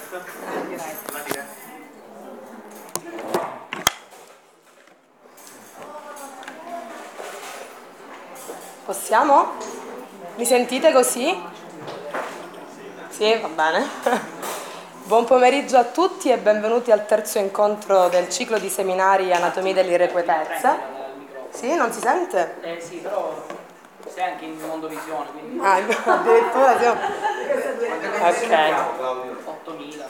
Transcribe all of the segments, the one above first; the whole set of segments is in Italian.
Possiamo? Mi sentite così? Sì, va bene. Buon pomeriggio a tutti e benvenuti al terzo incontro del ciclo di seminari Anatomia dell'irrequietezza. Sì, non si sente? Sì, però sei anche in mondovisione, quindi... Ah, addirittura siamo... Ok. 8.000.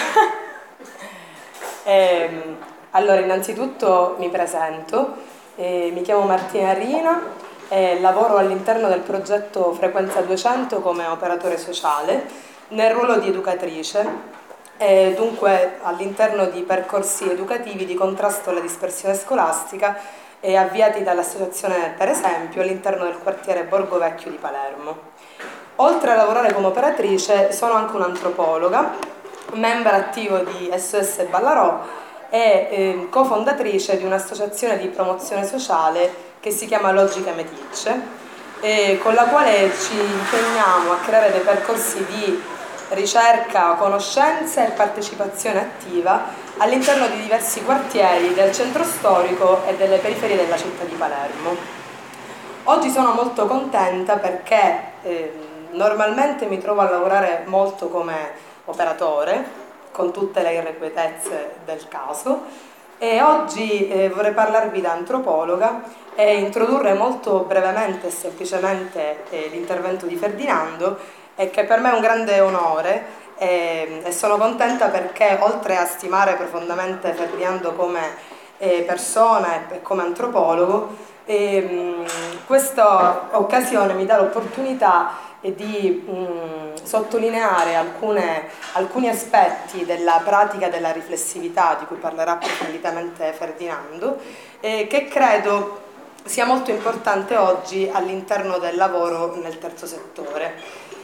Allora, innanzitutto mi presento, mi chiamo Martina Rina e lavoro all'interno del progetto Frequenza 200 come operatore sociale nel ruolo di educatrice e dunque all'interno di percorsi educativi di contrasto alla dispersione scolastica avviati dall'associazione Per Esempio all'interno del quartiere Borgo Vecchio di Palermo. Oltre a lavorare come operatrice sono anche un'antropologa, membro attivo di SOS Ballarò e cofondatrice di un'associazione di promozione sociale che si chiama Logica Meticce, con la quale ci impegniamo a creare dei percorsi di ricerca, conoscenza e partecipazione attiva all'interno di diversi quartieri del centro storico e delle periferie della città di Palermo. Oggi sono molto contenta perché normalmente mi trovo a lavorare molto come operatore, con tutte le irrequietezze del caso, e oggi vorrei parlarvi da antropologa e introdurre molto brevemente e semplicemente l'intervento di Ferdinando, che per me è un grande onore e sono contenta perché oltre a stimare profondamente Ferdinando come persona e come antropologo, questa occasione mi dà l'opportunità di sottolineare alcuni aspetti della pratica della riflessività di cui parlerà approfonditamente Ferdinando, che credo sia molto importante oggi all'interno del lavoro nel terzo settore.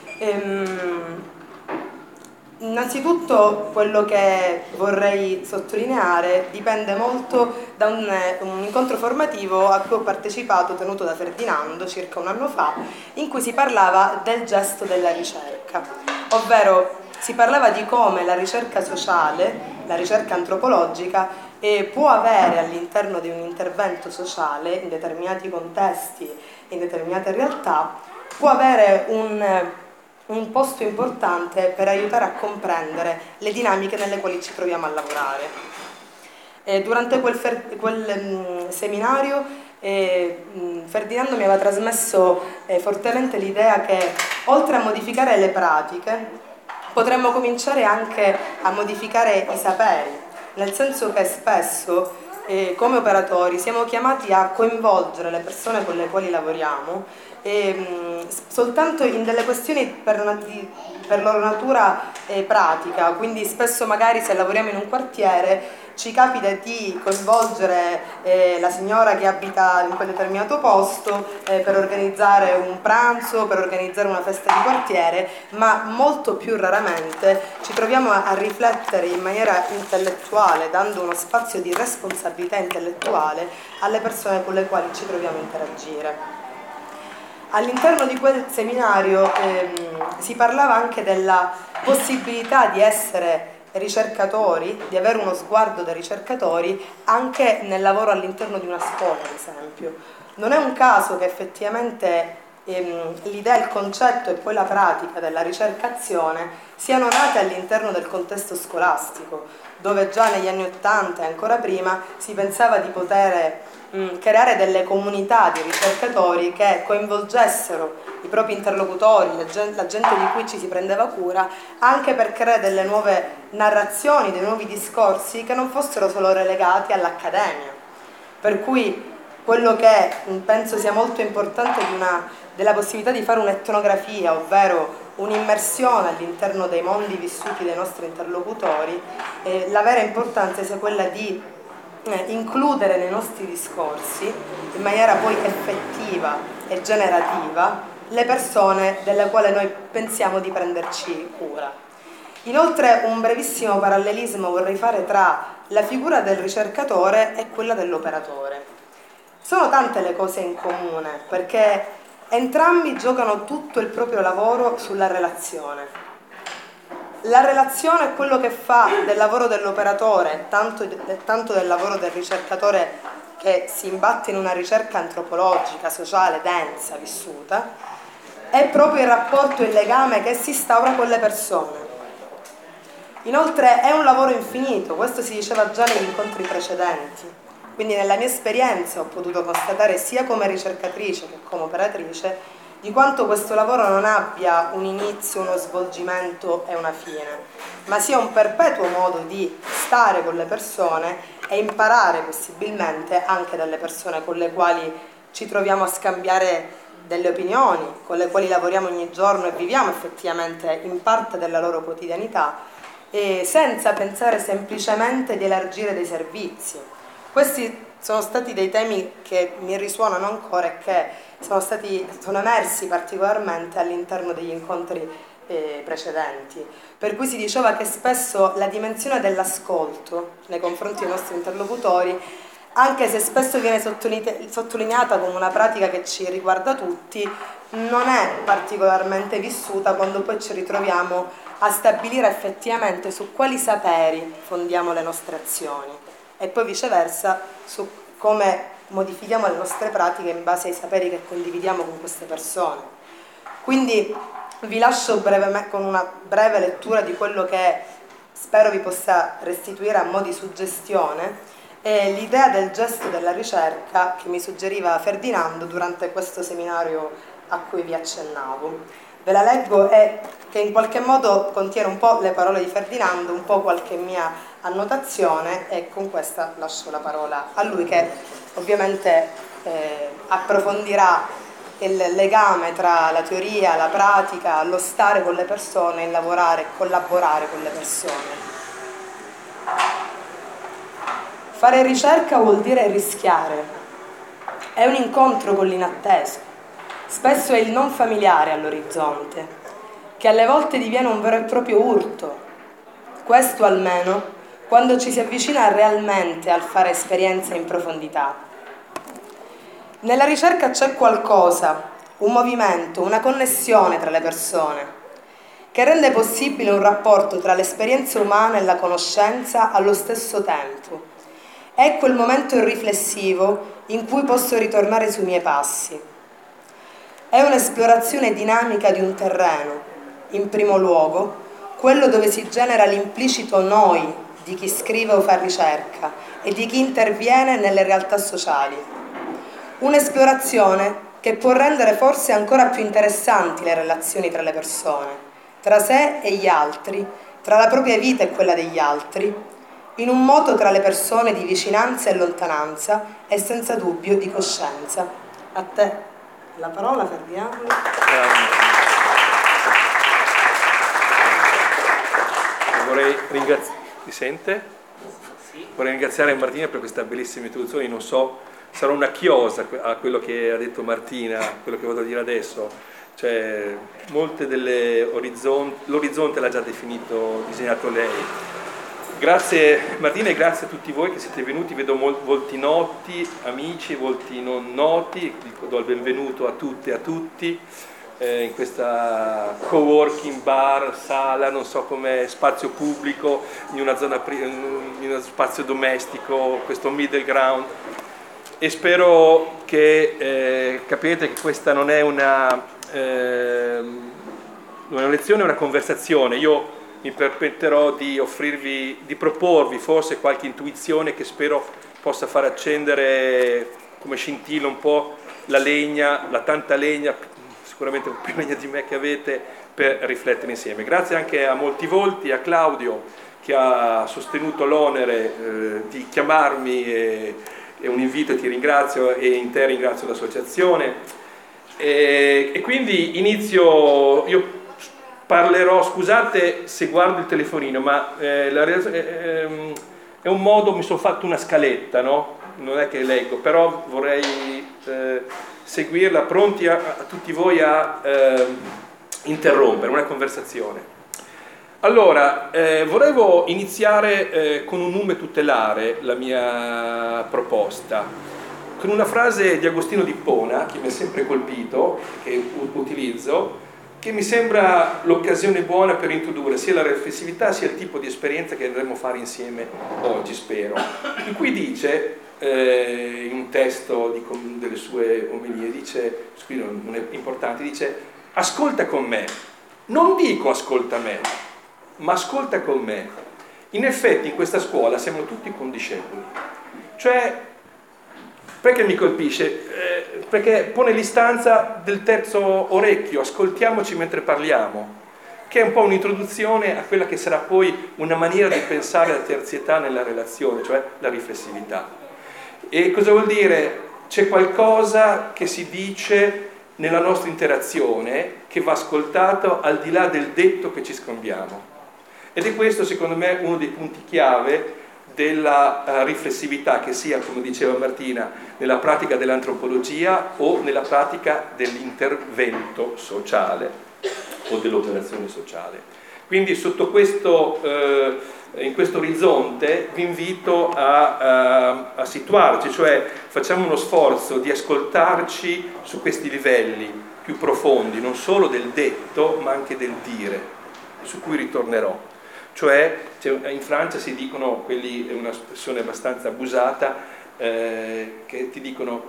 Innanzitutto quello che vorrei sottolineare dipende molto da un incontro formativo a cui ho partecipato tenuto da Ferdinando circa un anno fa, in cui si parlava del gesto della ricerca, ovvero si parlava di come la ricerca sociale, la ricerca antropologica può avere all'interno di un intervento sociale in determinati contesti, in determinate realtà, può avere un posto importante per aiutare a comprendere le dinamiche nelle quali ci troviamo a lavorare. Durante quel seminario Ferdinando mi aveva trasmesso fortemente l'idea che oltre a modificare le pratiche potremmo cominciare anche a modificare i saperi, nel senso che spesso come operatori siamo chiamati a coinvolgere le persone con le quali lavoriamo soltanto in delle questioni per loro natura pratica, quindi spesso magari se lavoriamo in un quartiere ci capita di coinvolgere la signora che abita in quel determinato posto per organizzare un pranzo, per organizzare una festa di quartiere, ma molto più raramente ci troviamo a riflettere in maniera intellettuale, dando uno spazio di responsabilità intellettuale alle persone con le quali ci troviamo a interagire. All'interno di quel seminario si parlava anche della possibilità di essere ricercatori, di avere uno sguardo da ricercatori anche nel lavoro all'interno di una scuola, ad esempio. Non è un caso che effettivamente l'idea, il concetto e poi la pratica della ricercazione siano nate all'interno del contesto scolastico, dove già negli anni '80 e ancora prima si pensava di poter creare delle comunità di ricercatori che coinvolgessero i propri interlocutori, la gente di cui ci si prendeva cura, anche per creare delle nuove narrazioni, dei nuovi discorsi che non fossero solo relegati all'accademia. Per cui quello che penso sia molto importante della possibilità di fare un'etnografia, ovvero un'immersione all'interno dei mondi vissuti dai nostri interlocutori, la vera importanza sia quella di includere nei nostri discorsi in maniera poi effettiva e generativa le persone delle quali noi pensiamo di prenderci cura. Inoltre un brevissimo parallelismo vorrei fare tra la figura del ricercatore e quella dell'operatore. Sono tante le cose in comune perché entrambi giocano tutto il proprio lavoro sulla relazione. La relazione è quello che fa del lavoro dell'operatore, tanto del lavoro del ricercatore che si imbatte in una ricerca antropologica, sociale, densa, vissuta, è proprio il rapporto e il legame che si instaura con le persone. Inoltre è un lavoro infinito, questo si diceva già negli incontri precedenti, quindi nella mia esperienza ho potuto constatare sia come ricercatrice che come operatrice di quanto questo lavoro non abbia un inizio, uno svolgimento e una fine, ma sia un perpetuo modo di stare con le persone e imparare possibilmente anche dalle persone con le quali ci troviamo a scambiare delle opinioni, con le quali lavoriamo ogni giorno e viviamo effettivamente in parte della loro quotidianità, e senza pensare semplicemente di elargire dei servizi. Questi sono stati dei temi che mi risuonano ancora e che sono emersi particolarmente all'interno degli incontri precedenti, per cui si diceva che spesso la dimensione dell'ascolto nei confronti dei nostri interlocutori, anche se spesso viene sottolineata come una pratica che ci riguarda tutti, non è particolarmente vissuta quando poi ci ritroviamo a stabilire effettivamente su quali saperi fondiamo le nostre azioni e poi viceversa su come modifichiamo le nostre pratiche in base ai saperi che condividiamo con queste persone. Quindi vi lascio con una breve lettura di quello che spero vi possa restituire a mo' di suggestione, è l'idea del gesto della ricerca che mi suggeriva Ferdinando durante questo seminario a cui vi accennavo. Ve la leggo e che in qualche modo contiene un po' le parole di Ferdinando, un po' qualche mia annotazione, e con questa lascio la parola a lui che ovviamente approfondirà il legame tra la teoria, la pratica, lo stare con le persone, il lavorare e collaborare con le persone. Fare ricerca vuol dire rischiare, è un incontro con l'inatteso, spesso è il non familiare all'orizzonte, che alle volte diviene un vero e proprio urto. Questo almeno quando ci si avvicina realmente al fare esperienze in profondità. Nella ricerca c'è qualcosa, un movimento, una connessione tra le persone, che rende possibile un rapporto tra l'esperienza umana e la conoscenza allo stesso tempo. È quel momento riflessivo in cui posso ritornare sui miei passi. È un'esplorazione dinamica di un terreno, in primo luogo, quello dove si genera l'implicito noi di chi scrive o fa ricerca e di chi interviene nelle realtà sociali. Un'esplorazione che può rendere forse ancora più interessanti le relazioni tra le persone, tra sé e gli altri, tra la propria vita e quella degli altri, in un moto tra le persone di vicinanza e lontananza e senza dubbio di coscienza. A te la parola, Ferdinando. Vorrei ringraziare. Mi sente? Vorrei ringraziare Martina per questa bellissima introduzione. Non so, sarà una chiosa a quello che ha detto Martina, quello che vado a dire adesso. Cioè, molte l'orizzonte l'ha già disegnato lei. Grazie Martina e grazie a tutti voi che siete venuti, vedo volti noti, amici, volti non noti, do il benvenuto a tutte e a tutti in questa coworking bar, sala, non so come spazio pubblico, in una zona, in uno spazio domestico, questo middle ground, e spero che capite che questa non è una lezione, è una conversazione. Io mi permetterò di proporvi forse qualche intuizione che spero possa far accendere come scintilla un po' la legna, la tanta legna, sicuramente più legna di me che avete, per riflettere insieme. Grazie anche a molti volti, a Claudio che ha sostenuto l'onere di chiamarmi, è un invito, ti ringrazio, e in te ringrazio l'associazione. E quindi inizio. Io parlerò, scusate se guardo il telefonino, ma è un modo, mi sono fatto una scaletta, no? Non è che leggo, però vorrei seguirla, pronti a tutti voi a interrompere una conversazione. Allora, volevo iniziare con un nume tutelare la mia proposta, con una frase di Agostino d'Ippona che mi ha sempre colpito, che utilizzo, che mi sembra l'occasione buona per introdurre sia la riflessività sia il tipo di esperienza che andremo a fare insieme oggi, spero, in cui dice, in un testo delle sue omelie, dice, qui non è importante, dice: ascolta con me, non dico ascolta me, ma ascolta con me. In effetti in questa scuola siamo tutti condiscepoli, cioè, perché mi colpisce? Perché pone l'istanza del terzo orecchio, ascoltiamoci mentre parliamo, che è un po' un'introduzione a quella che sarà poi una maniera di pensare la terzietà nella relazione, cioè la riflessività. E cosa vuol dire? C'è qualcosa che si dice nella nostra interazione che va ascoltato al di là del detto che ci scambiamo. Ed è questo, secondo me, uno dei punti chiave della riflessività, che sia, come diceva Martina, nella pratica dell'antropologia o nella pratica dell'intervento sociale o dell'operazione sociale. Quindi sotto questo, in questo orizzonte vi invito a situarci, cioè facciamo uno sforzo di ascoltarci su questi livelli più profondi, non solo del detto ma anche del dire, su cui ritornerò. Cioè, in Francia si dicono, quelli è un'espressione abbastanza abusata, che ti dicono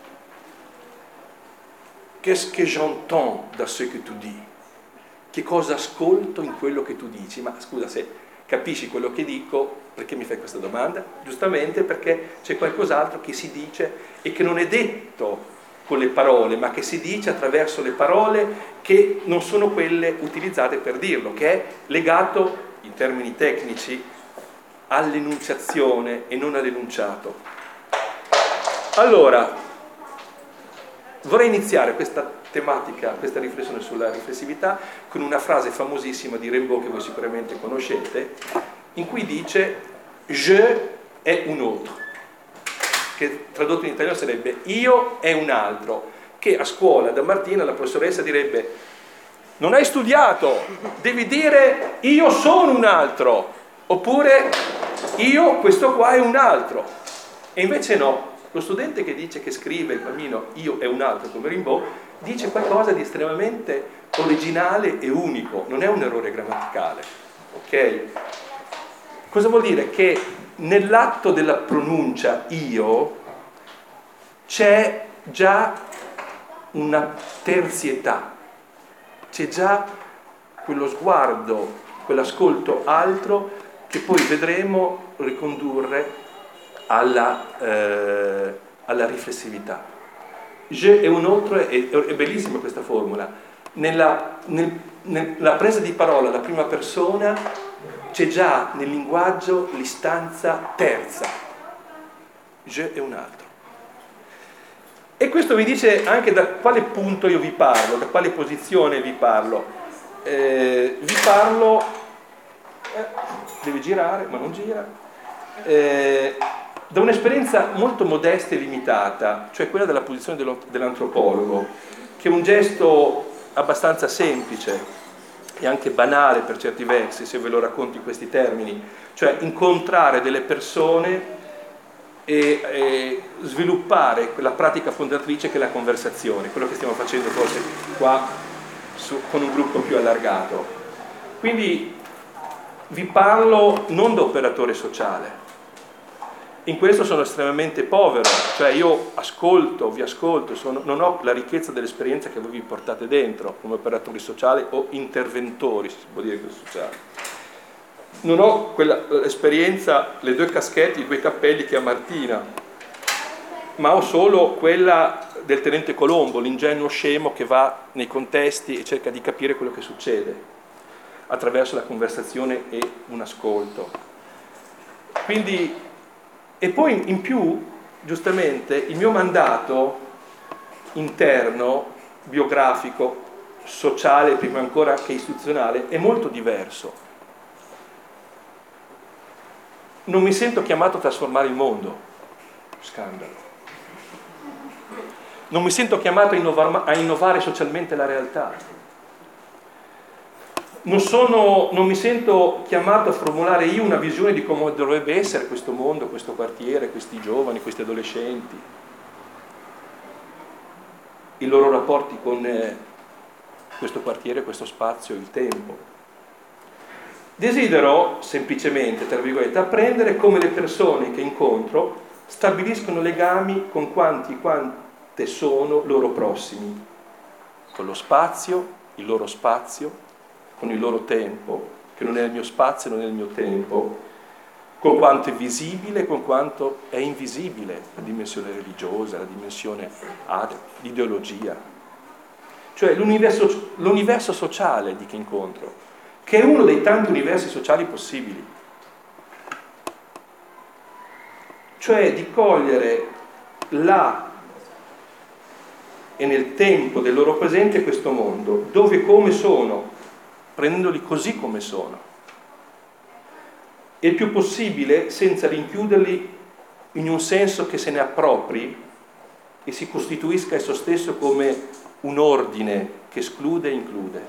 qu'est-ce que j'entends da ce que tu dis? Che cosa ascolto in quello che tu dici? Ma scusa, se capisci quello che dico, perché mi fai questa domanda? Giustamente perché c'è qualcos'altro che si dice e che non è detto con le parole, ma che si dice attraverso le parole che non sono quelle utilizzate per dirlo, che è legato in termini tecnici all'enunciazione e non all'enunciato. Allora, vorrei iniziare questa tematica, questa riflessione sulla riflessività con una frase famosissima di Rimbaud che voi sicuramente conoscete, in cui dice je è un autre, che tradotto in italiano sarebbe io è un altro, che a scuola da Martina la professoressa direbbe: non hai studiato, devi dire io sono un altro, oppure io, questo qua è un altro. E invece no, lo studente che dice, che scrive il bambino io è un altro come Rimbaud, dice qualcosa di estremamente originale e unico, non è un errore grammaticale, ok? Cosa vuol dire? Che nell'atto della pronuncia io c'è già una terzietà, c'è già quello sguardo, quell'ascolto altro che poi vedremo ricondurre alla riflessività. Je è un autre, è bellissima questa formula. Nella presa di parola, la prima persona, c'è già nel linguaggio l'istanza terza. Je è un altro. E questo vi dice anche da quale punto io vi parlo, da quale posizione vi parlo. Vi parlo, deve girare, ma non gira, da un'esperienza molto modesta e limitata, cioè quella della posizione dell'antropologo, che è un gesto abbastanza semplice e anche banale per certi versi, se ve lo racconto in questi termini, cioè incontrare delle persone e sviluppare quella pratica fondatrice che è la conversazione, quello che stiamo facendo forse qua con un gruppo più allargato. Quindi vi parlo non da operatore sociale, in questo sono estremamente povero, cioè io ascolto, vi ascolto, non ho la ricchezza dell'esperienza che voi vi portate dentro come operatori sociali o interventori, se si può dire così, sociali. Non ho l'esperienza, le due caschette, i due cappelli che ha Martina, ma ho solo quella del tenente Colombo, l'ingenuo scemo che va nei contesti e cerca di capire quello che succede attraverso la conversazione e un ascolto. Quindi, e poi in più, giustamente, il mio mandato interno, biografico, sociale, prima ancora che istituzionale, è molto diverso. Non mi sento chiamato a trasformare il mondo, scandalo. Non mi sento chiamato a innovare socialmente la realtà. Non mi sento chiamato a formulare io una visione di come dovrebbe essere questo mondo, questo quartiere, questi giovani, questi adolescenti, i loro rapporti con questo quartiere, questo spazio, il tempo. Desidero semplicemente, tra virgolette, apprendere come le persone che incontro stabiliscono legami con quante sono loro prossimi, con lo spazio, il loro spazio, con il loro tempo, che non è il mio spazio, non è il mio tempo, con quanto è visibile, con quanto è invisibile, la dimensione religiosa, la dimensione l'ideologia. Cioè l'universo sociale di chi incontro, che è uno dei tanti universi sociali possibili. Cioè di cogliere là e nel tempo del loro presente questo mondo, dove e come sono, prendendoli così come sono. E il più possibile senza rinchiuderli in un senso che se ne appropri e si costituisca esso stesso come un ordine che esclude e include,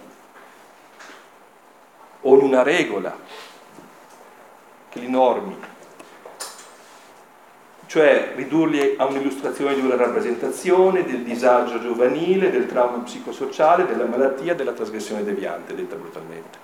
o in una regola che li normi, cioè ridurli a un'illustrazione di una rappresentazione del disagio giovanile, del trauma psicosociale, della malattia, della trasgressione deviante, detta brutalmente.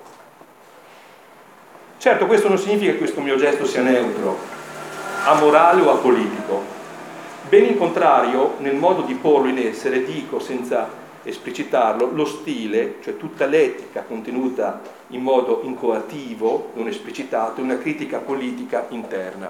Certo, questo non significa che questo mio gesto sia neutro, amorale o apolitico. Ben in contrario, nel modo di porlo in essere, dico senza esplicitarlo, lo stile, cioè tutta l'etica contenuta in modo incoativo, non esplicitato, è una critica politica interna,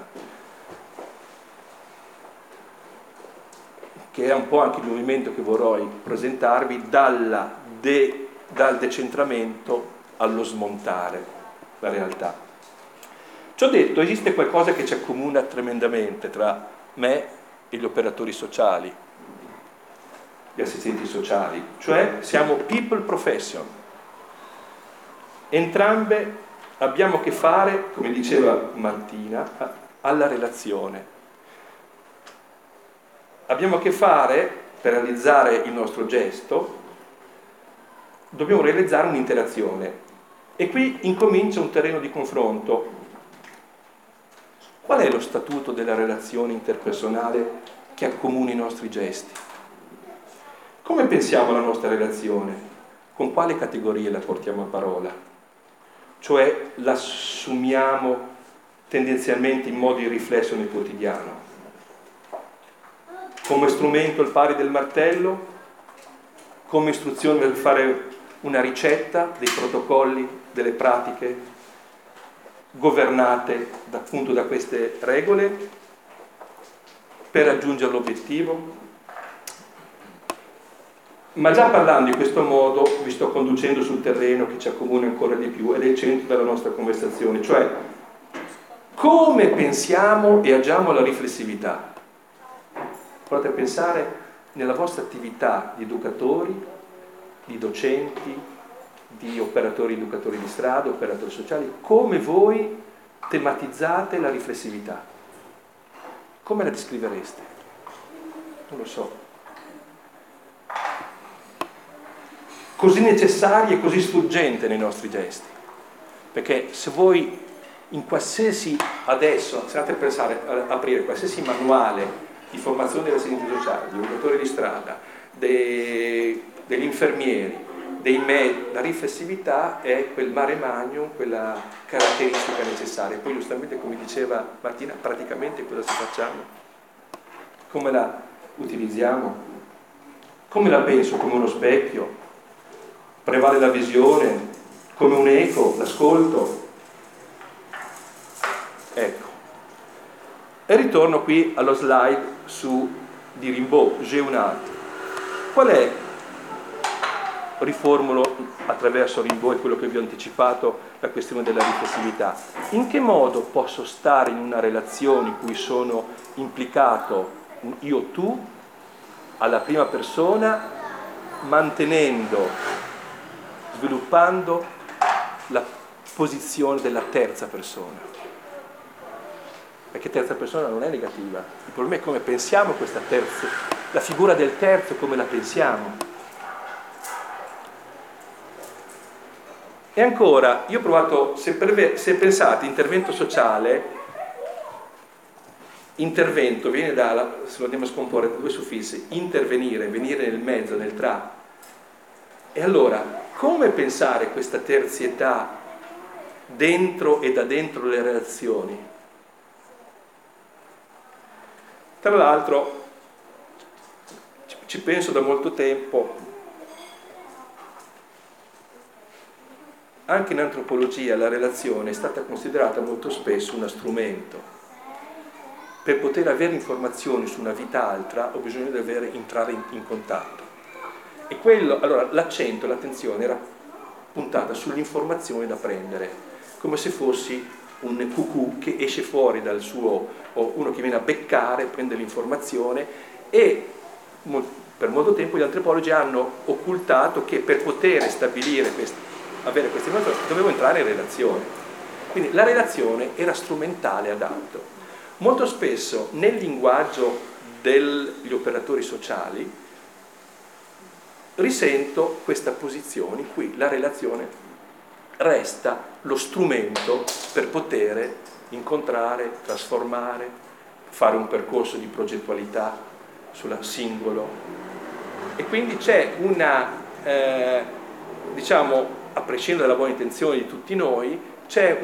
che è un po' anche il movimento che vorrei presentarvi dal decentramento allo smontare la realtà. Ciò detto, esiste qualcosa che ci accomuna tremendamente tra me e gli operatori sociali, gli assistenti sociali, cioè siamo people profession. Entrambe abbiamo a che fare, come diceva Martina, alla relazione. Abbiamo a che fare, per realizzare il nostro gesto, dobbiamo realizzare un'interazione. E qui incomincia un terreno di confronto. Qual è lo statuto della relazione interpersonale che accomuna i nostri gesti? Come pensiamo alla nostra relazione? Con quale categorie la portiamo a parola? Cioè l'assumiamo tendenzialmente in modo irriflesso nel quotidiano? Come strumento al pari del martello? Come istruzione per fare una ricetta, dei protocolli, delle pratiche governate appunto da queste regole per raggiungere l'obiettivo? Ma già parlando in questo modo vi sto conducendo sul terreno che ci accomuna ancora di più ed è il centro della nostra conversazione, cioè come pensiamo e agiamo alla riflessività. Provate a pensare nella vostra attività di educatori, di docenti, di operatori educatori di strada, operatori sociali, come voi tematizzate la riflessività. Come la descrivereste? Non lo so. Così necessaria e così sfuggente nei nostri gesti. Perché se voi in qualsiasi, adesso, se andate a pensare, a aprire qualsiasi manuale di formazione degli assistenti sociali, di educatori di strada, degli infermieri, la riflessività è quel mare magnum, quella caratteristica necessaria. Poi giustamente, come diceva Martina, praticamente cosa ci facciamo? Come la utilizziamo? Come la penso? Come uno specchio? Prevale la visione? Come un eco? L'ascolto? Ecco. E ritorno qui allo slide di Rimbaud, J'ai une hâte. Qual è? Riformulo attraverso Rimbaud e quello che vi ho anticipato, la questione della riflessività. In che modo posso stare in una relazione in cui sono implicato io-tu alla prima persona, sviluppando la posizione della terza persona? Perché terza persona non è negativa, il problema è come pensiamo questa terza, la figura del terzo, come la pensiamo. E ancora, io ho provato, se pensate, intervento sociale, intervento viene se lo andiamo a scomporre da due suffissi, intervenire, venire nel mezzo, nel tra, E allora, come pensare questa terzietà dentro e da dentro le relazioni? Tra l'altro, ci penso da molto tempo. Anche in antropologia la relazione è stata considerata molto spesso uno strumento. Per poter avere informazioni su una vita altra ho bisogno di entrare in contatto. E quello, allora l'accento, l'attenzione era puntata sull'informazione da prendere, come se fossi un cucù che esce fuori dal suo, o uno che viene a beccare, prende l'informazione, e per molto tempo gli antropologi hanno occultato che per poter stabilire avere queste informazioni dovevo entrare in relazione. Quindi la relazione era strumentale adatto. Molto spesso nel linguaggio degli operatori sociali risento questa posizione in cui la relazione resta lo strumento per poter incontrare, trasformare, fare un percorso di progettualità sulla singolo. E quindi c'è una, diciamo, a prescindere dalla buona intenzione di tutti noi, c'è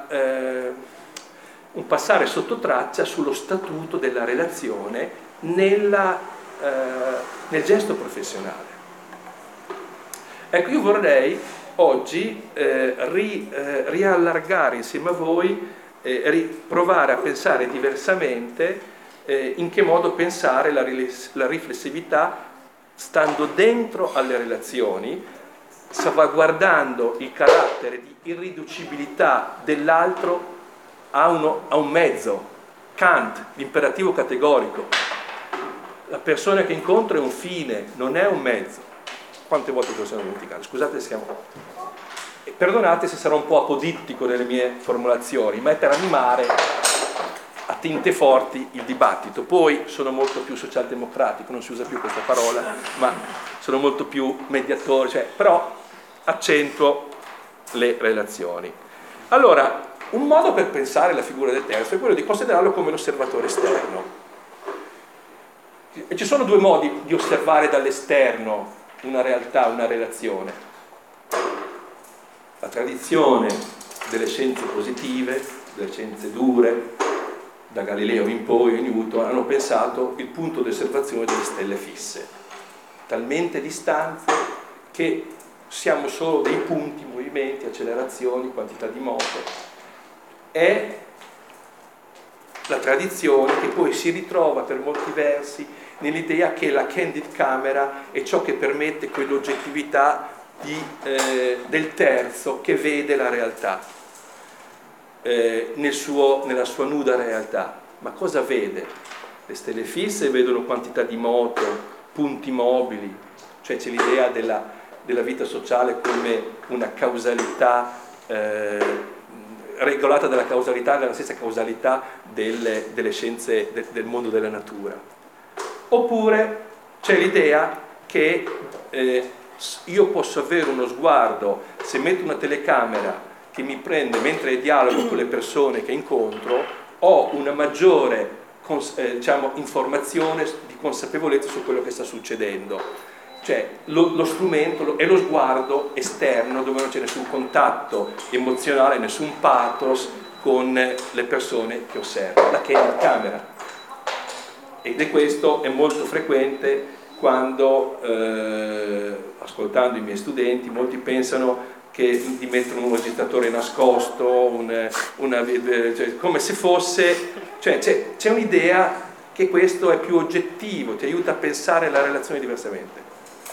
un passare sotto traccia sullo statuto della relazione nel gesto professionale. Ecco, io vorrei oggi riallargare insieme a voi, provare a pensare diversamente in che modo pensare la riflessività stando dentro alle relazioni, salvaguardando il carattere di irriducibilità dell'altro a un mezzo. Kant, l'imperativo categorico. La persona che incontro è un fine, non è un mezzo. Quante volte lo sono dimenticato? Scusate se perdonate se sarò un po' apodittico nelle mie formulazioni, ma è per animare a tinte forti il dibattito. Poi sono molto più socialdemocratico, non si usa più questa parola, ma sono molto più mediatore, però accentuo le relazioni. Allora, un modo per pensare la figura del terzo è quello di considerarlo come l'osservatore esterno. E ci sono due modi di osservare dall'esterno una realtà, una relazione. La tradizione delle scienze positive, delle scienze dure, da Galileo in poi e Newton, hanno pensato il punto di osservazione delle stelle fisse, talmente distanze che siamo solo dei punti, movimenti, accelerazioni, quantità di moto. È la tradizione che poi si ritrova per molti versi nell'idea che la candid camera è ciò che permette quell'oggettività del terzo che vede la realtà nella sua nuda realtà. Ma cosa vede? Le stelle fisse vedono quantità di moto, punti mobili, cioè c'è l'idea della vita sociale come una causalità regolata dalla causalità, dalla stessa causalità delle scienze del mondo della natura. Oppure c'è l'idea che io posso avere uno sguardo, se metto una telecamera che mi prende mentre dialogo con le persone che incontro, ho una maggiore informazione di consapevolezza su quello che sta succedendo. Cioè lo strumento è lo sguardo esterno dove non c'è nessun contatto emozionale, nessun pathos con le persone che osservo, la candid camera. Ed questo è molto frequente quando, ascoltando i miei studenti, molti pensano di mettere un registratore nascosto, cioè, come se fosse, cioè c'è un'idea che questo è più oggettivo, ti aiuta a pensare la relazione diversamente.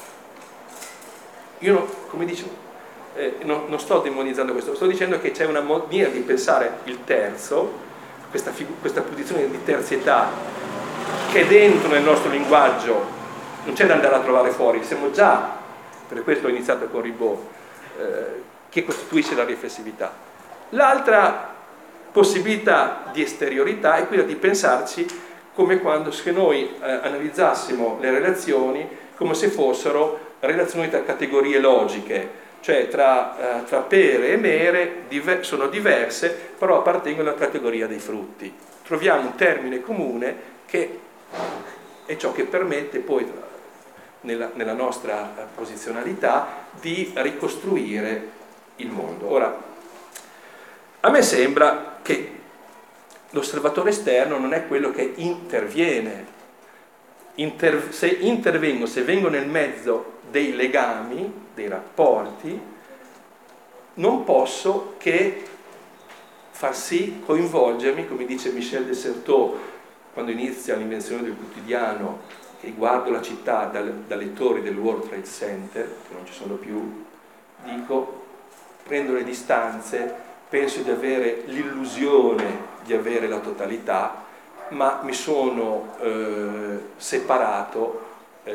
Io, come dicevo, non sto demonizzando questo, sto dicendo che c'è una maniera di pensare il terzo, questa posizione di terzietà che è dentro nel nostro linguaggio, non c'è da andare a trovare fuori, siamo già, per questo ho iniziato con Ribot, che costituisce la riflessività. L'altra possibilità di esteriorità è quella di pensarci come quando se noi analizzassimo le relazioni come se fossero relazioni tra categorie logiche, cioè tra pere e mere sono diverse, però appartengono alla categoria dei frutti. Troviamo un termine comune che è ciò che permette poi nella nostra posizionalità, di ricostruire il mondo. Ora, a me sembra che l'osservatore esterno non è quello che interviene. Se vengo nel mezzo dei legami, dei rapporti, non posso che far sì, coinvolgermi, come dice Michel de Certeau quando inizia l'invenzione del quotidiano, che guardo la città dalle torri del World Trade Center, che non ci sono più, dico, prendo le distanze, penso di avere l'illusione di avere la totalità, ma mi sono separato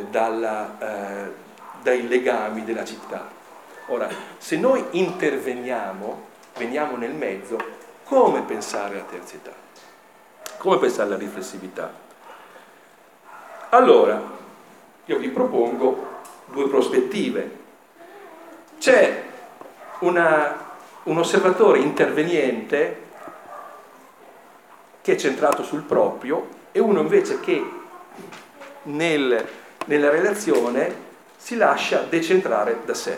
dai legami della città. Ora, se noi interveniamo, veniamo nel mezzo, come pensare alla terzietà? Come pensare alla riflessività? Allora, io vi propongo due prospettive. C'è un osservatore interveniente che è centrato sul proprio e uno invece che nella relazione si lascia decentrare da sé.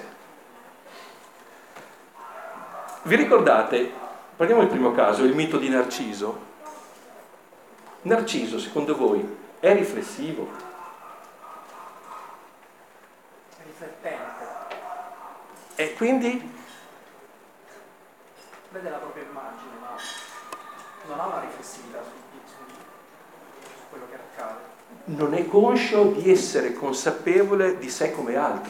Vi ricordate, prendiamo il primo caso, il mito di Narciso. Narciso, secondo voi, è riflessivo? È riflettente. E quindi? Vede la propria immagine, ma non ha una riflessività su quello che accade. Non è conscio di essere consapevole di sé come altro.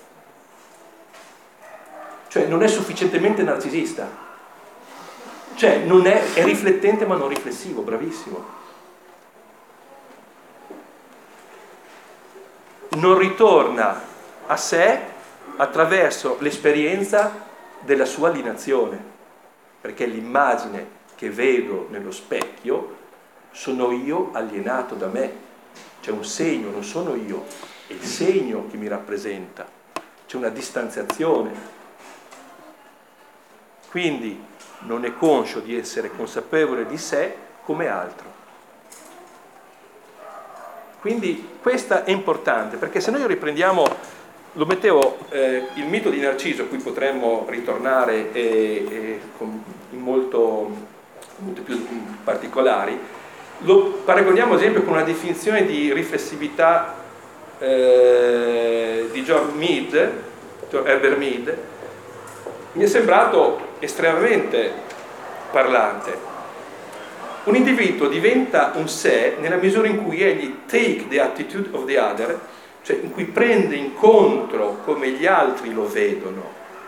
Cioè non è sufficientemente narcisista. Cioè è riflettente ma non riflessivo, bravissimo. Non ritorna a sé attraverso l'esperienza della sua alienazione, perché l'immagine che vedo nello specchio sono io alienato da me. C'è un segno, non sono io, è il segno che mi rappresenta. C'è una distanziazione. Quindi non è conscio di essere consapevole di sé come altro. Quindi questa è importante, perché se noi riprendiamo, lo mettevo, il mito di Narciso, a cui potremmo ritornare in molto più particolari, lo paragoniamo ad esempio con una definizione di riflessività di Herbert Mead, mi è sembrato estremamente parlante. Un individuo diventa un sé nella misura in cui egli take the attitude of the other, cioè in cui prende in conto come gli altri lo vedono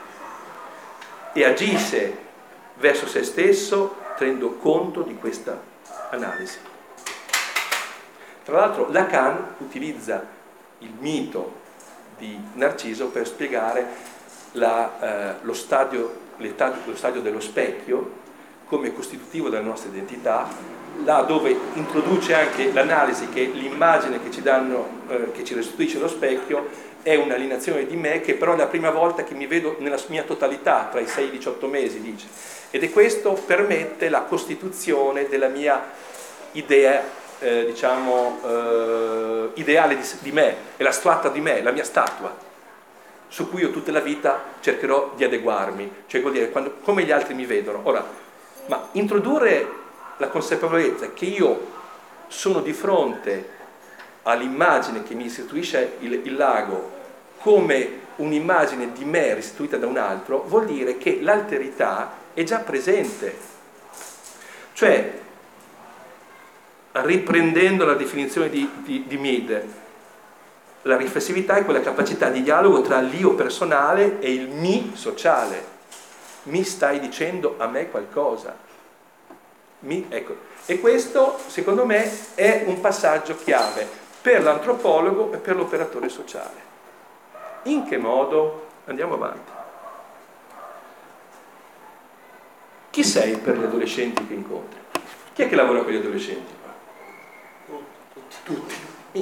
e agisce verso se stesso tenendo conto di questa analisi. Tra l'altro Lacan utilizza il mito di Narciso per spiegare lo stadio dello specchio come costitutivo della nostra identità, là dove introduce anche l'analisi che l'immagine che ci restituisce lo specchio è un'alienazione di me, che però è la prima volta che mi vedo nella mia totalità, tra i 6 e i 18 mesi, dice. Ed è questo permette la costituzione della mia idea, ideale di me, è la statua di me, la mia statua, su cui io tutta la vita cercherò di adeguarmi, cioè vuol dire come gli altri mi vedono. Ora, ma introdurre la consapevolezza che io sono di fronte all'immagine che mi restituisce il lago come un'immagine di me restituita da un altro, vuol dire che l'alterità è già presente. Cioè, riprendendo la definizione di Mead, la riflessività è quella capacità di dialogo tra l'io personale e il mi sociale. Mi stai dicendo a me qualcosa. Ecco. E questo, secondo me, è un passaggio chiave per l'antropologo e per l'operatore sociale. In che modo? Andiamo avanti. Chi sei per gli adolescenti che incontri? Chi è che lavora con gli adolescenti? Tutti.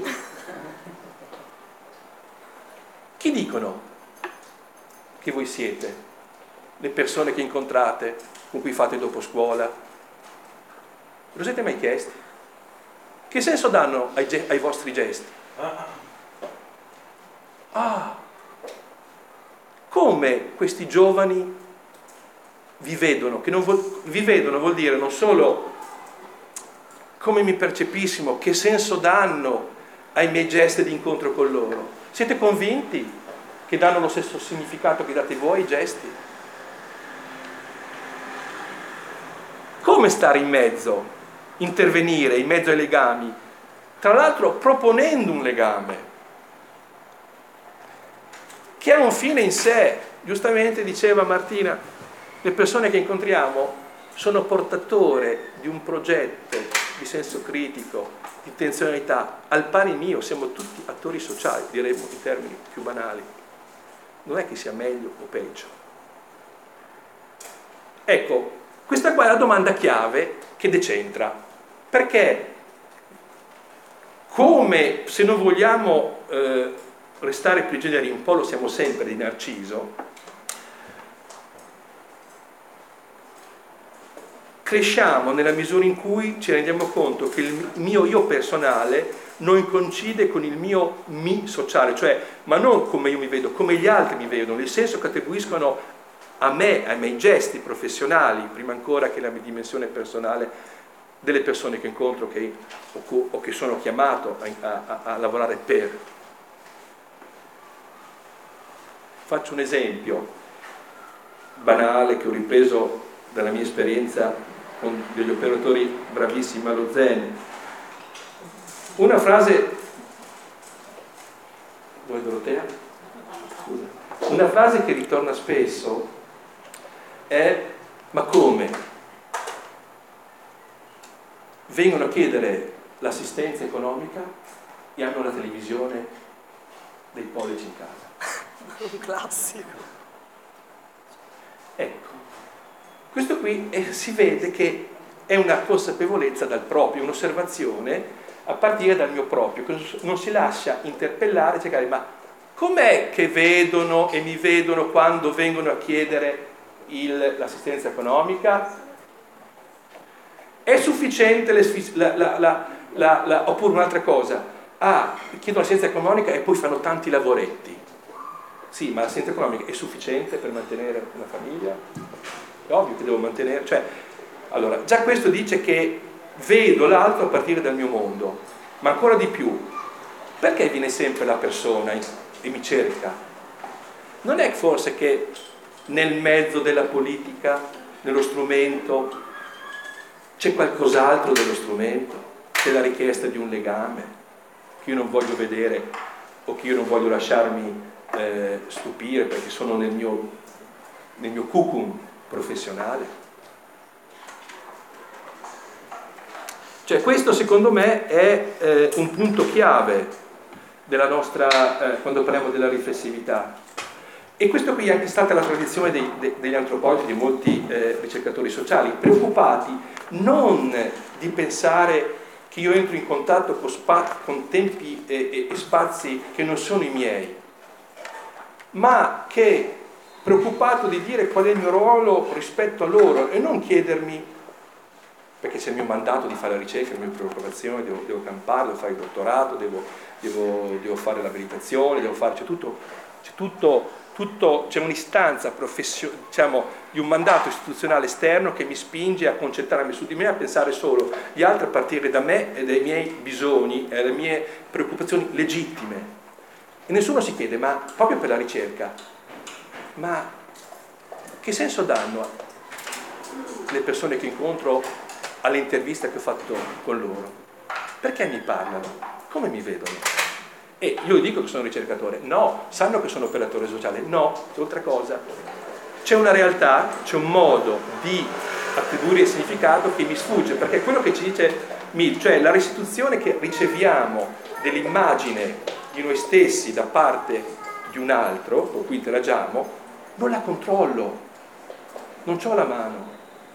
Chi dicono che voi siete? Le persone che incontrate, con cui fate dopo scuola? Lo siete mai chiesti? Che senso danno ai vostri gesti? come questi giovani vi vedono, che vi vedono vuol dire non solo come mi percepiscono, che senso danno ai miei gesti di incontro con loro. Siete convinti che danno lo stesso significato che date voi ai gesti? Come stare in mezzo, intervenire in mezzo ai legami, tra l'altro proponendo un legame che ha un fine in sé. Giustamente diceva Martina, le persone che incontriamo sono portatori di un progetto di senso critico, di intenzionalità, al pari mio. Siamo tutti attori sociali, diremmo in termini più banali. Non è che sia meglio o peggio. Ecco, questa qua è la domanda chiave che decentra, perché come, se non vogliamo restare prigionieri, un po' lo siamo sempre di Narciso, cresciamo nella misura in cui ci rendiamo conto che il mio io personale non coincide con il mio mi sociale, cioè, ma non come io mi vedo, come gli altri mi vedono, il senso che attribuiscono a me, ai miei gesti professionali, prima ancora che la mia dimensione personale delle persone che incontro o che sono chiamato a lavorare per. Faccio un esempio banale che ho ripreso dalla mia esperienza con degli operatori bravissimi allo Zen. Una frase, dove Dorotea? Scusa. Una frase che ritorna spesso è: ma come? Vengono a chiedere l'assistenza economica e hanno la televisione dei pollici in casa. Un classico. Ecco, questo qui si vede che è una consapevolezza dal proprio, un'osservazione a partire dal mio proprio, che non si lascia interpellare, cercare, ma com'è che vedono e mi vedono quando vengono a chiedere l'assistenza economica? È sufficiente oppure un'altra cosa? Chiedono l'assistenza economica e poi fanno tanti lavoretti. Sì, ma l'assistenza economica è sufficiente per mantenere una famiglia? È ovvio che devo mantenere, cioè, allora, già questo dice che vedo l'altro a partire dal mio mondo, ma ancora di più, perché viene sempre la persona e mi cerca? Non è forse che nel mezzo della politica, nello strumento, c'è qualcos'altro dello strumento? C'è la richiesta di un legame che io non voglio vedere o che io non voglio lasciarmi stupire perché sono nel mio cucum professionale. Cioè, questo secondo me è un punto chiave della nostra quando parliamo della riflessività, e questo qui è anche stata la tradizione degli antropologi, di molti ricercatori sociali, preoccupati non di pensare che io entro in contatto con tempi e spazi che non sono i miei, ma che preoccupato di dire qual è il mio ruolo rispetto a loro, e non chiedermi, perché c'è il mio mandato di fare la ricerca, le mie preoccupazioni, devo campare, devo fare il dottorato, devo fare l'abilitazione, c'è un'istanza diciamo, di un mandato istituzionale esterno che mi spinge a concentrarmi su di me, a pensare solo gli altri a partire da me e dai miei bisogni e dalle mie preoccupazioni legittime. E nessuno si chiede, ma proprio per la ricerca, ma che senso danno le persone che incontro all'intervista che ho fatto con loro? Perché mi parlano? Come mi vedono? E io dico che sono ricercatore? No. Sanno che sono operatore sociale? No. C'è altra cosa. C'è una realtà, c'è un modo di attribuire il significato che mi sfugge, perché quello che ci dice Mill, cioè la restituzione che riceviamo dell'immagine di noi stessi da parte di un altro con cui interagiamo, non la controllo, non c'ho la mano.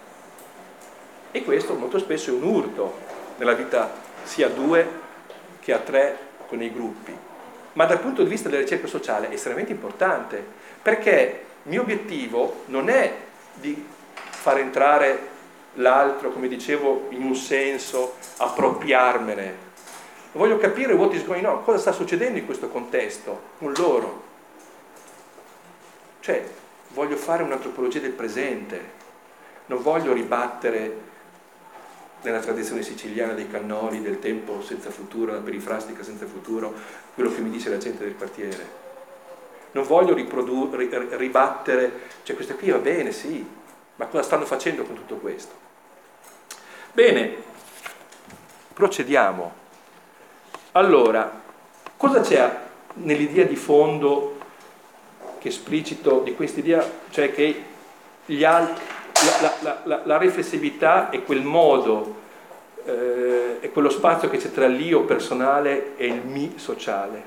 E questo molto spesso è un urto nella vita sia a due che a tre con i gruppi, ma dal punto di vista della ricerca sociale è estremamente importante, perché il mio obiettivo non è di far entrare l'altro, come dicevo, in un senso, appropriarmene, Voglio capire what is going on, cosa sta succedendo in questo contesto con loro. Cioè, voglio fare un'antropologia del presente, non voglio ribattere nella tradizione siciliana dei cannoli, del tempo senza futuro, la perifrastica senza futuro, quello che mi dice la gente del quartiere. Non voglio ribattere, cioè questa qui va bene, sì, ma cosa stanno facendo con tutto questo? Bene, procediamo. Allora, cosa c'è nell'idea di fondo che esplicito di questa idea? Cioè che la riflessività è quel modo, è quello spazio che c'è tra l'io personale e il mi sociale.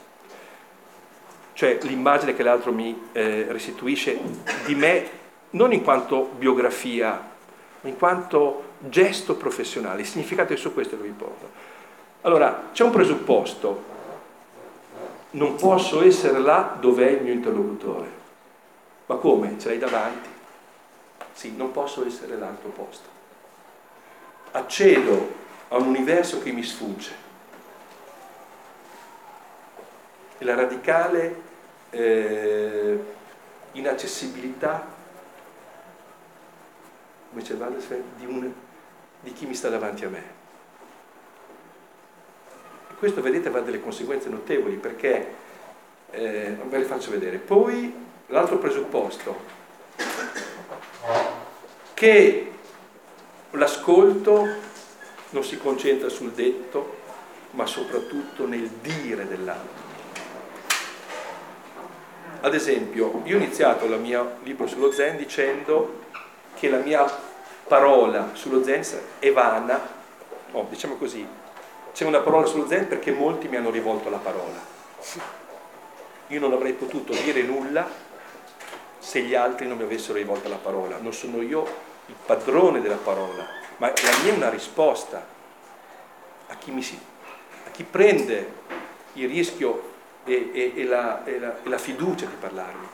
Cioè l'immagine che l'altro mi restituisce di me, non in quanto biografia, ma in quanto gesto professionale. Il significato è su questo che vi porto. Allora, c'è un presupposto: non posso essere là dove è il mio interlocutore. Ma come? Ce l'hai davanti? Sì, non posso essere là al tuo posto. Accedo a un universo che mi sfugge. E la radicale inaccessibilità, come dice Wallerstein, di chi mi sta davanti a me. E questo, vedete, va a delle conseguenze notevoli, perché ve le faccio vedere. Poi l'altro presupposto, che l'ascolto non si concentra sul detto, ma soprattutto nel dire dell'altro. Ad esempio, io ho iniziato il mio libro sullo Zen dicendo che la mia parola sullo Zen è vana, diciamo così, c'è una parola sullo Zen perché molti mi hanno rivolto la parola. Io non avrei potuto dire nulla se gli altri non mi avessero rivolto la parola. Non sono io il padrone della parola, ma la mia è una risposta a chi prende il rischio e la fiducia di parlarmi.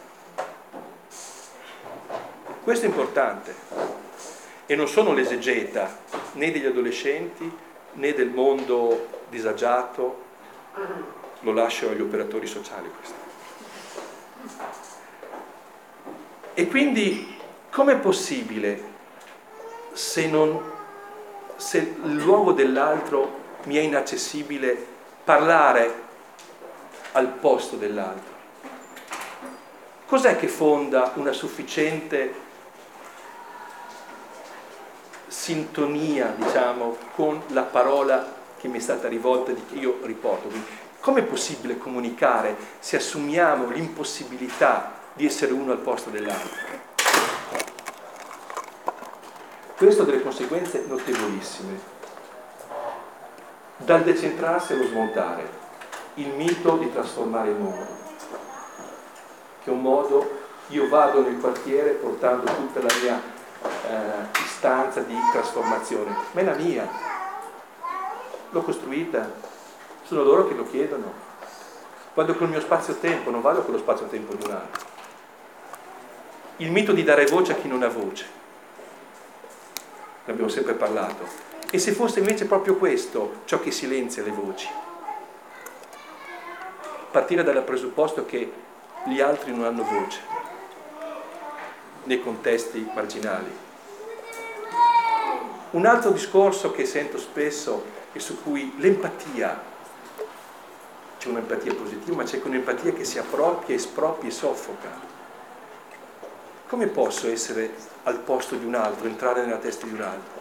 Questo è importante, e non sono l'esegeta né degli adolescenti né del mondo disagiato, lo lascio agli operatori sociali questo. E quindi com'è possibile, se il luogo dell'altro mi è inaccessibile, parlare al posto dell'altro? Cos'è che fonda una sufficiente sintonia, diciamo, con la parola che mi è stata rivolta, che io riporto? Com'è possibile comunicare se assumiamo l'impossibilità di essere uno al posto dell'altro? Questo ha delle conseguenze notevolissime. Dal decentrarsi allo smontare, il mito di trasformare il mondo, che è un modo, io vado nel quartiere portando tutta la mia istanza di trasformazione, ma è la mia, l'ho costruita, sono loro che lo chiedono, vado col mio spazio-tempo, non vado con lo spazio-tempo di un altro. Il mito di dare voce a chi non ha voce, ne abbiamo sempre parlato, e se fosse invece proprio questo ciò che silenzia le voci? Partire dal presupposto che gli altri non hanno voce nei contesti marginali. Un altro discorso che sento spesso e su cui l'empatia, c'è un'empatia positiva, ma c'è un'empatia che si appropria, espropria e soffoca. Come posso essere al posto di un altro, entrare nella testa di un altro?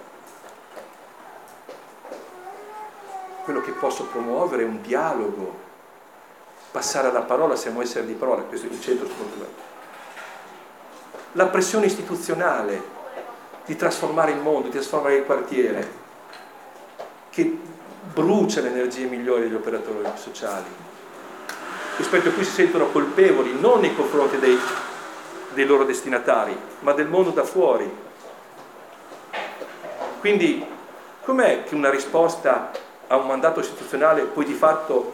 Quello che posso promuovere è un dialogo, passare alla parola, siamo esseri di parola, questo è il centro strutturale. La pressione istituzionale di trasformare il mondo, di trasformare il quartiere, che brucia le energie migliori degli operatori sociali, rispetto a cui si sentono colpevoli non nei confronti dei loro destinatari, ma del mondo da fuori. Quindi, com'è che una risposta a un mandato istituzionale poi di fatto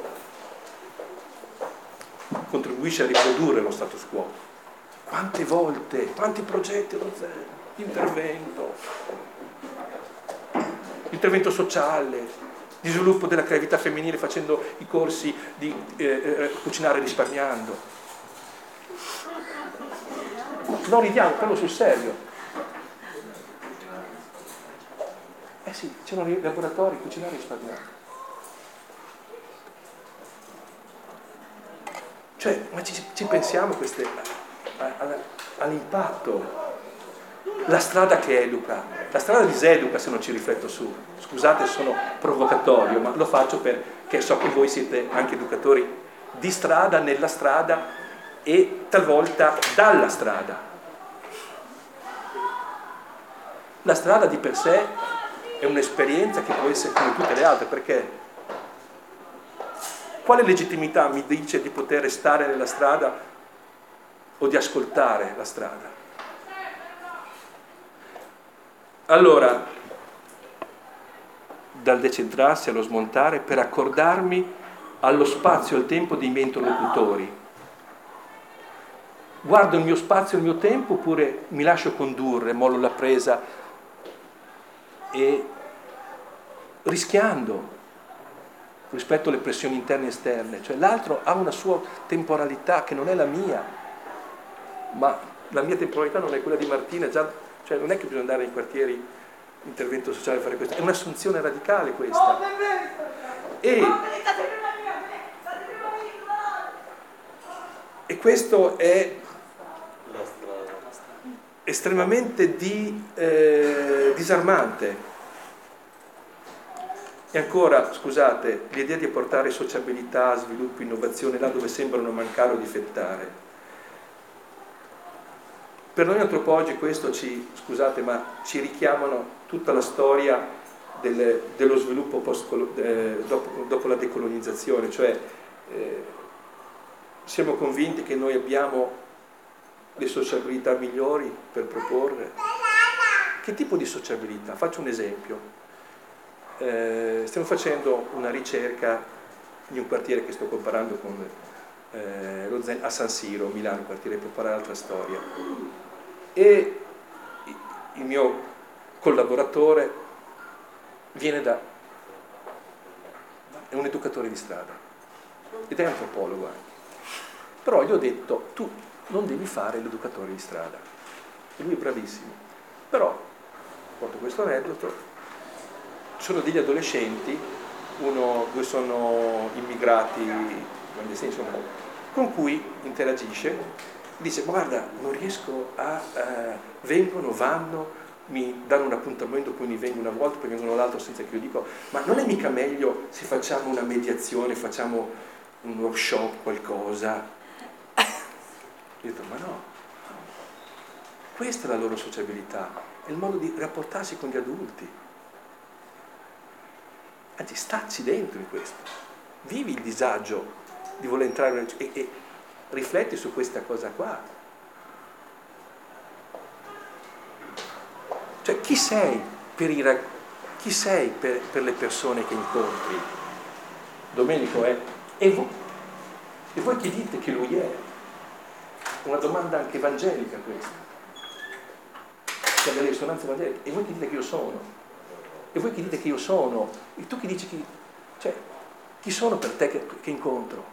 contribuisce a riprodurre lo status quo? Quante volte, quanti progetti, intervento sociale, di sviluppo della creatività femminile facendo i corsi di cucinare risparmiando. Non ridiamo, parlo sul serio. Sì, c'erano i laboratori, cucinare risparmiando. Cioè, ma ci pensiamo all'impatto. La strada che educa, la strada diseduca se non ci rifletto su. Scusate se sono provocatorio, ma lo faccio perché so che voi siete anche educatori di strada, nella strada e talvolta dalla strada. La strada di per sé è un'esperienza che può essere come tutte le altre, perché quale legittimità mi dice di poter restare nella strada o di ascoltare la strada? Allora, dal decentrarsi allo smontare per accordarmi allo spazio e al tempo dei miei interlocutori. Guardo il mio spazio e il mio tempo oppure mi lascio condurre, mollo la presa e rischiando rispetto alle pressioni interne e esterne. Cioè l'altro ha una sua temporalità che non è la mia, ma la mia temporalità non è quella di Martina, già. Cioè non è che bisogna andare nei quartieri, intervento sociale, fare questo, è un'assunzione radicale questa. E questo è estremamente disarmante. E ancora, scusate, l'idea di apportare sociabilità, sviluppo, innovazione là dove sembrano mancare o difettare. Per noi antropologi questo scusate, ma ci richiamano tutta la storia dello sviluppo dopo la decolonizzazione, cioè siamo convinti che noi abbiamo le sociabilità migliori per proporre. Che tipo di sociabilità? Faccio un esempio. Stiamo facendo una ricerca in un quartiere che sto comparando con a San Siro, Milano, quartiere per parlare altra storia. E il mio collaboratore è un educatore di strada ed è antropologo anche. Però gli ho detto, tu non devi fare l'educatore di strada. E lui è bravissimo. Però, porto questo aneddoto, sono degli adolescenti, due sono immigrati, clandestini, insomma, con cui interagisce. Dice, guarda, non riesco vengono, vanno, mi danno un appuntamento, poi mi vengono una volta, poi vengono l'altro senza che io dico, ma non è mica meglio se facciamo una mediazione, facciamo un workshop, qualcosa? Io ho detto, ma no, questa è la loro sociabilità, è il modo di rapportarsi con gli adulti. Anzi, stacci dentro in questo, vivi il disagio di voler entrare e rifletti su questa cosa qua. Cioè, chi sei per le persone che incontri? Domenico è e voi chi dite che lui è? Una domanda anche evangelica questa, che ha delle risonanze evangeliche. E voi chi dite che io sono? E voi chi dite che io sono? E tu chi dici chi sono per te che incontro?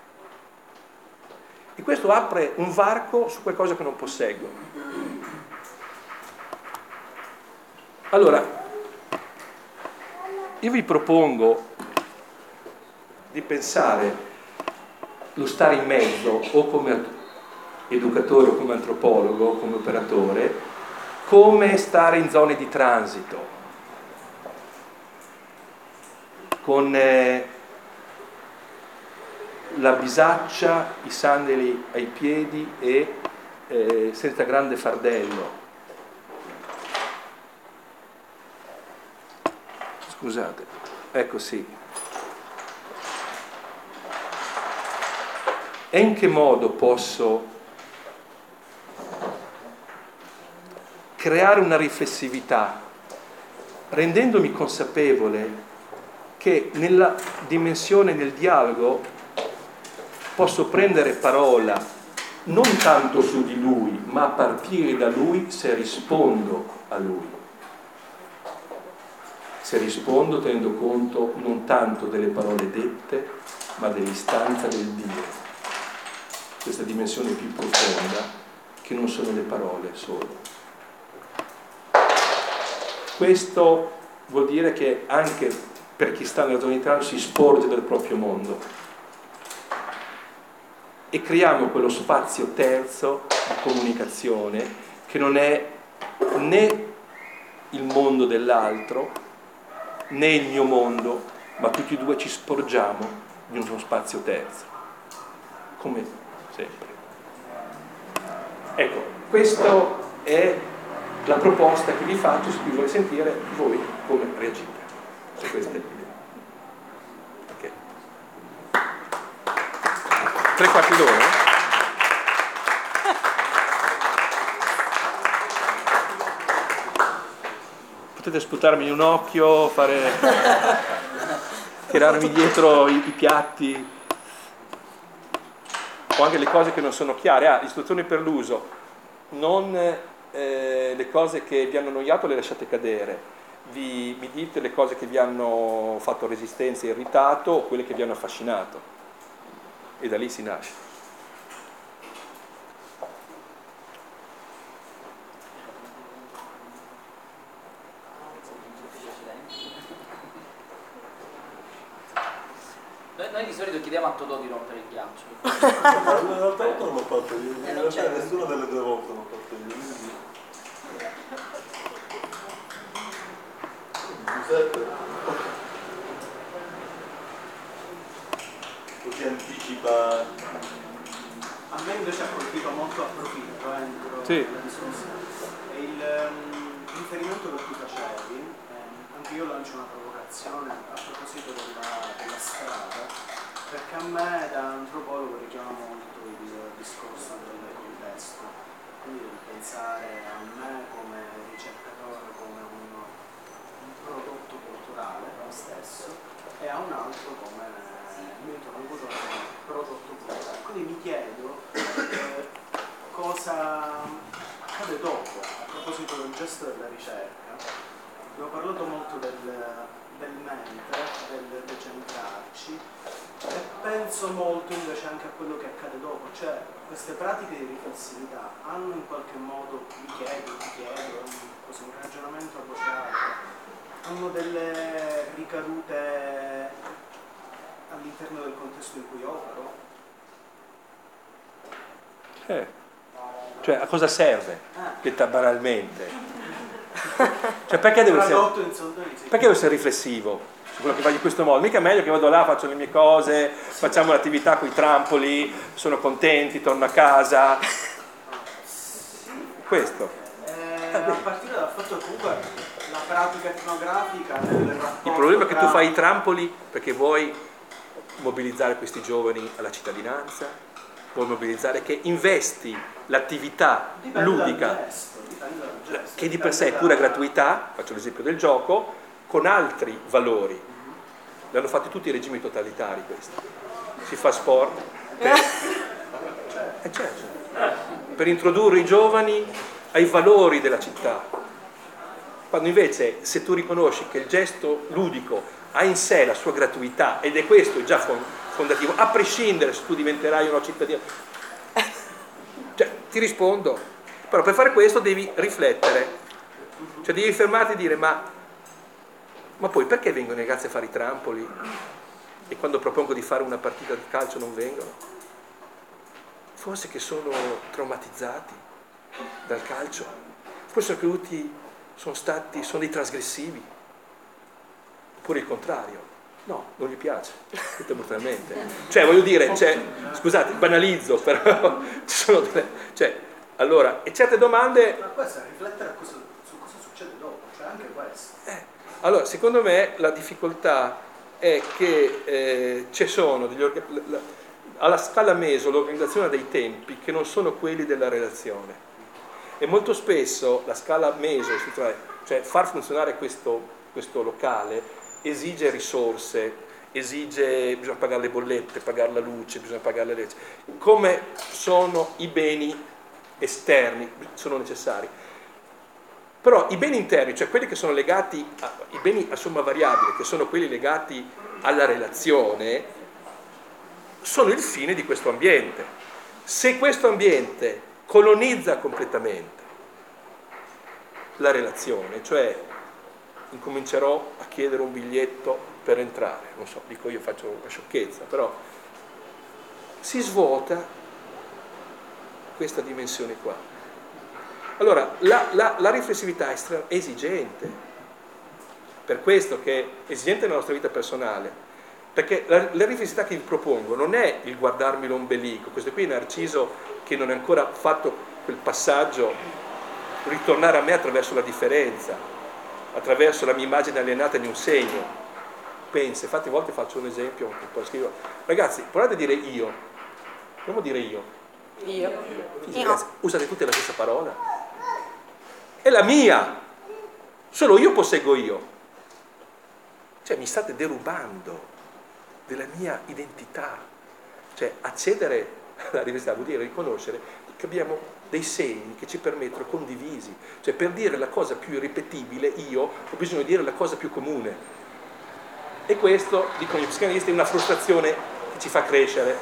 E questo apre un varco su qualcosa che non posseggo. Allora, io vi propongo di pensare lo stare in mezzo, o come educatore o come antropologo, o come operatore, come stare in zone di transito, con la bisaccia, i sandali ai piedi e senza grande fardello. Scusate, ecco sì. E in che modo posso creare una riflessività, rendendomi consapevole che nella dimensione, nel dialogo, posso prendere parola non tanto su di lui, ma a partire da lui se rispondo a lui. se rispondo tenendo conto non tanto delle parole dette, ma dell'istanza del dire. Questa dimensione più profonda che non sono le parole solo. Questo vuol dire che anche per chi sta nella zona di trans si sporge del proprio mondo e creiamo quello spazio terzo di comunicazione che non è né il mondo dell'altro né il mio mondo, ma tutti e due ci sporgiamo di uno spazio terzo, come sempre. Ecco, questa è la proposta che vi faccio, su cui vorrei sentire voi come reagite. Se questa è l'idea. Ok. 3/4 d'ora? Potete sputarmi un occhio, tirarmi dietro i piatti, o anche le cose che non sono chiare. Istruzioni per l'uso. Non le cose che vi hanno annoiato le lasciate cadere. Mi dite le cose che vi hanno fatto resistenza e irritato, o quelle che vi hanno affascinato. E da lì si nasce. Noi di solito chiediamo a Totò di rompere il ghiaccio. In realtà non l'ho fatto io, in realtà nessuna delle due volte l'ho fatto io. Giuseppe così anticipa. A me invece ha colpito molto a profitto Sì. la discussione. E il riferimento che tu facevi, anche io lancio una provocazione a proposito della strada, perché a me da antropologo richiama molto il discorso del contesto, quindi del pensare a me come ricercatore, come un prodotto culturale me stesso, e a un altro come il mio interlocutore come prodotto culturale. Quindi mi chiedo cosa accade dopo, a proposito del gesto della ricerca. Abbiamo parlato molto del mentre, del decentrarci, e penso molto invece anche a quello che accade dopo, cioè queste pratiche di riflessività hanno in qualche modo, ti chiedo, così un ragionamento a voce alta, hanno delle ricadute all'interno del contesto in cui opero? Cioè, a cosa serve? Detta banalmente. Cioè, perché devo essere riflessivo su quello che faccio in questo modo? Mica è meglio che vado là, faccio le mie cose, facciamo l'attività con i trampoli, sono contenti, torno a casa. Questo. A partire dal fatto che comunque la pratica etnografica nel rapporto. Il problema è che tu fai i trampoli perché vuoi mobilizzare questi giovani alla cittadinanza, vuoi mobilizzare che investi l'attività ludica, che di per sé è pura gratuità, faccio l'esempio del gioco, con altri valori. L'hanno fatti tutti i regimi totalitari questi. Si fa sport certo, per introdurre i giovani ai valori della città. Quando invece, se tu riconosci che il gesto ludico ha in sé la sua gratuità, ed è questo già fondativo, a prescindere se tu diventerai o no cittadino, cioè, ti rispondo, però per fare questo devi riflettere, cioè devi fermarti e dire ma poi perché vengono i ragazzi a fare i trampoli e quando propongo di fare una partita di calcio non vengono? Forse che sono traumatizzati dal calcio, forse sono dei trasgressivi, oppure il contrario. No, non gli piace, detto brutalmente. Cioè, voglio dire, scusate, banalizzo, però ci sono allora, e certe domande. Ma questo è riflettere su cosa succede dopo, cioè anche questo. Allora, secondo me la difficoltà è che ci sono alla scala meso l'organizzazione ha dei tempi che non sono quelli della relazione. E molto spesso la scala meso, cioè far funzionare questo locale, esige risorse, bisogna pagare le bollette, pagare la luce, bisogna pagare le leggi. Come sono i beni esterni, sono necessari. Però i beni interni, cioè quelli che sono legati, i beni a somma variabile, che sono quelli legati alla relazione, sono il fine di questo ambiente. Se questo ambiente colonizza completamente la relazione, cioè incomincerò a chiedere un biglietto per entrare, non so, dico io, faccio una sciocchezza, però si svuota questa dimensione qua. Allora, la riflessività è esigente, per questo che è esigente nella nostra vita personale, perché la riflessività che vi propongo non è il guardarmi l'ombelico, questo qui è Narciso che non ha ancora fatto quel passaggio, ritornare a me attraverso la differenza, attraverso la mia immagine alienata di un segno. Pensa, infatti a volte faccio un esempio, poi scrivo, ragazzi, provate a dire io, proviamo a dire io. Io. Sì, ragazzi, usate tutte la stessa parola. È la mia, solo io posseggo io. Cioè mi state derubando della mia identità. Cioè accedere alla diversità vuol dire riconoscere che abbiamo dei segni che ci permettono condivisi. Cioè per dire la cosa più irripetibile, io ho bisogno di dire la cosa più comune. E questo, dicono gli psicanalisti, è una frustrazione che ci fa crescere,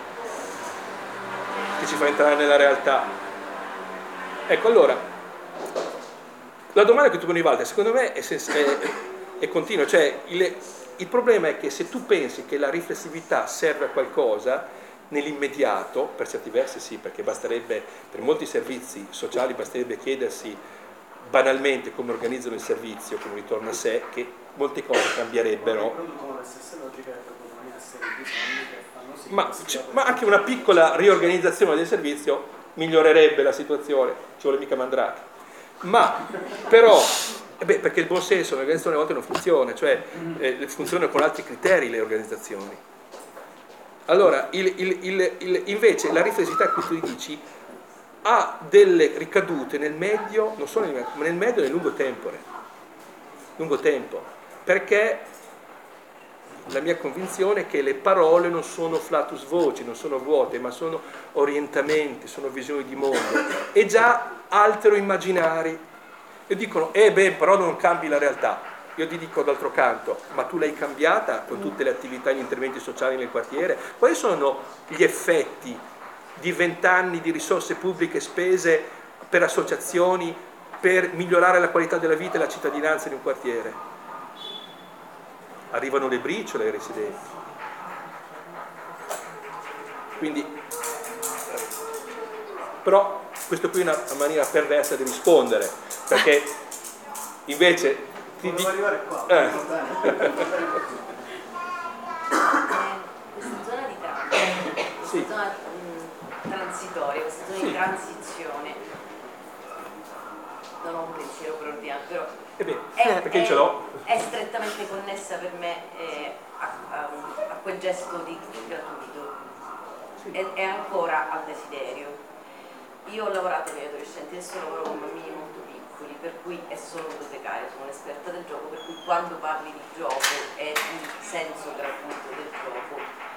che ci fa entrare nella realtà. Ecco, allora, la domanda che tu poni, Walter, secondo me è continua. Cioè, il problema è che se tu pensi che la riflessività serve a qualcosa, nell'immediato, per certi versi sì, perché basterebbe, per molti servizi sociali, basterebbe chiedersi banalmente come organizzano il servizio, come ritorno a sé, che molte cose cambierebbero. Producono le stesse logiche che producono una serie di bisogni che fanno sì Ma anche una piccola riorganizzazione del servizio migliorerebbe la situazione, ci vuole mica Mandrake. Ma però, perché il buon senso nell'organizzazione a volte non funziona, cioè funzionano con altri criteri le organizzazioni. Allora, invece la riflessività che tu dici ha delle ricadute nel medio, non solo ma nel medio e nel lungo tempo, perché la mia convinzione è che le parole non sono flatus voci, non sono vuote, ma sono orientamenti, sono visioni di mondo e già altero immaginari. E dicono, però non cambi la realtà. Io ti dico d'altro canto, ma tu l'hai cambiata con tutte le attività e gli interventi sociali nel quartiere? Quali sono gli effetti di 20 anni di risorse pubbliche spese per associazioni per migliorare la qualità della vita e la cittadinanza di un quartiere? Arrivano le briciole ai residenti. Quindi, però questo qui è una maniera perversa di rispondere, perché invece volevo arrivare qua. Questa zona di transito, Sì. questa zona transitoria, questa zona di transizione, non ho un pensiero preordinato, però perché io ce l'ho. è strettamente connessa per me a quel gesto di gratuito. È ancora al desiderio. Io ho lavorato con gli adolescenti, adesso lavoro con bambini molto piccoli, per cui è solo bibliotecaria, sono un'esperta del gioco, per cui quando parli di gioco e il senso gratuito del gioco,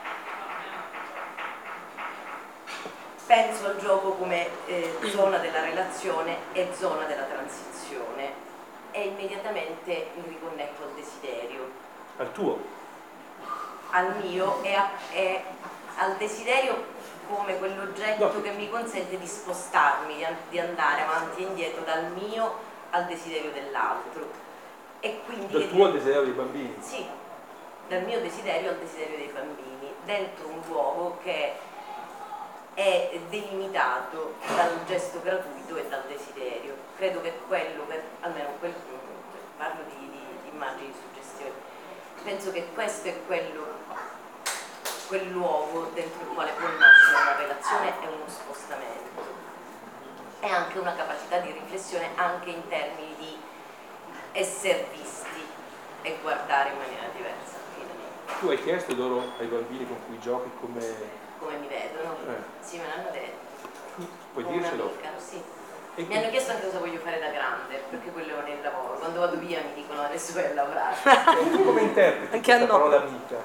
penso al gioco come zona della relazione e zona della transizione e immediatamente mi riconnetto al desiderio. Al tuo? Al mio e al desiderio come quell'oggetto che mi consente di spostarmi, di andare avanti e indietro dal mio al desiderio dell'altro. E quindi Dal tuo al desiderio dei bambini? Sì, dal mio desiderio al desiderio dei bambini, dentro un luogo che è delimitato dal gesto gratuito e dal desiderio. Credo che quello, almeno parlo di immagini, di suggestioni, penso che questo è quel luogo dentro il quale può nascere una relazione e uno spostamento. È anche una capacità di riflessione anche in termini di essere visti e guardare in maniera diversa. Tu hai chiesto loro, ai bambini con cui giochi, come mi vedono? Sì, me l'hanno detto. Puoi dircelo? Un'amica, sì. Mi hanno chiesto anche cosa voglio fare da grande, perché quello è il lavoro. Quando vado via mi dicono adesso vai a lavorare. E tu come interpreti questa parola amica?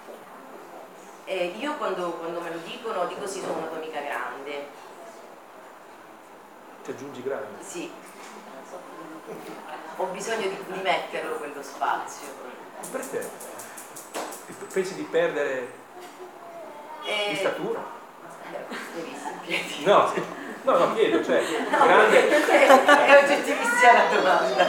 Io quando me lo dicono dico sì, sono una tua amica grande. Ti aggiungi grande? Sì. Ho bisogno di metterlo quello spazio. Perché? Pensi di perdere di statura? Devi visto in piedi. No, no, chiedo, cioè, No, grande... è oggettivissima la domanda.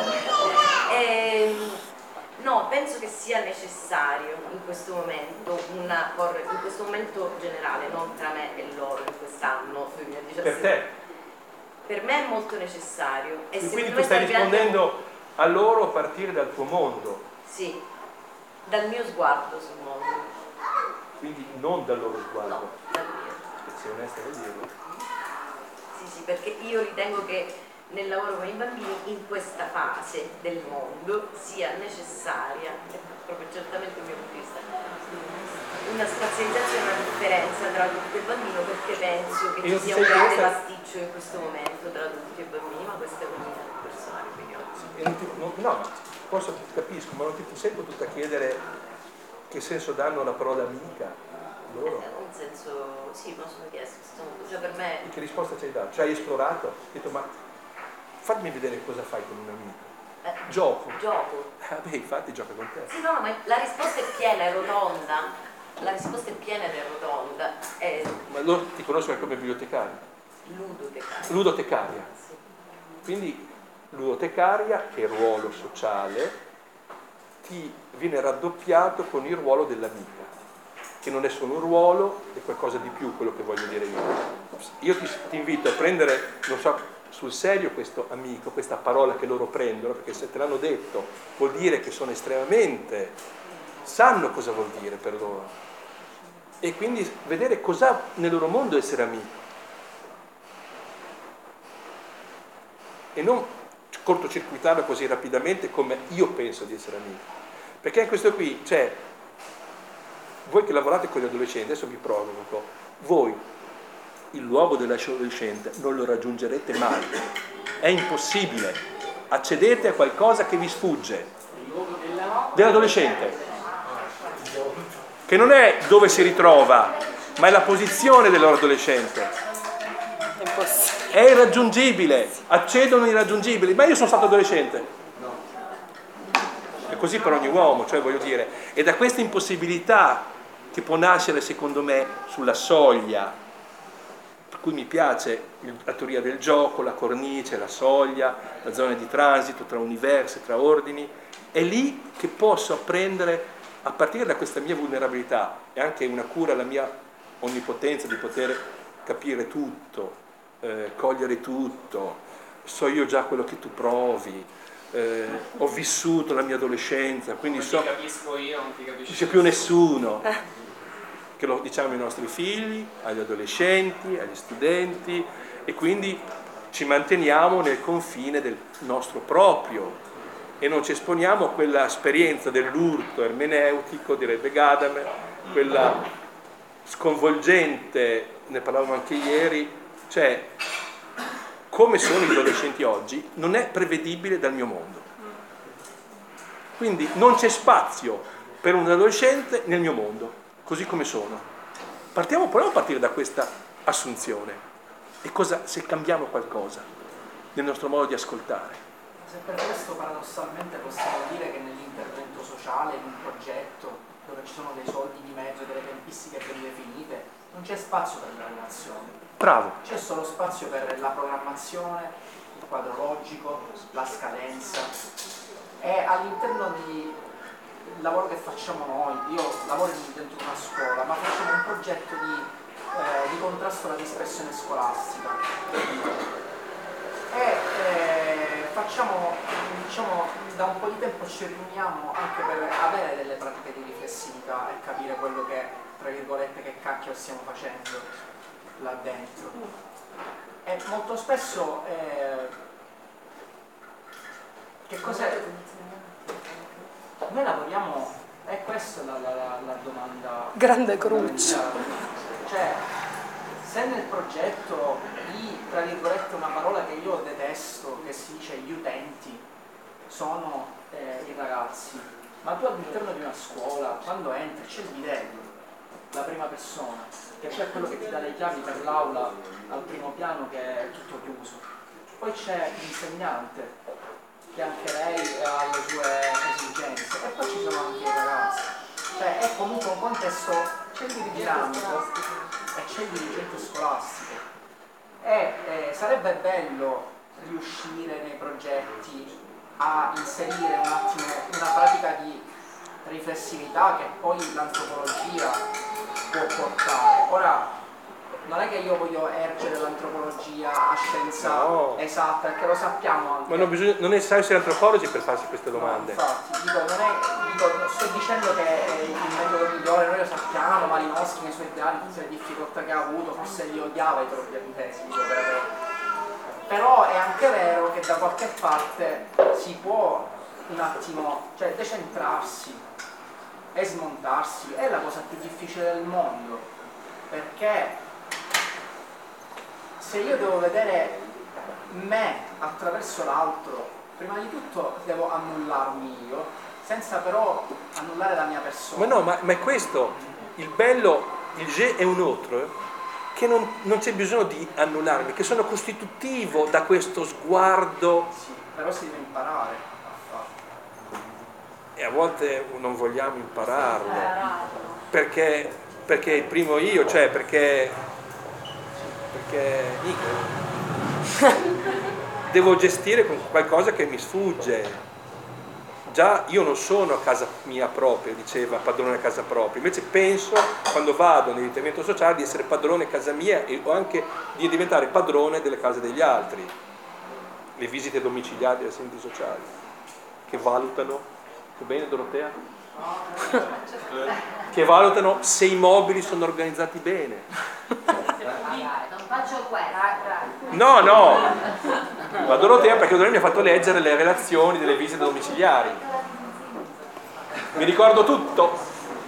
No, penso che sia necessario in questo momento in questo momento generale, non tra me e loro in quest'anno 2017. Per te? Per me è molto necessario. E Quindi tu stai rispondendo a loro a partire dal tuo mondo. Sì, dal mio sguardo sul mondo. Quindi non dal loro sguardo. No, dal mio. Sei onesta nel dirlo. Sì, perché io ritengo che nel lavoro con i bambini in questa fase del mondo sia necessaria, è proprio certamente il mio punto di vista, una spazializzazione, una differenza tra adulto e bambino, perché penso che ci sia un grande pasticcio in questo momento tra adulti e bambini, ma questa è una mia personale opinione. No, capisco, ma non ti sei potuta chiedere che senso danno alla parola amica loro? Un senso, sì, me lo sono chiesto, cioè per me... E che risposta ci hai dato? Cioè hai esplorato? Hai detto, ma fammi vedere cosa fai con un amico. Gioco. Beh, infatti gioca con te. Sì, no, ma la risposta è piena, è rotonda. La risposta è piena ed è rotonda. Ma loro ti conoscono come bibliotecaria? Ludotecaria. Sì. Quindi ludotecaria, che ruolo sociale, ti viene raddoppiato con il ruolo dell'amica, che non è solo un ruolo, è qualcosa di più quello che voglio dire io. Io ti invito a prendere, non so, sul serio questo amico, questa parola che loro prendono, perché se te l'hanno detto vuol dire che sono estremamente, sanno cosa vuol dire per loro, e quindi vedere cos'ha nel loro mondo essere amico e non cortocircuitarlo così rapidamente come io penso di essere amico, perché in questo qui, cioè, voi che lavorate con gli adolescenti, adesso vi provoco, voi il luogo dell'adolescente non lo raggiungerete mai, è impossibile, accedete a qualcosa che vi sfugge. Dell'adolescente, che non è dove si ritrova, ma è la posizione del loro adolescente, è irraggiungibile, accedono irraggiungibili. Ma io sono stato adolescente, è così per ogni uomo, cioè voglio dire, è da questa impossibilità che può nascere, secondo me, sulla soglia, per cui mi piace la teoria del gioco, la cornice, la soglia, la zona di transito tra universi, tra ordini. È lì che posso apprendere, a partire da questa mia vulnerabilità e anche una cura alla mia onnipotenza di poter capire tutto, cogliere tutto, so io già quello che tu provi, ho vissuto la mia adolescenza, quindi non so, ti capisco io, non ti capisci non c'è più nessuno. Che lo diciamo ai nostri figli, agli adolescenti, agli studenti, e quindi ci manteniamo nel confine del nostro proprio e non ci esponiamo a quella esperienza dell'urto ermeneutico, direbbe Gadamer, quella sconvolgente, ne parlavamo anche ieri, cioè come sono gli adolescenti oggi non è prevedibile dal mio mondo. Quindi non c'è spazio per un adolescente nel mio mondo, così come sono. Proviamo a partire da questa assunzione. E se cambiamo qualcosa nel nostro modo di ascoltare? Se per questo paradossalmente possiamo dire che nell'intervento sociale, in un progetto dove ci sono dei soldi di mezzo, delle tempistiche ben definite, non c'è spazio per la relazione. Bravo. C'è solo spazio per la programmazione, il quadro logico, la scadenza. E all'interno di il lavoro che facciamo noi, io lavoro dentro una scuola, ma facciamo un progetto di contrasto alla dispersione scolastica e facciamo, diciamo, da un po' di tempo ci riuniamo anche per avere delle pratiche di riflessività e capire quello che, tra virgolette, che cacchio stiamo facendo là dentro. E molto spesso che cos'è? Noi lavoriamo, e questa è la domanda grande cruce, cioè se nel progetto tra virgolette una parola che io detesto, che si dice gli utenti, sono i ragazzi, ma tu all'interno di una scuola quando entri c'è il bidello, la prima persona, che è quello che ti dà le chiavi per l'aula al primo piano che è tutto chiuso, poi c'è l'insegnante che anche lei ha le sue esigenze, e poi ci sono anche i ragazzi. Cioè è comunque un contesto, c'è il dinamico e c'è il dirigente scolastico. E sarebbe bello riuscire nei progetti a inserire un attimo una pratica di riflessività che poi l'antropologia può portare. Ora, non è che io voglio ergere l'antropologia a scienza esatta, perché lo sappiamo anche. Ma non è necessario essere antropologi per farsi queste domande. No, infatti, sto dicendo che il metodo migliore, noi lo sappiamo, Malinowski nei suoi diari, tutte le difficoltà che ha avuto, forse li odiava i problemi tecnici, però è anche vero che da qualche parte si può un attimo, cioè decentrarsi e smontarsi, è la cosa più difficile del mondo, perché se io devo vedere me attraverso l'altro, prima di tutto devo annullarmi io, senza però annullare la mia persona. Ma no, ma è questo, il bello, il je è un autre, che non c'è bisogno di annullarmi, che sono costitutivo da questo sguardo. Sì, però si deve imparare a farlo. E a volte non vogliamo impararlo, perché il primo io, cioè perché devo gestire con qualcosa che mi sfugge. Già io non sono a casa mia propria, diceva, padrone a casa propria, invece penso, quando vado nell'intervento sociale, di essere padrone a casa mia o anche di diventare padrone delle case degli altri. Le visite domiciliari degli assistenti sociali, che valutano, va bene Dorotea? Che valutano se i mobili sono organizzati bene. Non faccio guerra. No, ma Dorotea perché Dorotea mi ha fatto leggere le relazioni delle visite domiciliari. Mi ricordo tutto.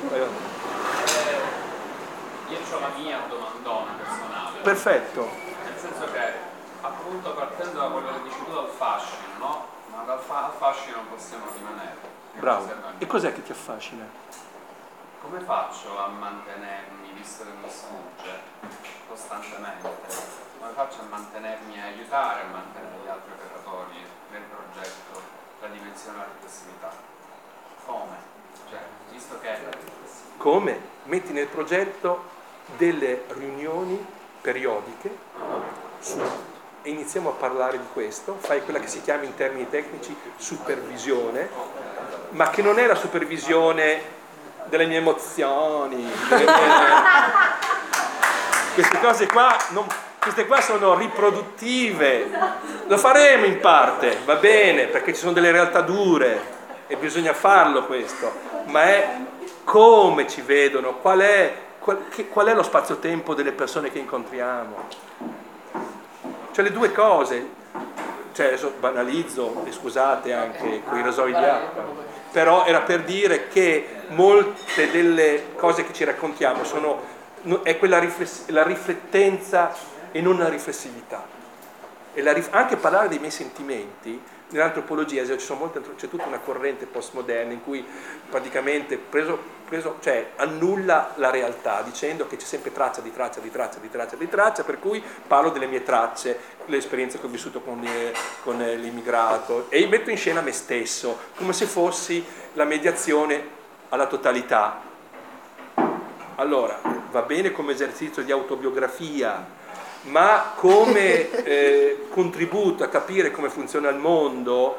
Io ho la mia domandona personale. Perfetto. Nel senso che, appunto, partendo da quello che dici tu dal fascino, no? Ma dal fascino non possiamo rimanere. Bravo. E cos'è che ti affascina? Come faccio a mantenermi, visto che mi sfugge costantemente, come faccio a mantenermi, a aiutare a mantenere gli altri operatori nel progetto la dimensione della riflessività? Come? Cioè, visto che... Come? Metti nel progetto delle riunioni periodiche e iniziamo a parlare di questo, fai quella che si chiama in termini tecnici supervisione, ma che non è la supervisione delle mie emozioni, queste cose qua queste qua sono riproduttive, lo faremo in parte, va bene, perché ci sono delle realtà dure e bisogna farlo questo, ma è come ci vedono, qual è lo spazio-tempo delle persone che incontriamo, cioè le due cose, cioè adesso banalizzo e scusate anche con i rasoi di acqua, però era per dire che molte delle cose che ci raccontiamo è quella la riflettenza e non la riflessività. E anche parlare dei miei sentimenti, nell'antropologia c'è tutta una corrente postmoderna in cui praticamente cioè annulla la realtà dicendo che c'è sempre traccia di traccia, per cui parlo delle mie tracce, le esperienze che ho vissuto con l'immigrato e metto in scena me stesso come se fossi la mediazione alla totalità. Allora, va bene come esercizio di autobiografia, ma come contributo a capire come funziona il mondo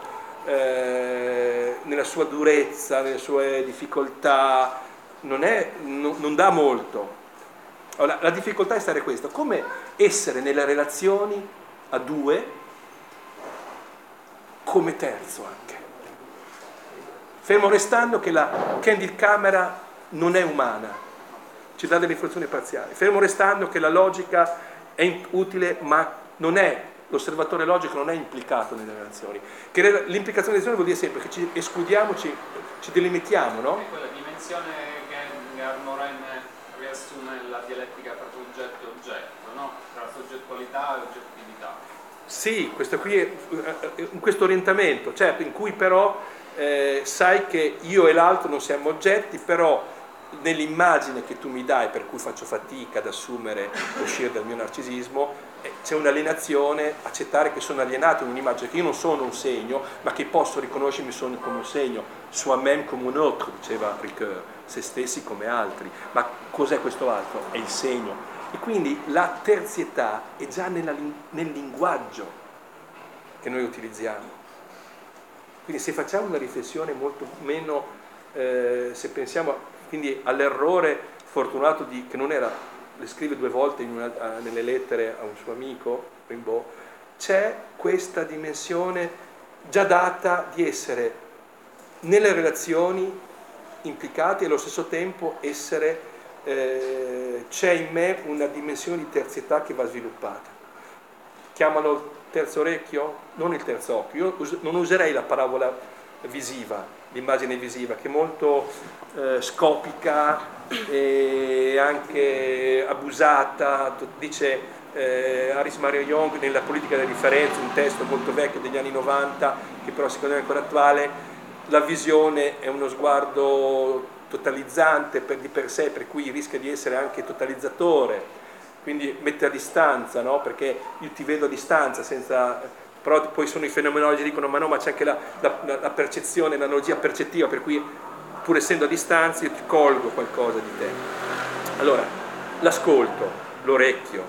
nella sua durezza, nelle sue difficoltà, non dà molto. Allora, la difficoltà è stare questo, come essere nelle relazioni a due come terzo anche, fermo restando che la candid camera non è umana, ci dà delle informazioni parziali, fermo restando che la logica è utile, ma non è, l'osservatore logico non è implicato nelle relazioni. Che l'implicazione delle relazioni vuol dire sempre che ci escludiamo, ci delimitiamo, no? È quella dimensione che Armoren riassume la dialettica tra soggetto e oggetto, no? Tra soggettualità e oggettività. Sì, questo qui è questo orientamento, certo, in cui però sai che io e l'altro non siamo oggetti, però nell'immagine che tu mi dai, per cui faccio fatica ad assumere, uscire dal mio narcisismo, c'è un'alienazione, accettare che sono alienato in un'immagine, che io non sono un segno, ma che posso riconoscermi sono come un segno, soi-même comme un autre, diceva Ricoeur, se stessi come altri. Ma cos'è questo altro? È il segno. E quindi la terzietà è già nel linguaggio che noi utilizziamo. Quindi se facciamo una riflessione molto meno, se pensiamo quindi all'errore fortunato che non era, le scrive 2 volte nelle lettere a un suo amico, Rimbaud, c'è questa dimensione già data di essere nelle relazioni implicate e allo stesso tempo essere, c'è in me una dimensione di terzietà che va sviluppata. Chiamano il terzo orecchio? Non il terzo occhio. Io non userei la parabola visiva, l'immagine visiva, che è molto scopica e anche abusata. Dice Aris Mario Young nella politica della differenza, un testo molto vecchio degli anni 90 che però secondo me è ancora attuale: la visione è uno sguardo totalizzante di per sé, per cui rischia di essere anche totalizzatore, quindi mette a distanza, no? Perché io ti vedo a distanza però poi sono i fenomenologi che dicono ma no, ma c'è anche la percezione, l'analogia percettiva, per cui pur essendo a distanza io ti colgo qualcosa di te. Allora, l'ascolto, l'orecchio,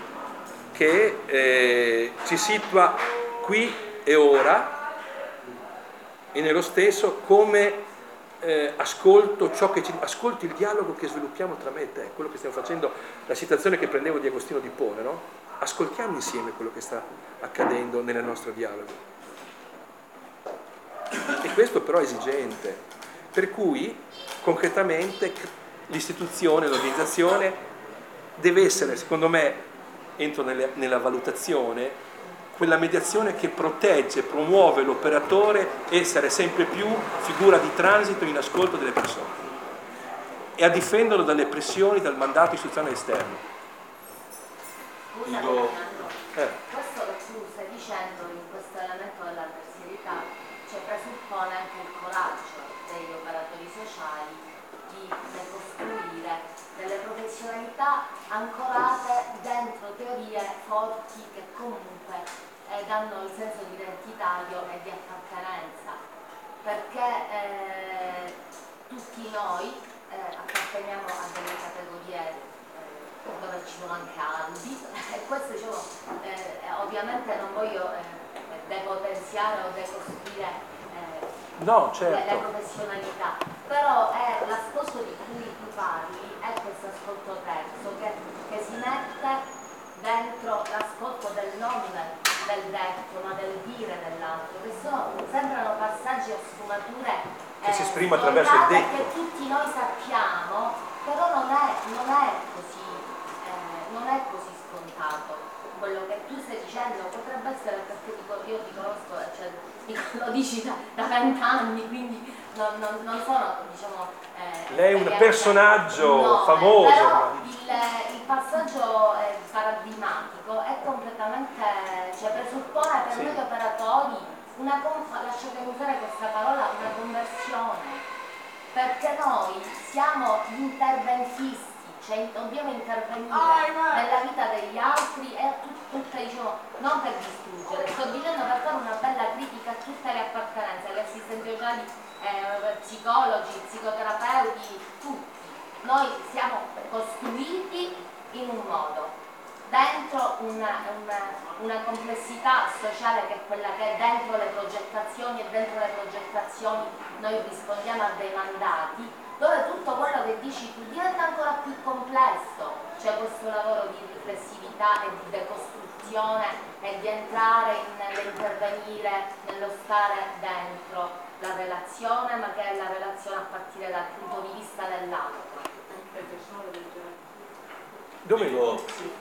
che ci situa qui e ora, e nello stesso come ascolto ascolti il dialogo che sviluppiamo tra me e te, quello che stiamo facendo, la citazione che prendevo di Agostino di Ippone, no? Ascoltiamo insieme quello che sta accadendo nel nostro dialogo. E questo però è esigente, per cui concretamente l'istituzione, l'organizzazione deve essere, secondo me, entro nella valutazione, quella mediazione che protegge, promuove l'operatore essere sempre più figura di transito in ascolto delle persone e a difenderlo dalle pressioni, dal mandato istituzionale esterno. Scusa, questo che tu stai dicendo in questo elemento della terzietà, cioè presuppone anche il coraggio degli operatori sociali di decostruire delle professionalità ancorate dentro teorie forti che comunque danno il senso di identitario e di appartenenza, perché tutti noi apparteniamo a delle categorie dove ci sono anche albi e questo, diciamo, ovviamente non voglio depotenziare o decostruire no, certo, le professionalità, però l'ascolto di cui tu parli è questo ascolto terzo che si mette dentro l'ascolto del non del detto, ma del dire dell'altro, che sembrano passaggi o sfumature che si esprime attraverso il detto, che tutti noi sappiamo, però non è così scontato. Quello che tu stai dicendo potrebbe essere, perché io ti conosco, cioè, lo dici da 20 anni, quindi non sono, diciamo... lei è un personaggio famoso. Però il passaggio paradigmatico è completamente, cioè presuppone per noi operatori lasciatemi usare questa parola, una conversione, perché noi siamo interventisti, cioè dobbiamo intervenire nella vita degli altri e tutte, diciamo, non per distruggere, sto dicendo per fare una bella critica a tutte le appartenenze, gli assistenti sociali, psicologi, psicoterapeuti, tutti. Noi siamo costruiti in un modo, dentro una complessità sociale che è quella che è dentro le progettazioni, e dentro le progettazioni noi rispondiamo a dei mandati, dove tutto quello che dici tu diventa ancora più complesso. C'è questo lavoro di riflessività e di decostruzione e di entrare nell'intervenire, nello stare dentro la relazione, ma che è la relazione a partire dal punto di vista dell'altro. Domenico,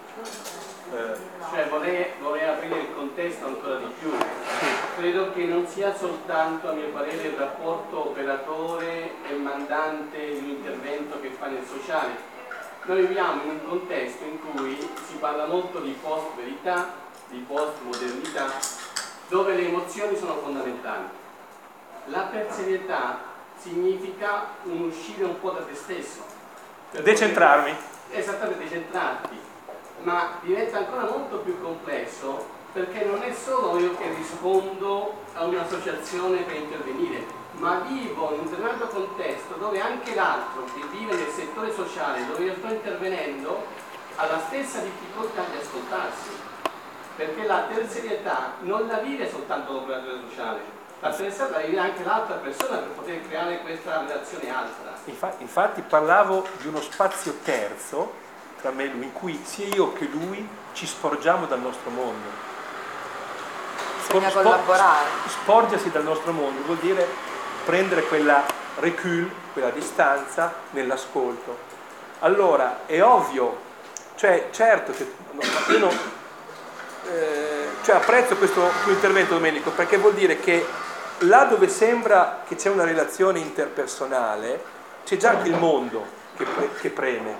cioè vorrei aprire il contesto ancora di più. Credo che non sia soltanto, a mio parere, il rapporto operatore e mandante di un intervento che fa nel sociale. Noi viviamo in un contesto in cui si parla molto di post-verità, di post-modernità, dove le emozioni sono fondamentali. La terzietà significa un uscire un po' da te stesso, Decentrarmi. Esattamente, decentrarti, ma diventa ancora molto più complesso perché non è solo io che rispondo a un'associazione per intervenire, ma vivo in un determinato contesto dove anche l'altro che vive nel settore sociale dove io sto intervenendo ha la stessa difficoltà di ascoltarsi, perché la terzietà non la vive soltanto l'operatore sociale, la terzietà la vive anche l'altra persona per poter creare questa relazione altra. Infatti parlavo di uno spazio terzo tra me e lui, in cui sia io che lui ci sporgiamo dal nostro mondo. Bisogna collaborare. Sporgersi dal nostro mondo vuol dire prendere quella recul, quella distanza nell'ascolto. Allora, è ovvio, cioè certo che io non, cioè apprezzo questo tuo intervento, Domenico, perché vuol dire che là dove sembra che c'è una relazione interpersonale c'è già anche il mondo che preme,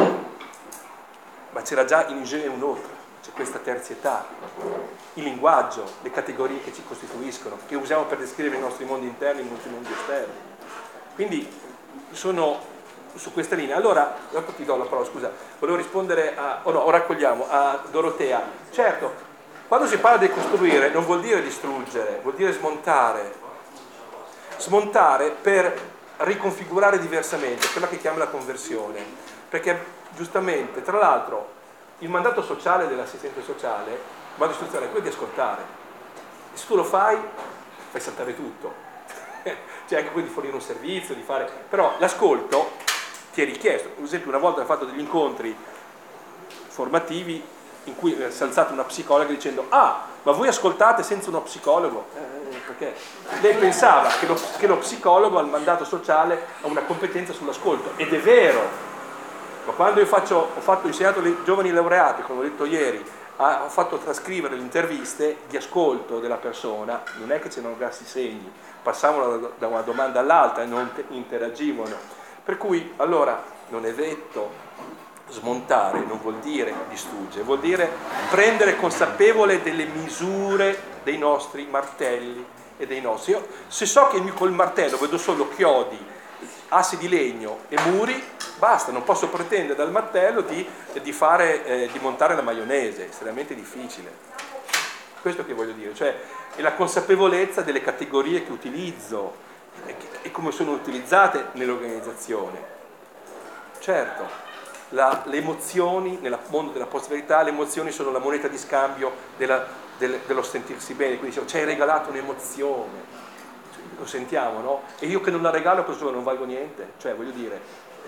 ma c'era già in genere un'altra, c'è questa terzietà, il linguaggio, le categorie che ci costituiscono, che usiamo per descrivere i nostri mondi interni e i nostri mondi esterni. Quindi sono su questa linea. Allora, dopo ti do la parola, scusa, volevo rispondere o raccogliamo a Dorotea. Certo, quando si parla di costruire non vuol dire distruggere, vuol dire smontare. Smontare per riconfigurare diversamente, quella che chiama la conversione. Perché giustamente, tra l'altro, il mandato sociale dell'assistente sociale, il mandato istituzionale è quello di ascoltare. E se tu lo fai saltare tutto. C'è anche quello di fornire un servizio, di fare... Però l'ascolto ti è richiesto. Per esempio, una volta ho fatto degli incontri formativi in cui si è alzata una psicologa dicendo ma voi ascoltate senza uno psicologo? Perché lei pensava che lo psicologo al mandato sociale ha una competenza sull'ascolto, ed è vero, ma quando io ho insegnato ai giovani laureati, come ho detto ieri, ho fatto trascrivere le interviste di ascolto della persona, non è che c'erano grossi segni, passavano da una domanda all'altra e non interagivano, per cui allora non è detto. Smontare non vuol dire distruggere, vuol dire prendere consapevole delle misure dei nostri martelli e dei nostri. Io, se so che col martello vedo solo chiodi, assi di legno e muri, basta, non posso pretendere dal martello di montare la maionese, è estremamente difficile. Questo che voglio dire, cioè è la consapevolezza delle categorie che utilizzo e come sono utilizzate nell'organizzazione. Certo. Le emozioni, nel mondo della post-verità, le emozioni sono la moneta di scambio dello sentirsi bene, quindi diciamo, ci hai regalato un'emozione, lo sentiamo, no? E io che non la regalo, cosa non valgo niente? Cioè, voglio dire,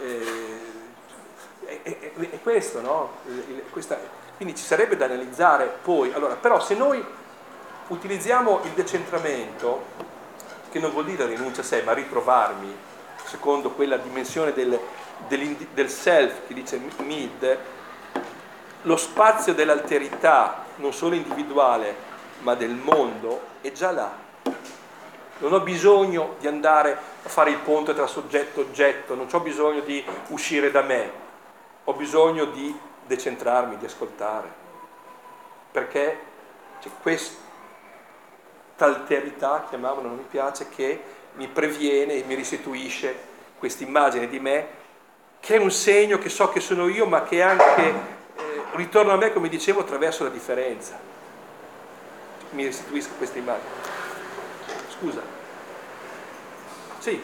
è questo, no? Quindi ci sarebbe da analizzare poi, allora, però se noi utilizziamo il decentramento, che non vuol dire rinuncia a sé, ma ritrovarmi, secondo quella dimensione del self che dice Mead, lo spazio dell'alterità non solo individuale ma del mondo è già là. Non ho bisogno di andare a fare il ponte tra soggetto e oggetto, non ho bisogno di uscire da me, ho bisogno di decentrarmi, di ascoltare, perché c'è questa alterità, chiamavano, non mi piace, che mi previene e mi restituisce questa immagine di me che è un segno che so che sono io, ma che anche ritorna a me, come dicevo, attraverso la differenza. Mi restituisco questa immagine. Scusa. Sì.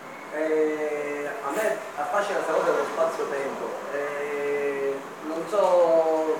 A me affascina questa cosa dello spazio-tempo. Non so...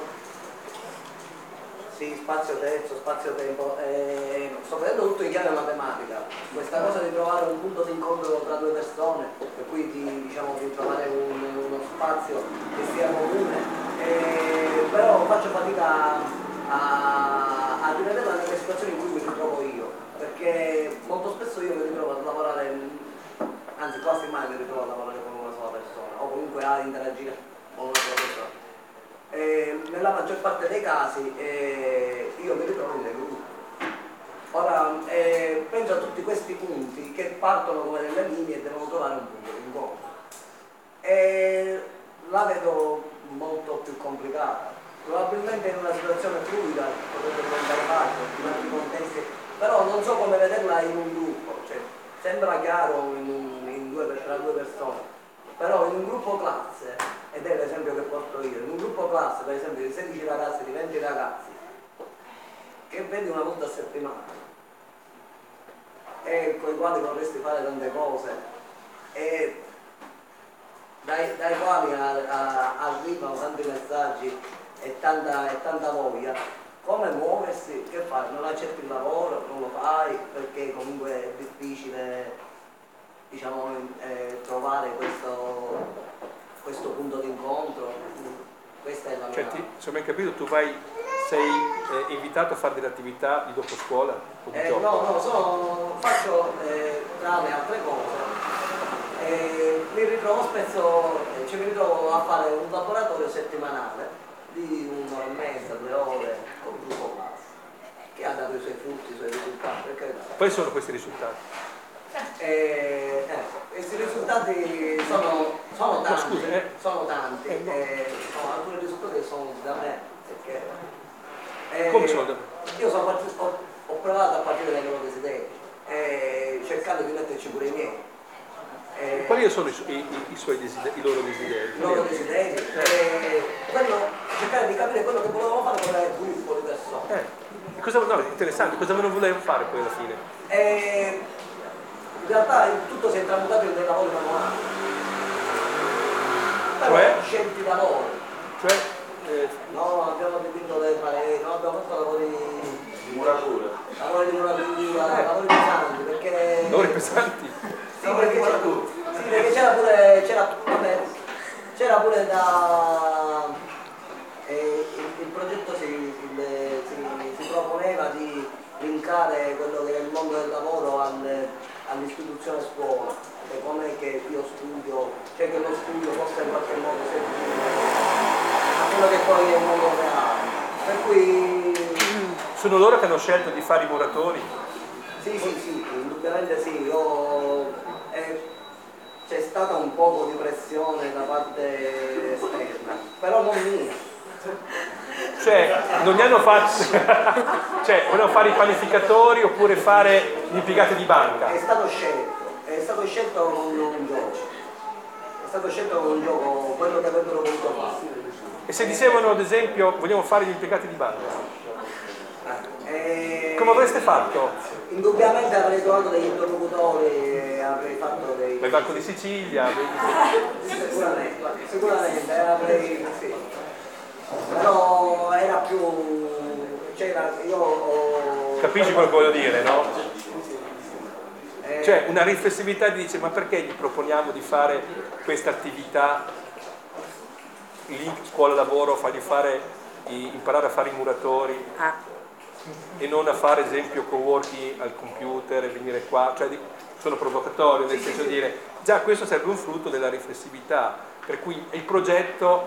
Sì, spazio-terzo, spazio-tempo. Sto vedendo tutto in chiave matematica. Questa cosa di trovare un punto di incontro tra due persone, per cui di trovare uno spazio che sia comune. Però faccio fatica a rivederla nelle situazioni in cui mi ritrovo io, perché molto spesso io mi ritrovo a lavorare, anzi quasi mai mi ritrovo a lavorare con una sola persona, o comunque a interagire con una sola persona. Nella maggior parte dei casi io mi ritrovo in dei gruppi. Ora penso a tutti questi punti che partono come delle linee e devono trovare un punto di incontro. La vedo molto più complicata. Probabilmente in una situazione fluida potrebbe diventare facile, in altri contesti, però non so come vederla in un gruppo, cioè, sembra chiaro tra due persone. però in un gruppo classe, ed è l'esempio che porto io, in un gruppo classe per esempio di 16 ragazzi, di 20 ragazzi, che vedi una volta a settimana e con i quali vorresti fare tante cose e dai quali arrivano tanti messaggi e tanta voglia, come muoversi? Che fai? Non accetti il lavoro, non lo fai perché comunque è difficile, diciamo, trovare questo punto d'incontro. Questa è la mia... Cioè, se ho ben capito, tu sei invitato a fare delle attività di dopo scuola? O di gioco? No, faccio tra le altre cose. Mi ritrovo spesso, mi ritrovo a fare un laboratorio settimanale di 1 ora e mezza, 2 ore, con un gruppo classe, che ha dato i suoi frutti, i suoi risultati. Quali sono questi risultati? Questi risultati sono tanti, scusa, sono tanti, alcuni risultati sono da me, perché come sono da me? Io ho provato a partire dai loro desideri, cercando di metterci pure i miei. Quali sono i loro desideri? I loro desideri? Cercare di capire quello che volevamo fare con il gruppo di persone. No, è interessante, cosa volevano fare poi alla fine? In realtà tutto si è tramutato in dei lavori manuali. Però Cioè? scelti lavori. Cioè? No, abbiamo dipinto le pareti, no, abbiamo fatto lavori Di muratura. Lavori di muratura, lavori pesanti, perché... Lavori pesanti? Sì, perché c'era pure da... il progetto si proponeva di linkare quello che è il mondo del lavoro all'istituzione scuola, e come che io studio, cioè che lo studio possa in qualche modo servire a quello che poi è il mondo reale. Per cui... Sono loro che hanno scelto di fare i muratori? Sì, indubbiamente sì. C'è stata un poco di pressione da parte esterna, però non mia. Cioè, non gli hanno fatto... cioè, volevano fare i panificatori oppure fare gli impiegati di banca? È stato scelto con un gioco. È stato scelto con un gioco quello che avrebbero voluto fare. E se dicevano, ad esempio, vogliamo fare gli impiegati di banca? Come avreste fatto? Indubbiamente avrei trovato degli interlocutori e avrei fatto dei... Il Banco di Sicilia? Sicuramente avrei... sì. Però era più... Capisci quello che voglio dire, no? Cioè una riflessività dice, ma perché gli proponiamo di fare questa attività, link scuola-lavoro, imparare a fare i muratori, e non a fare, esempio, co-working al computer e venire qua, cioè sono provocatorio, nel senso di dire, già questo sarebbe un frutto della riflessività, per cui il progetto...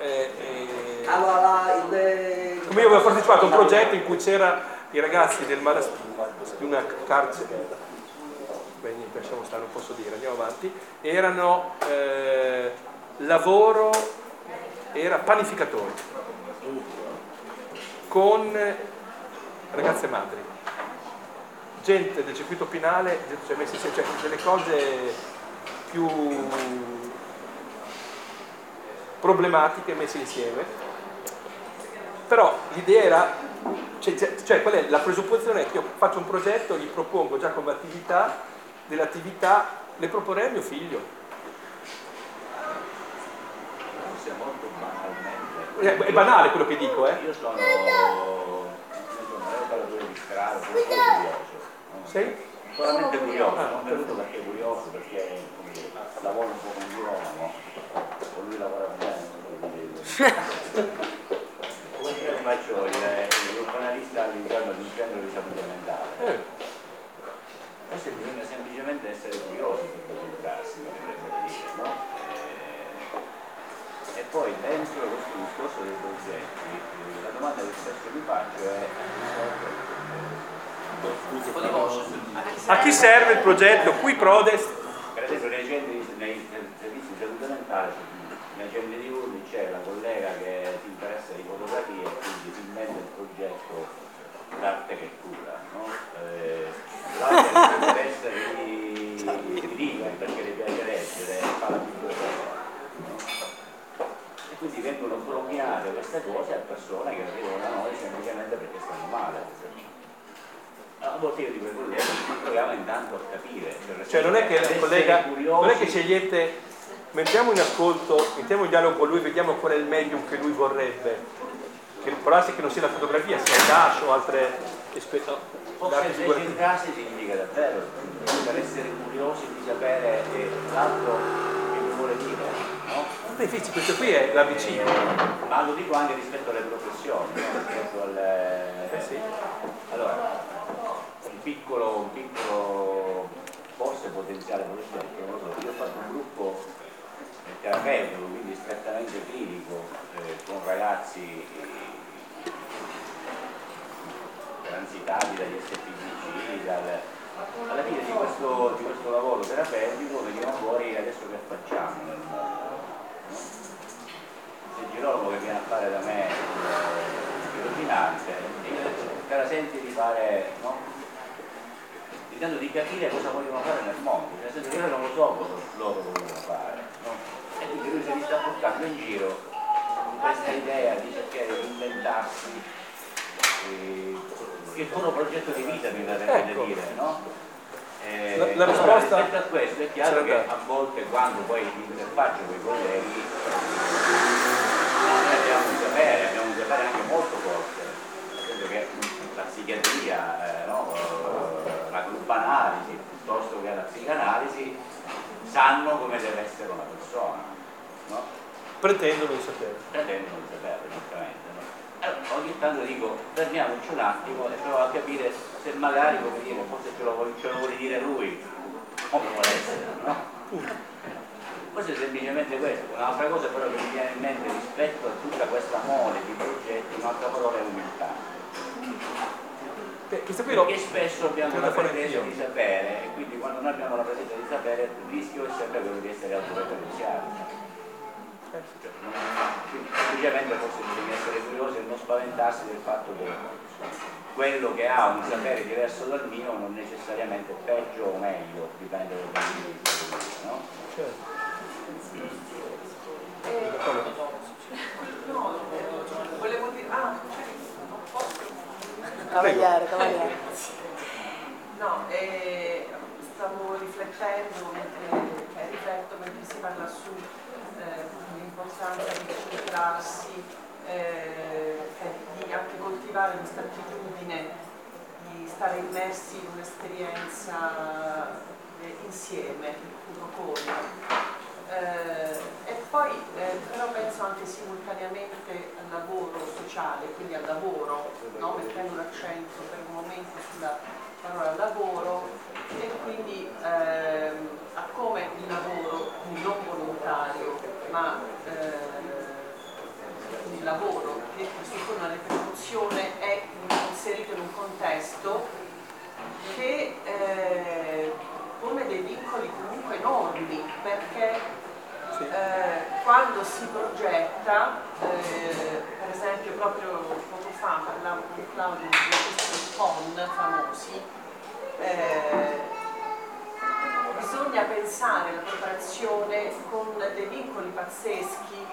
come io avevo partecipato a un progetto in cui c'era i ragazzi di una carcere, beh niente, lasciamo stare, non posso dire, andiamo avanti, erano era panificatori con ragazze madri, gente del circuito penale, cioè delle cose più problematiche messe insieme. Però l'idea era, cioè qual è la presupposizione? È che io faccio un progetto, gli propongo già come attività, delle attività, le proporrei a mio figlio. Forse molto banalmente. È banale quello che dico, Io sono operatore di strada, sono solo curioso. Sei? Solamente curioso, sono venuto perché è curioso, perché lavoro un po' con Girolamo, con lui lavora bene, faccio il giornalista all'interno di un centro di salute mentale. Forse bisogna semplicemente essere curiosi per comunicarsi, mi potrebbe dire, no? E poi dentro questo discorso dei progetti, la domanda che spesso mi faccio è a chi serve il progetto? Qui Prodest? Per esempio nei servizi di salute mentale, nei centri diurni c'è la collega che si interessa di fotografia e quindi si inventa il progetto d'arte che cura, no? L'altra che si interessa di lingua perché le piace leggere, fa la biblioteca. insegnate queste cose a persone che arrivano da noi semplicemente perché stanno male. A volte io dico ai colleghi, proviamo intanto a capire. Cioè non è che il collega, non è che scegliete, mettiamo in ascolto, mettiamo in dialogo con lui, vediamo qual è il medium che lui vorrebbe. Che può darsi che non sia la fotografia, sia il dash o altre esperienze. Forse invece in casi significa davvero per essere curiosi di sapere l'altro che mi vuole dire, no? Beh, questo qui è l'ABC. Ma lo dico anche rispetto alle professioni, no? Rispetto sì. Allora, un piccolo forse potenziale progetto, non lo so, io ho fatto un gruppo terapeutico, quindi strettamente clinico, con ragazzi transitati dagli SPDC, alla fine di questo lavoro terapeutico veniva fuori adesso che facciamo nel mondo. No? Se il girologo che viene a fare da me il ordinante, te la senti di fare, no? Intendo di capire cosa vogliono fare nel mondo, nel senso che io non lo so cosa loro vogliono fare, no? E quindi lui si sta portando in giro con questa idea di cercare di inventarsi il loro progetto di vita, mi verrebbe da dire, no? La risposta rispetto a questo è chiaro che a volte quando poi mi interfaccio con i colleghi noi abbiamo un sapere anche molto forte, nel senso che la psichiatria, no? La gruppanalisi piuttosto che la psicanalisi sanno come deve essere una persona, no? Pretendono di sapere, giustamente. Allora, ogni tanto dico, fermiamoci un attimo e proviamo a capire se magari, come dire, forse ce lo vuole dire lui, o vuole essere, no? Questo è semplicemente questo. Un'altra cosa però che mi viene in mente rispetto a tutta questa mole di progetti, un'altra parola è umiltà. Perché spesso abbiamo la pretesa di sapere, e quindi quando noi abbiamo la pretesa di sapere, il rischio è sempre quello di essere autoreferenziali. Semplicemente forse bisogna essere curiosi e non spaventarsi del fatto che quello che ha un sapere diverso dal mio non necessariamente è peggio o meglio, dipende dal punto di vista, no? No, volevo dire, Cavaliere. No, stavo riflettendo mentre si parla su l'importanza di concentrarsi, di anche coltivare questa attitudine di stare immersi in un'esperienza insieme, con. E poi però penso anche simultaneamente al lavoro sociale, quindi al lavoro, no? Mettendo l'accento per un momento sulla parola lavoro e quindi a come il lavoro non volontario, ma il lavoro che suppone una retribuzione è inserito in un contesto che pone dei vincoli comunque enormi, perché quando si progetta, per esempio proprio poco fa parlavo con Claudio di questi PON famosi, bisogna pensare la preparazione con dei vincoli pazzeschi,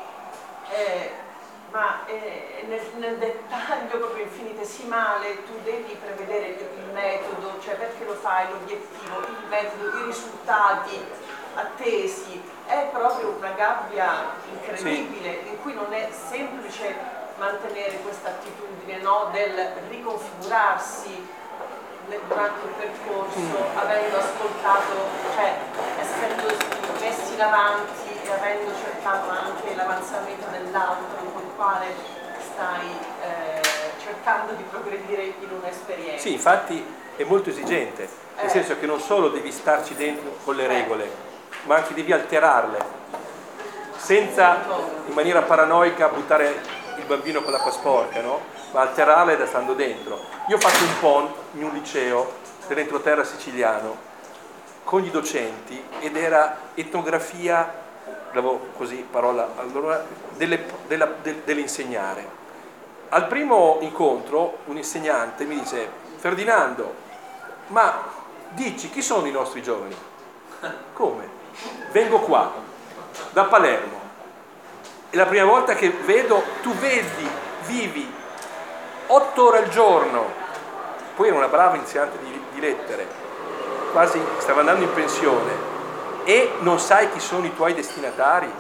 ma nel dettaglio proprio infinitesimale tu devi prevedere il metodo, cioè perché lo fai, l'obiettivo, il metodo, i risultati attesi, è proprio una gabbia incredibile in cui non è semplice mantenere questa attitudine, no, del riconfigurarsi durante il percorso, avendo ascoltato, cioè essendo messi in avanti e avendo cercato anche l'avanzamento dell'altro con il quale stai cercando di progredire in un'esperienza. Sì, infatti è molto esigente, nel senso che non solo devi starci dentro con le regole, ma anche devi alterarle, senza in maniera paranoica buttare il bambino con l'acqua sporca, no? Ma alterarle da stando dentro. Io ho fatto un PON in un liceo dell'entroterra siciliano con i docenti ed era etnografia, così parola, allora, dell'insegnare. Al primo incontro un insegnante mi dice: Ferdinando, ma dici chi sono i nostri giovani? Come? Vengo qua da Palermo, è la prima volta che vedo, tu vivi 8 ore al giorno, poi era una brava insegnante di lettere, quasi stava andando in pensione, e non sai chi sono i tuoi destinatari?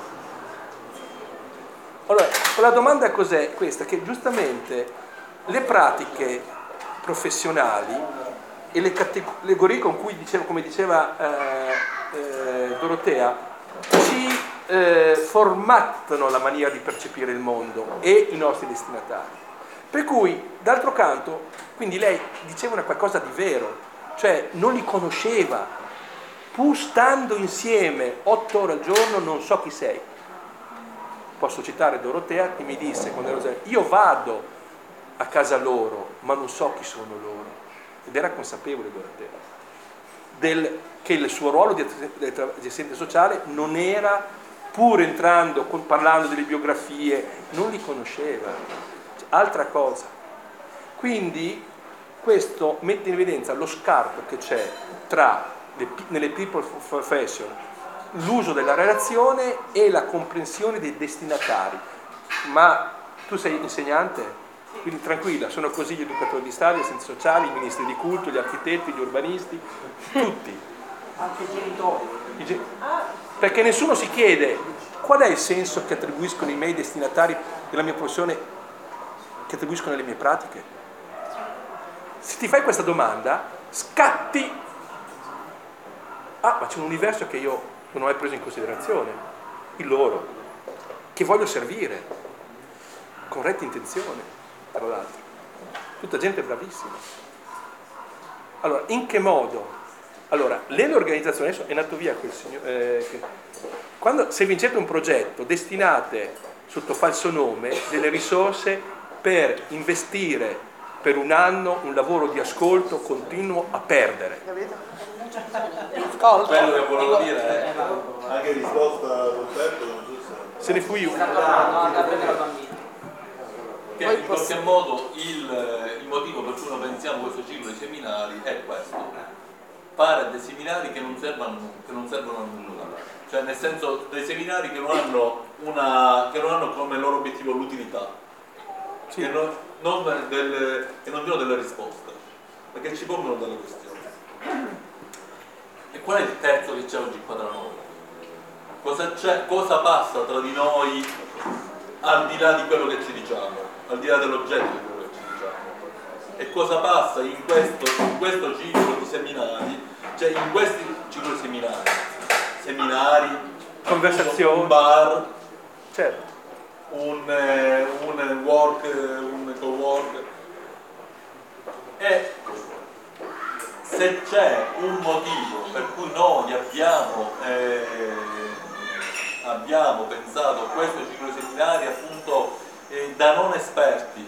Allora, la domanda cos'è questa? Che giustamente le pratiche professionali e le categorie con cui come diceva Dorotea, ci formattano la maniera di percepire il mondo e i nostri destinatari. Per cui, d'altro canto, quindi lei diceva una qualcosa di vero, cioè non li conosceva, pur stando insieme 8 ore al giorno non so chi sei. Posso citare Dorotea che mi disse quando ero giovane, io vado a casa loro ma non so chi sono loro, ed era consapevole Dorotea che il suo ruolo di assistente sociale non era, pur entrando, parlando delle biografie, non li conosceva, altra cosa. Quindi questo mette in evidenza lo scarto che c'è tra nelle people profession l'uso della relazione e la comprensione dei destinatari. Ma tu sei insegnante? Quindi tranquilla, sono così gli educatori di Stato, gli assistenti sociali, i ministri di culto, gli architetti, gli urbanisti, tutti. Anche i genitori. Perché nessuno si chiede qual è il senso che attribuiscono i miei destinatari della mia professione, che attribuiscono alle mie pratiche. Se ti fai questa domanda, scatti. Ma c'è un universo che io non ho mai preso in considerazione, il loro, che voglio servire, con retta intenzione, tra l'altro. Tutta gente bravissima. Allora, in che modo? Allora, nell'organizzazione, adesso è nato via quel signore, se vincete un progetto, destinate sotto falso nome delle risorse per investire per un anno un lavoro di ascolto continuo a perdere. Quello che volevo dire è anche risposta a Roberto, non so se ne fui io. Che in qualche modo il motivo per cui noi pensiamo questo ciclo di seminari è questo: fare dei seminari che non servono a nulla, cioè nel senso dei seminari che non hanno come loro obiettivo l'utilità, sì, che non diano delle risposte, perché ci pongono delle questioni. E qual è il terzo che c'è oggi qua tra noi? Cosa passa tra di noi al di là di quello che ci diciamo, al di là dell'oggetto di quello che ci diciamo? E cosa passa in questo ciclo di seminari, cioè in questi ciclo di seminari, conversazioni, un bar, certo, un co-work, e se c'è un motivo per cui noi abbiamo pensato questo ciclo di seminari appunto da non esperti,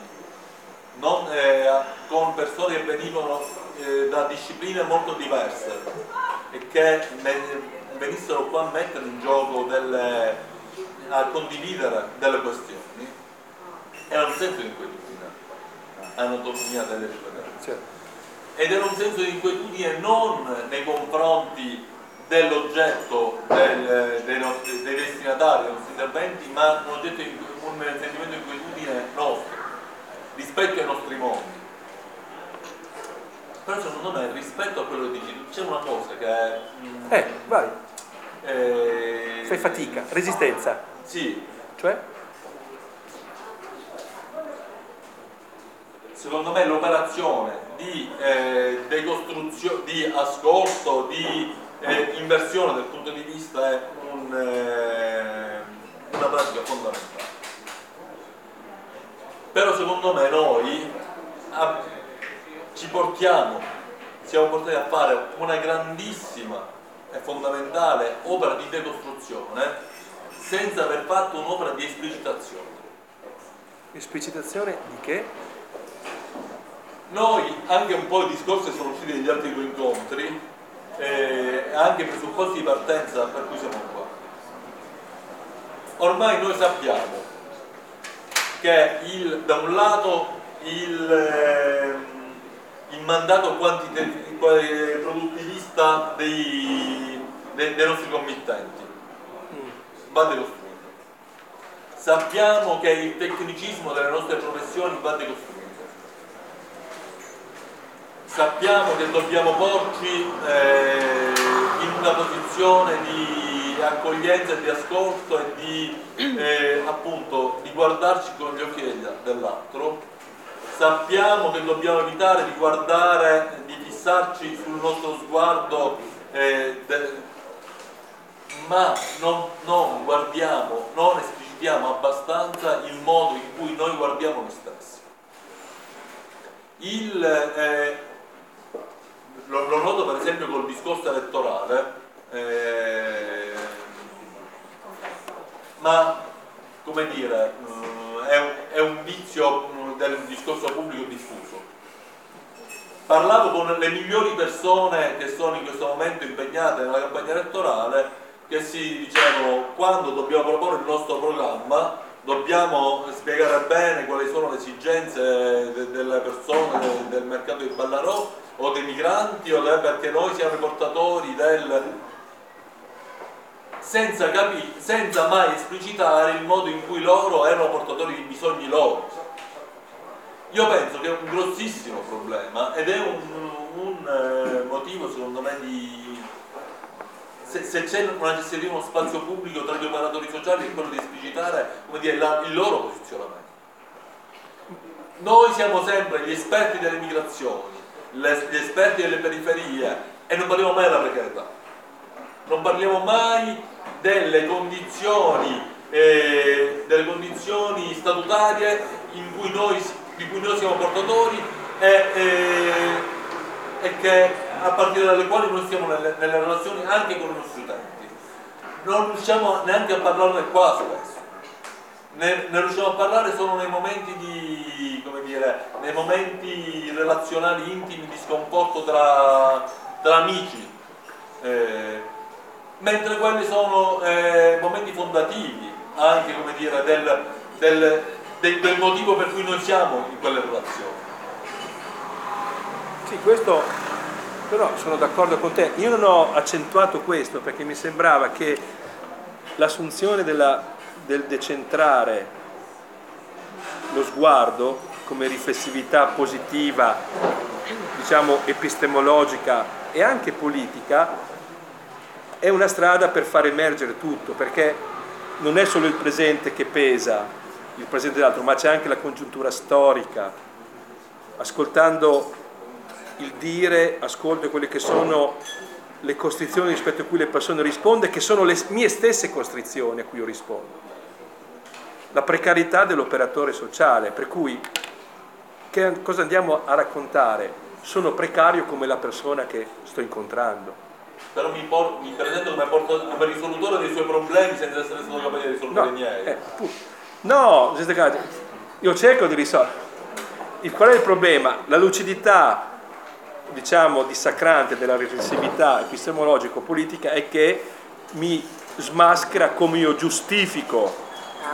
con persone che venivano da discipline molto diverse e che venissero qua a mettere in gioco a condividere delle questioni, era un senso di inquietudine, anatomia delle esperienze. Ed era un senso di inquietudine non nei confronti dell'oggetto dei destinatari, dei nostri interventi, ma un sentimento di inquietudine nostro rispetto ai nostri mondi. Però secondo me rispetto a quello che dici c'è una cosa che vai. Fai fatica, resistenza. Sì. Cioè? Secondo me l'operazione di decostruzione, di ascolto, di inversione del punto di vista è una pratica fondamentale. Però secondo me noi siamo portati a fare una grandissima e fondamentale opera di decostruzione senza aver fatto un'opera di esplicitazione. Esplicitazione di che? Noi, anche un po' i discorsi sono usciti dagli altri due incontri, anche i presupposti di partenza per cui siamo qua. Ormai noi sappiamo che da un lato il mandato produttivista dei nostri committenti va decostruito. sappiamo che il tecnicismo delle nostre professioni va decostruito. Sappiamo che dobbiamo porci in una posizione di accoglienza e di ascolto e di appunto di guardarci con gli occhi dell'altro. Sappiamo che dobbiamo evitare di guardare, di fissarci sul nostro sguardo, ma non guardiamo, non esplicitiamo abbastanza il modo in cui noi guardiamo noi stessi. Lo noto per esempio col discorso elettorale, ma come dire, è un vizio del discorso pubblico diffuso. Parlavo con le migliori persone che sono in questo momento impegnate nella campagna elettorale, che si dicevano: quando dobbiamo proporre il nostro programma dobbiamo spiegare bene quali sono le esigenze delle persone del mercato di Ballarò o dei migranti, perché noi siamo i portatori senza mai esplicitare il modo in cui loro erano portatori di bisogni loro. Io penso che è un grossissimo problema ed è un motivo secondo me di... Se c'è una gestione di uno spazio pubblico tra gli operatori sociali è quello di esplicitare, come dire, il loro posizionamento. Noi siamo sempre gli esperti delle migrazioni, gli esperti delle periferie e non parliamo mai della precarietà, non parliamo mai delle condizioni statutarie di cui noi siamo portatori e che a partire dalle quali noi stiamo nelle relazioni anche con i nostri utenti. Non riusciamo neanche a parlarne qua spesso, ne riusciamo a parlare solo nei momenti nei momenti relazionali intimi di sconforto tra amici, mentre quelli sono momenti fondativi anche, come dire, del motivo per cui noi siamo in quelle relazioni. Sì, questo però sono d'accordo con te. Io non ho accentuato questo perché mi sembrava che l'assunzione del decentrare lo sguardo come riflessività positiva, diciamo epistemologica e anche politica, è una strada per far emergere tutto, perché non è solo il presente che pesa, il presente dell'altro, ma c'è anche la congiuntura storica. Ascoltando il dire, ascolto quelle che sono le costrizioni rispetto a cui le persone rispondono, che sono le mie stesse costrizioni a cui io rispondo. La precarietà dell'operatore sociale, per cui cosa andiamo a raccontare? Sono precario come la persona che sto incontrando. Però mi presento come risolutore dei suoi problemi senza essere stato capace di risolvere i miei. No, io cerco di risolvere. Qual è il problema? La lucidità, diciamo, dissacrante della riflessività epistemologico-politica è che mi smaschera come io giustifico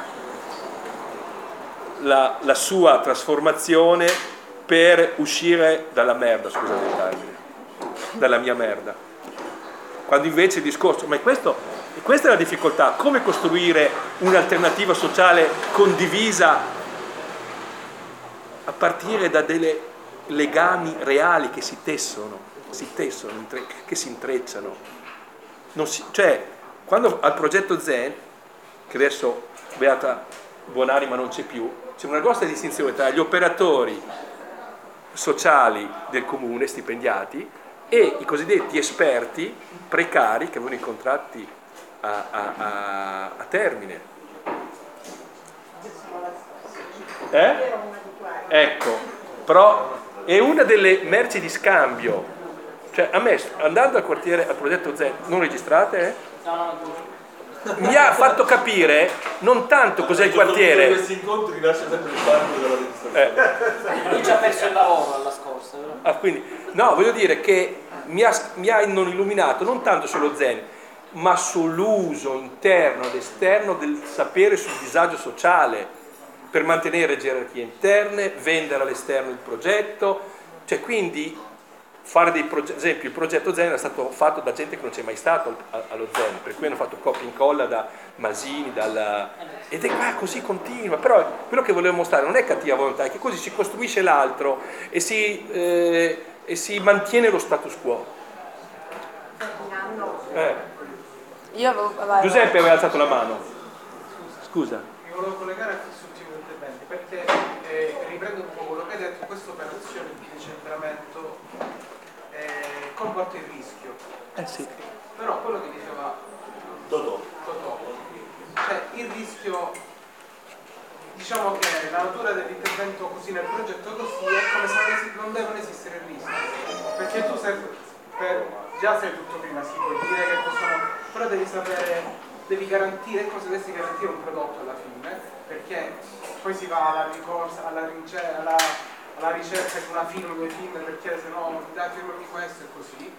la sua trasformazione per uscire dalla merda, scusate il termine, dalla mia merda. Quando invece il discorso, ma questa è la difficoltà, come costruire un'alternativa sociale condivisa a partire da delle legami reali che si tessono, che si intrecciano. Cioè, quando al progetto Zen, che adesso Beata Buonanima non c'è più, c'è una grossa distinzione tra gli operatori sociali del comune, stipendiati, e i cosiddetti esperti precari che avevano i contratti a termine. Ecco, però è una delle merci di scambio. Cioè, a me, andando al quartiere, al progetto Zen, non registrate? Mi ha fatto capire non tanto cos'è il quartiere. Questi incontri nasce sempre il parco della registrazione. Lui ci ha perso il lavoro alla scorsa. Quindi, no, voglio dire che mi ha non illuminato non tanto sullo Zen, ma sull'uso interno ed esterno del sapere sul disagio sociale per mantenere gerarchie interne, vendere all'esterno il progetto, cioè quindi fare dei progetti, ad esempio il progetto Zen era stato fatto da gente che non c'è mai stato allo Zen, per cui hanno fatto copia e incolla da Masini, ed è così continua, però quello che volevo mostrare non è cattiva volontà, è che così si costruisce l'altro e si mantiene lo status quo. Giuseppe aveva alzato la mano. Scusa. Mi volevo collegare a questi ultimi interventi perché riprendo un po' quello che hai detto, questa operazione di decentramento comporta il rischio. Sì. Però quello che diceva Totò, cioè il rischio, diciamo che la natura dell'intervento così nel progetto così è come se non devono esistere rischi, perché tu già sai tutto prima, si può dire che possono, però devi sapere, devi garantire cosa dovresti garantire un prodotto alla fine, perché poi si va alla ricerca di una firma, due firme, perché se no dai firmami questo e così.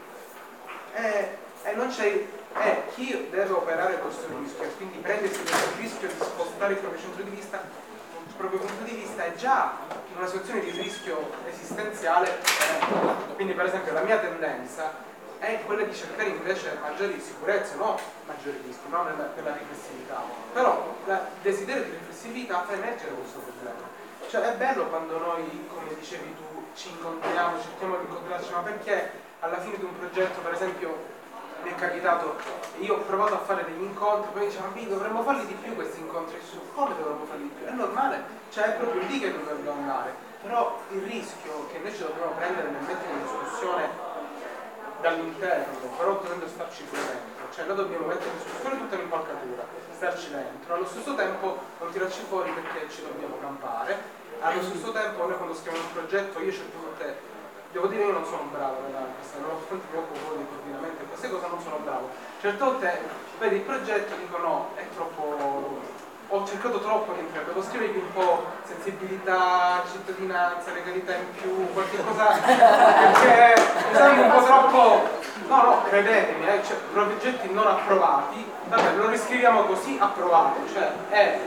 E non c'è, chi deve operare questo rischio e quindi prendersi questo rischio di spostare il proprio centro di vista, il proprio punto di vista è già in una situazione di rischio esistenziale. Quindi per esempio la mia tendenza è quella di cercare invece maggiori sicurezze, no maggiori rischi, non nella riflessività, però il desiderio di riflessività fa emergere questo problema. Cioè è bello quando noi, come dicevi tu, ci incontriamo, cerchiamo di incontrarci, ma perché alla fine di un progetto, per esempio, mi è capitato, io ho provato a fare degli incontri, poi dicevano, dovremmo farli di più questi incontri, come dovremmo farli di più? È normale, cioè è proprio lì che dovremmo andare, però il rischio che noi ci dobbiamo prendere nel mettere in discussione dall'interno, però dovendo starci pure dentro, cioè noi dobbiamo mettere in discussione tutta l'impalcatura, starci dentro, allo stesso tempo non tirarci fuori perché ci dobbiamo campare, allo stesso tempo noi quando scriviamo un progetto, io certe volte, devo dire io non sono bravo nonostante mi occupo di coordinamento e queste cose non sono bravo, certe volte vedi il progetto e dico no, è troppo, ho cercato troppo di entrare, devo scrivergli un po' sensibilità, cittadinanza, legalità in più, qualche cosa, perché mi un po' troppo, no, credetemi, cioè, progetti non approvati, vabbè, lo riscriviamo così, approvato, cioè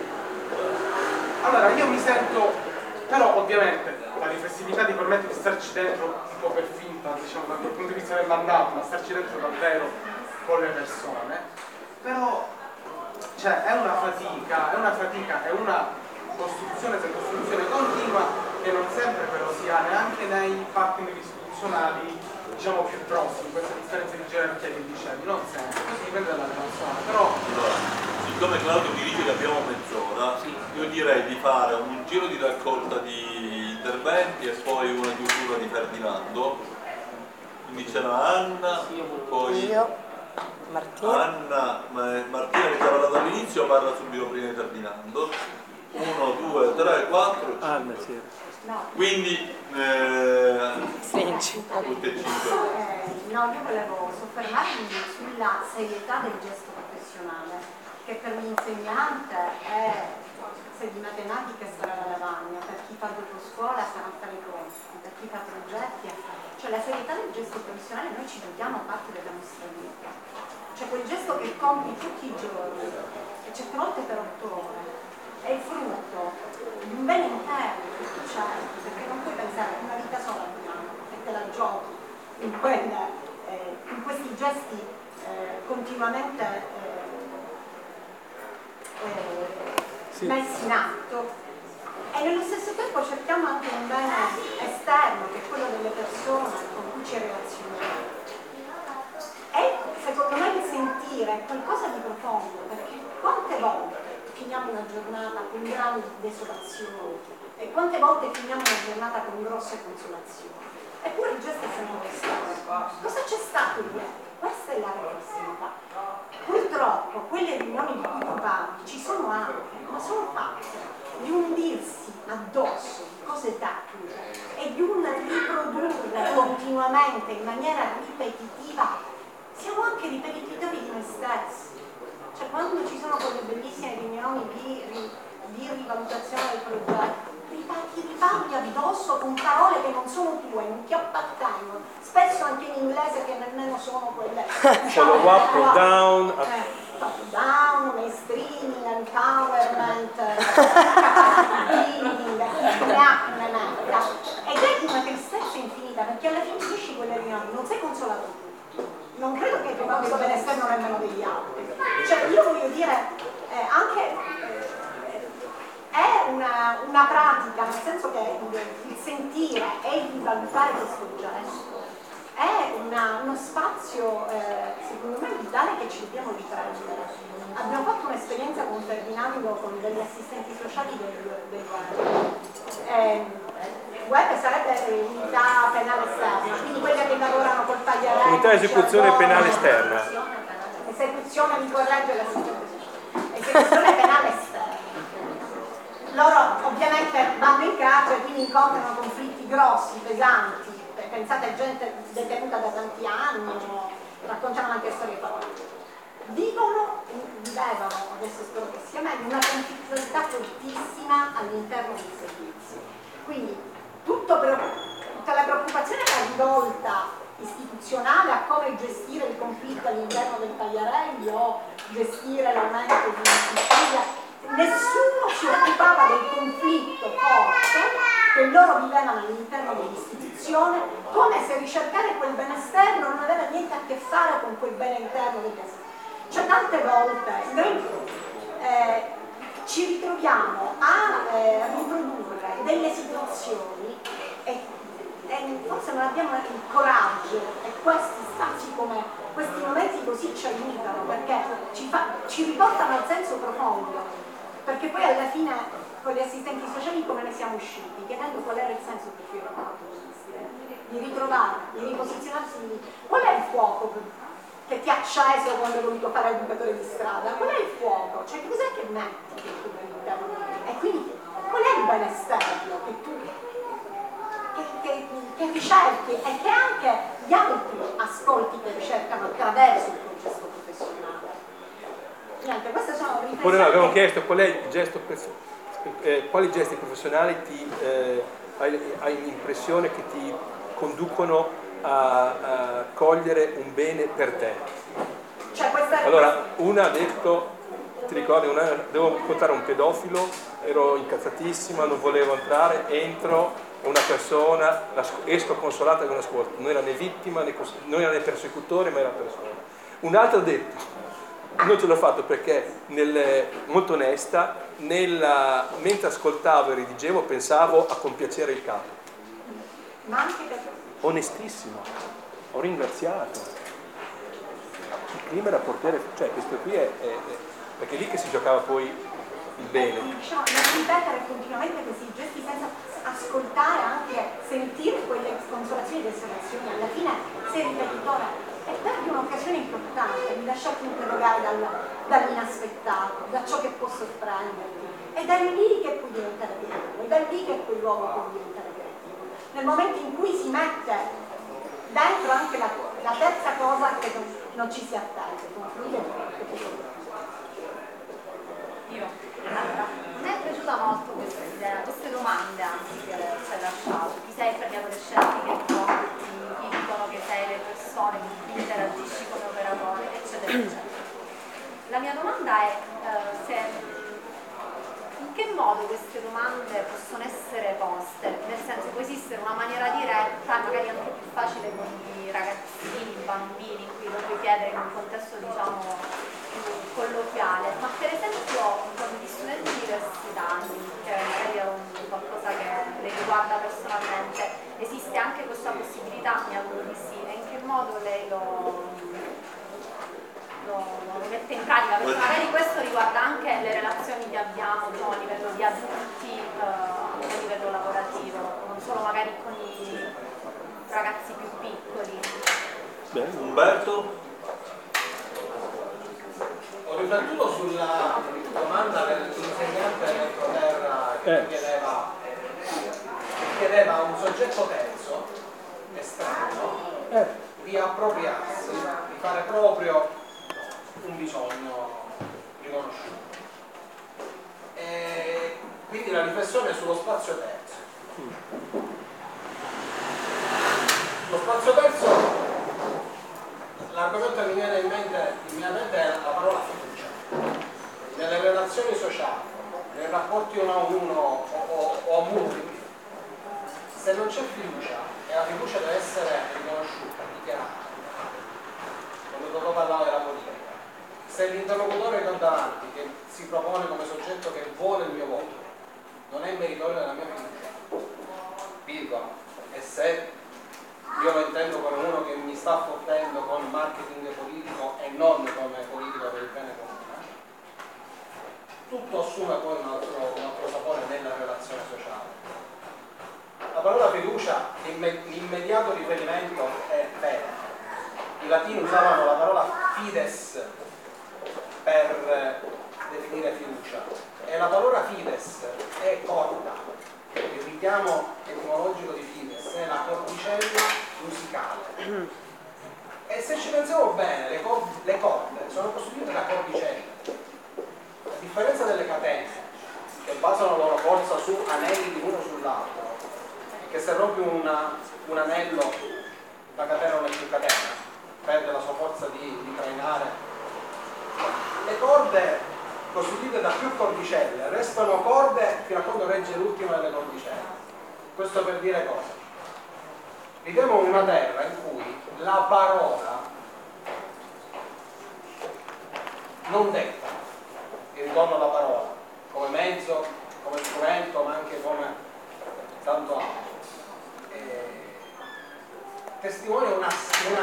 allora io mi sento, però ovviamente la riflessività ti permette di starci dentro un po' per finta, diciamo dal punto di vista del mandato, ma starci dentro davvero con le persone, però cioè è una fatica, è una costruzione continua che non sempre però si ha neanche nei partner istituzionali diciamo più prossimi, questa differenza di gerarchia che dicevi, non sempre, questo dipende dalla persona, però siccome Claudio mi dice che abbiamo mezz'ora, io direi di fare un giro di raccolta di interventi e poi una chiusura di Ferdinando, quindi c'era Anna, poi io, Martina. Martina che ci ha parlato all'inizio parla subito prima di Ferdinando, 1, 2, 3, 4, 5. sì. Quindi Stringi. No, io volevo soffermarmi sulla serietà del gesto professionale, che per l'insegnante è, se di matematica sarà la lavagna, per chi fa dopo scuola sarà fare i corsi, per chi fa progetti, cioè la serietà del gesto professionale noi ci dobbiamo parte della nostra vita, cioè quel gesto che compi tutti i giorni e certe volte per 8 ore è il frutto di un bene interno che tu cerchi, perché non puoi pensare che una vita sola abbiamo e te la giochi in questi gesti continuamente messi in atto, e nello stesso tempo cerchiamo anche un bene esterno che è quello delle persone con cui ci relazioniamo, e secondo me il sentire è qualcosa di profondo, perché quante volte finiamo una giornata con grandi desolazioni e quante volte finiamo una giornata con grosse consolazioni, eppure il gesto è sempre lo stesso. Cosa c'è stato ieri? Questa è la riflessività. Purtroppo quelle riunioni di cui tu parli ci sono anche, ma sono fatte di un dirsi addosso cose tecniche e di un riprodurre continuamente in maniera ripetitiva. Siamo anche ripetitori di noi stessi. Cioè quando ci sono quelle bellissime riunioni di rivalutazione del progetto, riparli addosso con parole che non sono tue, non ti appartengono, spesso anche in inglese che nemmeno sono quelle. Follow up, top down. Top down, mainstreaming, empowerment, building, ed è di una tristezza infinita, perché alla fine finisci quelle riunioni sei consolato tu, non credo che tu questo benessere nemmeno degli altri. Cioè io voglio dire, è una pratica, nel senso che il sentire e il valutare questo gesto è uno spazio, secondo me, vitale che ci dobbiamo riprendere. Abbiamo fatto un'esperienza con Ferdinando, con degli assistenti sociali del web, sarebbe unità penale esterna, quindi quelle che lavorano col tagliarello. Unità esecuzione penale esterna. Esecuzione, mi corregge l'assistente sociale. Esecuzione penale esterna. Loro ovviamente vanno in carcere, quindi incontrano conflitti grossi, pesanti. Pensate a gente detenuta da tanti anni, raccontano anche storie forti. Vivevano, adesso spero che sia meglio, una conflittualità fortissima all'interno dei servizi. Quindi tutta la preoccupazione era rivolta istituzionale a come gestire il conflitto all'interno del Tagliarelli o gestire l'aumento di una nessuno si occupava del conflitto forte che loro vivevano all'interno dell'istituzione, come se ricercare quel bene esterno non aveva niente a che fare con quel bene interno del caso. Cioè tante volte noi ci ritroviamo a riprodurre delle situazioni e forse non abbiamo il coraggio, e questi spazi come questi momenti così ci aiutano, perché ci riportano al senso profondo. Perché poi alla fine con gli assistenti sociali come ne siamo usciti? Chiedendo qual era il senso per cui eravamo di ritrovare, di riposizionarsi. Qual è il fuoco che ti ha acceso quando hai voluto fare educatore di strada? Qual è il fuoco? Cioè che cos'è che metti tu all'interno? E quindi qual è il bene esterno che tu che ricerchi e che anche gli altri ascolti che ricercano attraverso il processo professionale? Niente, queste sono riflessioni. Oppure no, abbiamo chiesto quali gesti professionali hai l'impressione che ti conducono a cogliere un bene per te. Cioè, allora, una ha detto, ti ricordi, devo incontrare un pedofilo, ero incazzatissima, non volevo entrare, entro, una persona, esco consolata da una scuola, non era né vittima, non era né persecutore, ma era persona. Un'altra ha detto, non ce l'ho fatto perché molto onesta, mentre ascoltavo e redigevo pensavo a compiacere il capo. Ma anche per... Onestissimo, ho ringraziato. Il clima era portiere, cioè questo qui è perché è lì che si giocava poi il bene. Diciamo, non ripetere continuamente questi gesti senza ascoltare, anche sentire quelle consolazioni e osservazioni. Alla fine sei ripetitore. E perdi un'occasione importante di lasciarti interrogare dall'inaspettato, da ciò che può sorprenderti. Ed è lì che puoi diventare creativo, ed è lì che quel luogo può diventare creativo. Nel momento in cui si mette dentro anche la terza cosa che non ci si attende. Io. Allora, mi è piaciuta molto questa idea, queste domande anzi che ci hai lasciato. Chi sei per gli adolescenti che incontri, chi dicono che sei le persone con cui interagisci come operatore, eccetera, eccetera. La mia domanda è in che modo queste domande possono essere poste, nel senso può esistere una maniera diretta, magari anche più facile con i ragazzini, i bambini, in cui lo puoi chiedere in un contesto diciamo più colloquiale, ma per esempio con gli studenti universitari, che magari è qualcosa che le riguarda personalmente, esiste anche questa possibilità, mi auguro di sì, e in che modo lei lo mette in pratica, perché magari questo riguarda anche le relazioni che abbiamo diciamo, a livello di adulti, a livello lavorativo, non solo magari con i ragazzi più piccoli. Bene, Umberto? Ho riflettuto sulla domanda dell'insegnante che chiedeva a un soggetto terzo, esterno, di appropriarsi, di fare proprio un bisogno riconosciuto. E quindi la riflessione è sullo spazio terzo. Lo spazio terzo, l'argomento che mi viene in mente immediatamente è la parola fiducia. Nelle relazioni sociali, nei rapporti uno a uno o a multipli, se non c'è fiducia e la fiducia deve essere riconosciuta, dichiarata, Totò parlava della politica. Se l'interlocutore che ho davanti, che si propone come soggetto che vuole il mio voto, non è meritorio della mia fiducia, dico, e se io lo intendo come uno che mi sta fottendo con marketing politico e non come politico per il bene comune, tutto assume poi un altro sapore nella relazione sociale. La parola fiducia, l'immediato riferimento è fede. I latini usavano la parola fides per definire fiducia, e la parola fides è corda. Il richiamo etimologico di fides è la cordicella musicale. E se ci pensiamo bene, le corde sono costituite da cordicelle. A differenza delle catene, che basano la loro forza su anelli di uno sull'altro, che se rompi un anello, la catena non è più catena, perde la sua forza di trainare. Le corde costituite da più cordicelle restano corde fino a quando regge l'ultima delle cordicelle. Questo per dire cosa? Viviamo in una terra in cui la parola non detta, e ritorno alla parola come mezzo, come strumento, ma anche come tanto altro, testimonia una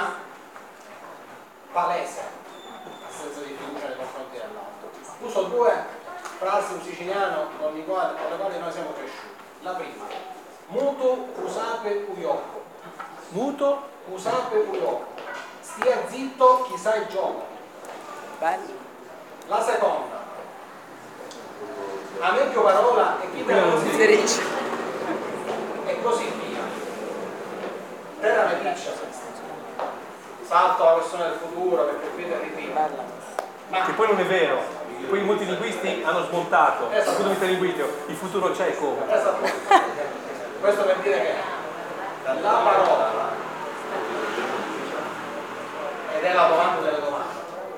palese assenza di fiducia nei confronti dell'altro. Uso due frasi in siciliano con le quali noi siamo cresciuti. La prima, muto usape uioco. Muto usape uioco. Stia zitto chi sa il gioco. Bello. La seconda, a meglio parola e chi te la si dice. E così via. Terra me piccia. Salto alla questione del futuro perché qui è ridicolo. Ma che poi non è vero, poi molti linguisti hanno smontato il futuro c'è come. Esatto. Questo per dire che la parola, ed è la domanda delle domande,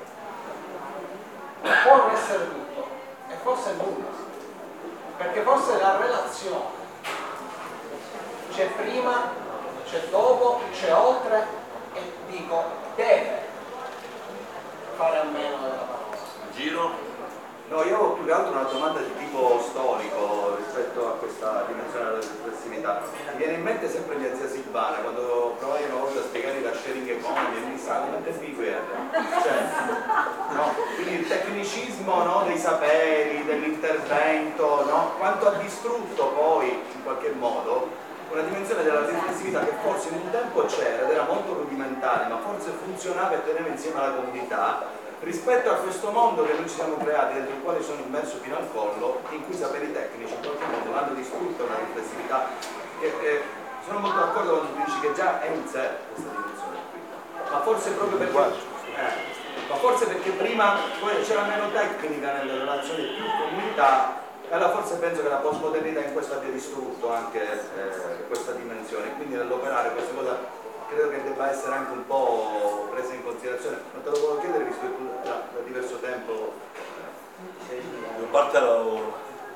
può non essere tutto e forse nulla, perché forse la relazione c'è prima, c'è dopo, c'è oltre, e dico deve fare a meno della parola. Giro? No, io ho più che altro una domanda di tipo storico rispetto a questa dimensione della riflessività. Mi viene in mente sempre mia zia Silvana, quando provai una volta a spiegare la sharing economy e mi sa come te cioè, no? Quindi il tecnicismo, no, dei saperi, dell'intervento, no? Quanto ha distrutto poi in qualche modo una dimensione della riflessività che forse in un tempo c'era ed era molto rudimentale, ma forse funzionava e teneva insieme la comunità, rispetto a questo mondo che noi ci siamo creati, dentro il quale sono immerso fino al collo, in cui i saperi tecnici in qualche modo hanno distrutto una riflessività. Sono molto d'accordo quando tu dici che già è in sé questa dimensione qui, ma forse proprio perché prima c'era meno tecnica nelle relazioni, più comunità. Allora forse penso che la postmodernità in questo abbia distrutto anche questa dimensione, quindi nell'operare questa cosa credo che debba essere anche un po' presa in considerazione. Non te lo volevo chiedere visto che tu da diverso tempo in parte lavoro.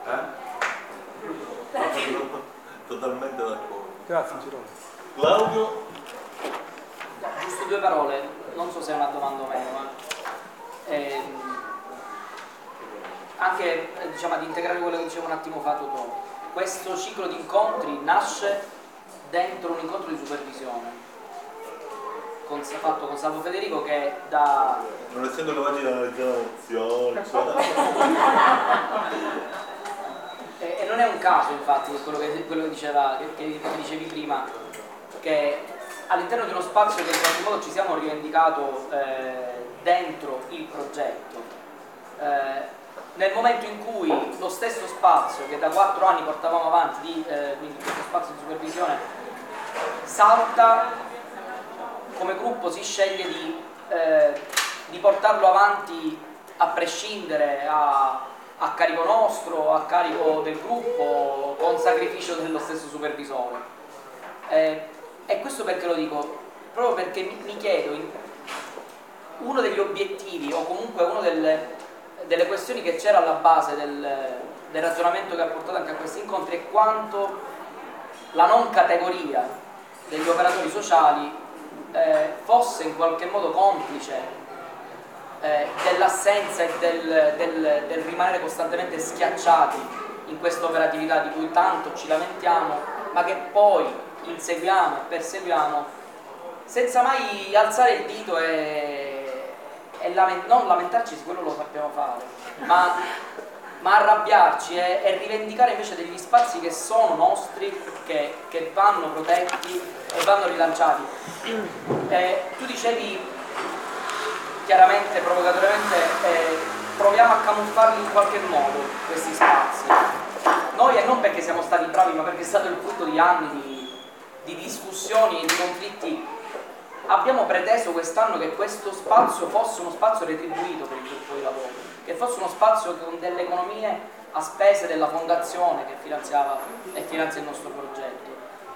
Totalmente d'accordo. Grazie Girone. Claudio? Giusto due parole, non so se è una domanda o meno, ma anche diciamo, ad integrare quello che dicevo un attimo fa Totò. Questo ciclo di incontri nasce dentro un incontro di supervisione fatto con Salvo Federico, che da... Non essendo capaci di analizzare la nozione, e non è un caso infatti quello che diceva, che dicevi prima, che all'interno di uno spazio che in qualche modo ci siamo rivendicato dentro il progetto, nel momento in cui lo stesso spazio che da 4 anni portavamo avanti, quindi questo spazio di supervisione, salta, come gruppo si sceglie di portarlo avanti a prescindere, a carico nostro, a carico del gruppo, con sacrificio dello stesso supervisore. E questo perché lo dico? Proprio perché mi chiedo, uno degli obiettivi o comunque una delle questioni che c'era alla base del ragionamento che ha portato anche a questi incontri è quanto la non categoria degli operatori sociali fosse in qualche modo complice dell'assenza e del rimanere costantemente schiacciati in questa operatività di cui tanto ci lamentiamo, ma che poi inseguiamo e perseguiamo senza mai alzare il dito non lamentarci, quello lo sappiamo fare, ma arrabbiarci e rivendicare invece degli spazi che sono nostri, che vanno protetti e vanno rilanciati. Tu dicevi chiaramente, provocatoriamente, proviamo a camuffarli in qualche modo questi spazi. Noi, e non perché siamo stati bravi, ma perché è stato il frutto di anni di discussioni e di conflitti, abbiamo preteso quest'anno che questo spazio fosse uno spazio retribuito per il gruppo di lavoro, che fosse uno spazio con delle economie a spese della fondazione che finanzia il nostro progetto.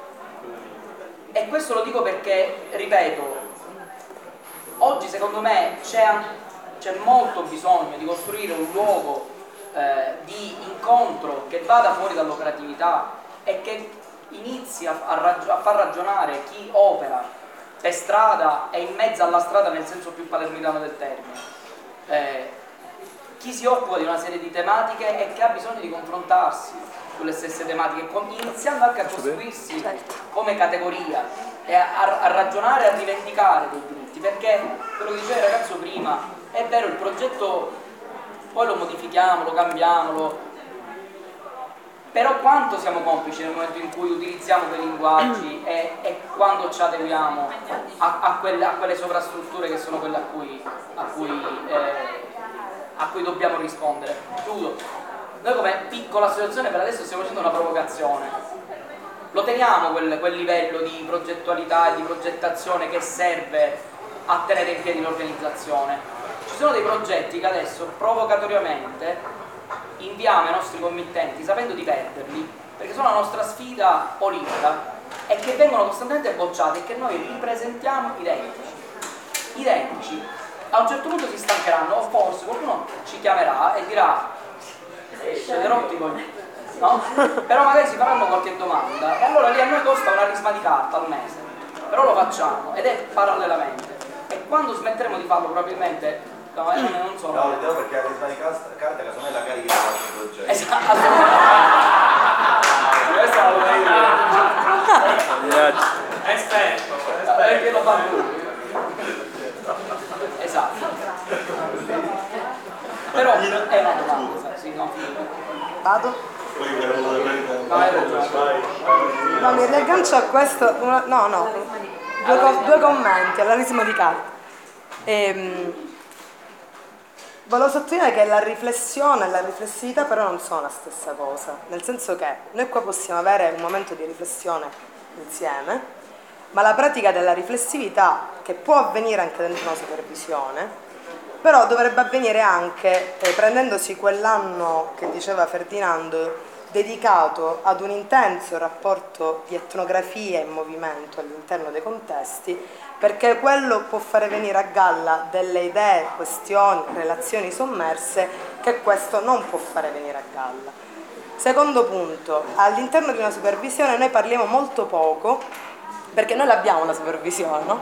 E questo lo dico perché, ripeto, oggi secondo me c'è molto bisogno di costruire un luogo di incontro che vada fuori dall'operatività e che inizi a far ragionare chi opera per strada e in mezzo alla strada nel senso più palermitano del termine, chi si occupa di una serie di tematiche e che ha bisogno di confrontarsi sulle stesse tematiche, iniziando anche a costruirsi come categoria e a ragionare e a rivendicare dei diritti, perché quello che diceva il ragazzo prima è vero, il progetto poi lo modifichiamo, lo cambiamo, però quanto siamo complici nel momento in cui utilizziamo quei linguaggi e quando ci adeguiamo a quelle sovrastrutture che sono quelle a cui dobbiamo rispondere. Chiudo. Noi come piccola associazione per adesso stiamo facendo una provocazione. Lo teniamo quel livello di progettualità e di progettazione che serve a tenere in piedi l'organizzazione. Ci sono dei progetti che adesso provocatoriamente inviamo ai nostri committenti sapendo di perderli, perché sono la nostra sfida politica e che vengono costantemente bocciati e che noi ripresentiamo identici. A un certo punto si stancheranno, o forse qualcuno ci chiamerà e dirà rotti voi, no? Però magari si faranno qualche domanda e allora lì a noi costa una risma di carta al mese, però lo facciamo ed è parallelamente, e quando smetteremo di farlo probabilmente non so. No, vedevo perché la risma di carta casomai la carichi da altri progetti. Esatto. Questa la vorrei dire. Esperto. Perché lo fa lui. Esatto. Però è una domanda, sì, no. Vado? No, mi riaggancio a questo. Due commenti alla risma di carta. Volevo sottolineare che la riflessione e la riflessività però non sono la stessa cosa, nel senso che noi qua possiamo avere un momento di riflessione insieme, ma la pratica della riflessività, che può avvenire anche dentro una supervisione, però dovrebbe avvenire anche prendendosi quell'anno che diceva Ferdinando dedicato ad un intenso rapporto di etnografia e movimento all'interno dei contesti, perché quello può fare venire a galla delle idee, questioni, relazioni sommerse che questo non può fare venire a galla. Secondo punto, all'interno di una supervisione noi parliamo molto poco, perché noi l'abbiamo una supervisione, no?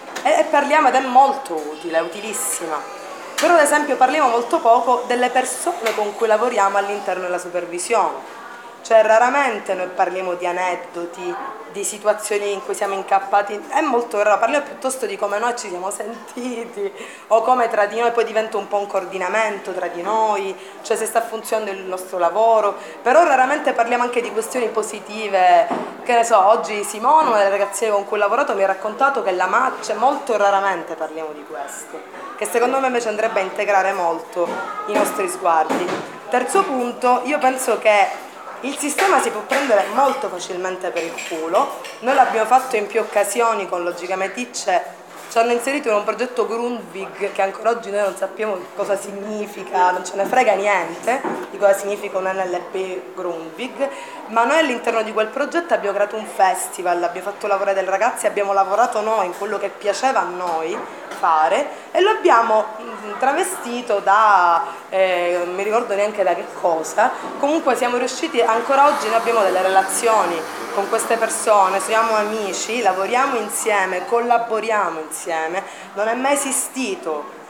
E parliamo ed è molto utile, è utilissima. Però ad esempio parliamo molto poco delle persone con cui lavoriamo all'interno della supervisione. Cioè raramente noi parliamo di aneddoti, di situazioni in cui siamo incappati, è molto raro, parliamo piuttosto di come noi ci siamo sentiti o come tra di noi poi diventa un po' un coordinamento tra di noi, cioè se sta funzionando il nostro lavoro, però raramente parliamo anche di questioni positive, che ne so, oggi Simone, una delle ragazzine con cui ho lavorato, mi ha raccontato che cioè molto raramente parliamo di questo, che secondo me invece andrebbe a integrare molto i nostri sguardi. Terzo punto, io penso che il sistema si può prendere molto facilmente per il culo, noi l'abbiamo fatto in più occasioni con Logica Meticce, ci hanno inserito in un progetto Grundvig che ancora oggi noi non sappiamo cosa significa, non ce ne frega niente di cosa significa un NLP Grundvig, ma noi all'interno di quel progetto abbiamo creato un festival, abbiamo fatto lavorare dei ragazzi, abbiamo lavorato noi in quello che piaceva a noi fare e lo abbiamo travestito da, non mi ricordo neanche da che cosa, comunque siamo riusciti, ancora oggi noi abbiamo delle relazioni con queste persone, siamo amici, lavoriamo insieme, collaboriamo insieme, non è mai esistito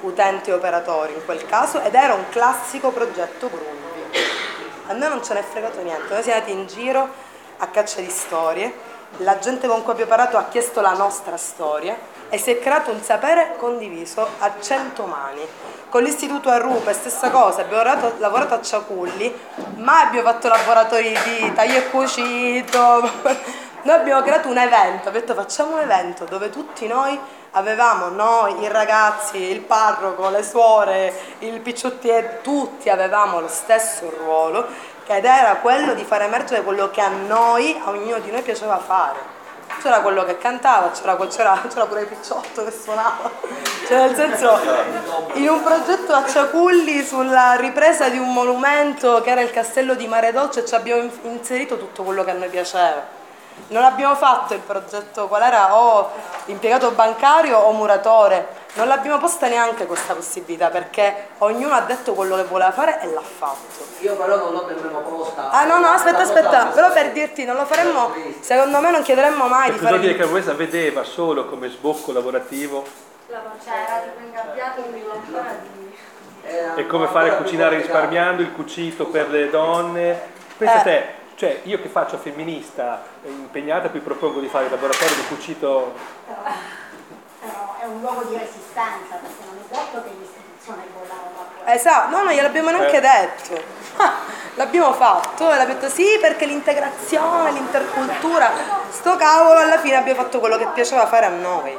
utenti e operatori in quel caso, ed era un classico progetto Grulli. A noi non ce n'è fregato niente, noi siamo andati in giro a caccia di storie, la gente con cui abbiamo parlato ha chiesto la nostra storia e si è creato un sapere condiviso a 100 mani. Con l'istituto a Rupe, stessa cosa, abbiamo lavorato a Ciaculli, ma abbiamo fatto laboratori di taglio e cucito. Noi abbiamo creato un evento, abbiamo detto facciamo un evento dove tutti noi avevamo, noi, i ragazzi, il parroco, le suore, il picciottiere, tutti avevamo lo stesso ruolo, ed era quello di far emergere quello che a ognuno di noi piaceva fare. C'era quello che cantava, c'era pure il picciotto che suonava, cioè nel senso, in un progetto a Ciaculli sulla ripresa di un monumento che era il castello di Mare Dolce ci abbiamo inserito tutto quello che a noi piaceva. Non abbiamo fatto il progetto qual era, o impiegato bancario o muratore, non l'abbiamo posta neanche questa possibilità, perché ognuno ha detto quello che voleva fare e l'ha fatto. Io però non l'ho nemmeno posta. Ah no, aspetta, però per dirti, non lo faremmo, secondo me non chiederemmo mai di fare... dire che questa vedeva solo come sbocco lavorativo C'era tipo ingabbiato in ancora di... e come fare cucinare risparmiando, il cucito per le donne. Pensa te. Cioè, io che faccio femminista impegnata, poi propongo di fare il laboratorio di cucito. Però è un luogo di resistenza, perché non è detto che l'istituzione votano. Esatto, no, non gliel'abbiamo neanche detto. L'abbiamo fatto e l'abbiamo detto sì, perché l'integrazione, l'intercultura, sto cavolo, alla fine abbiamo fatto quello che piaceva fare a noi.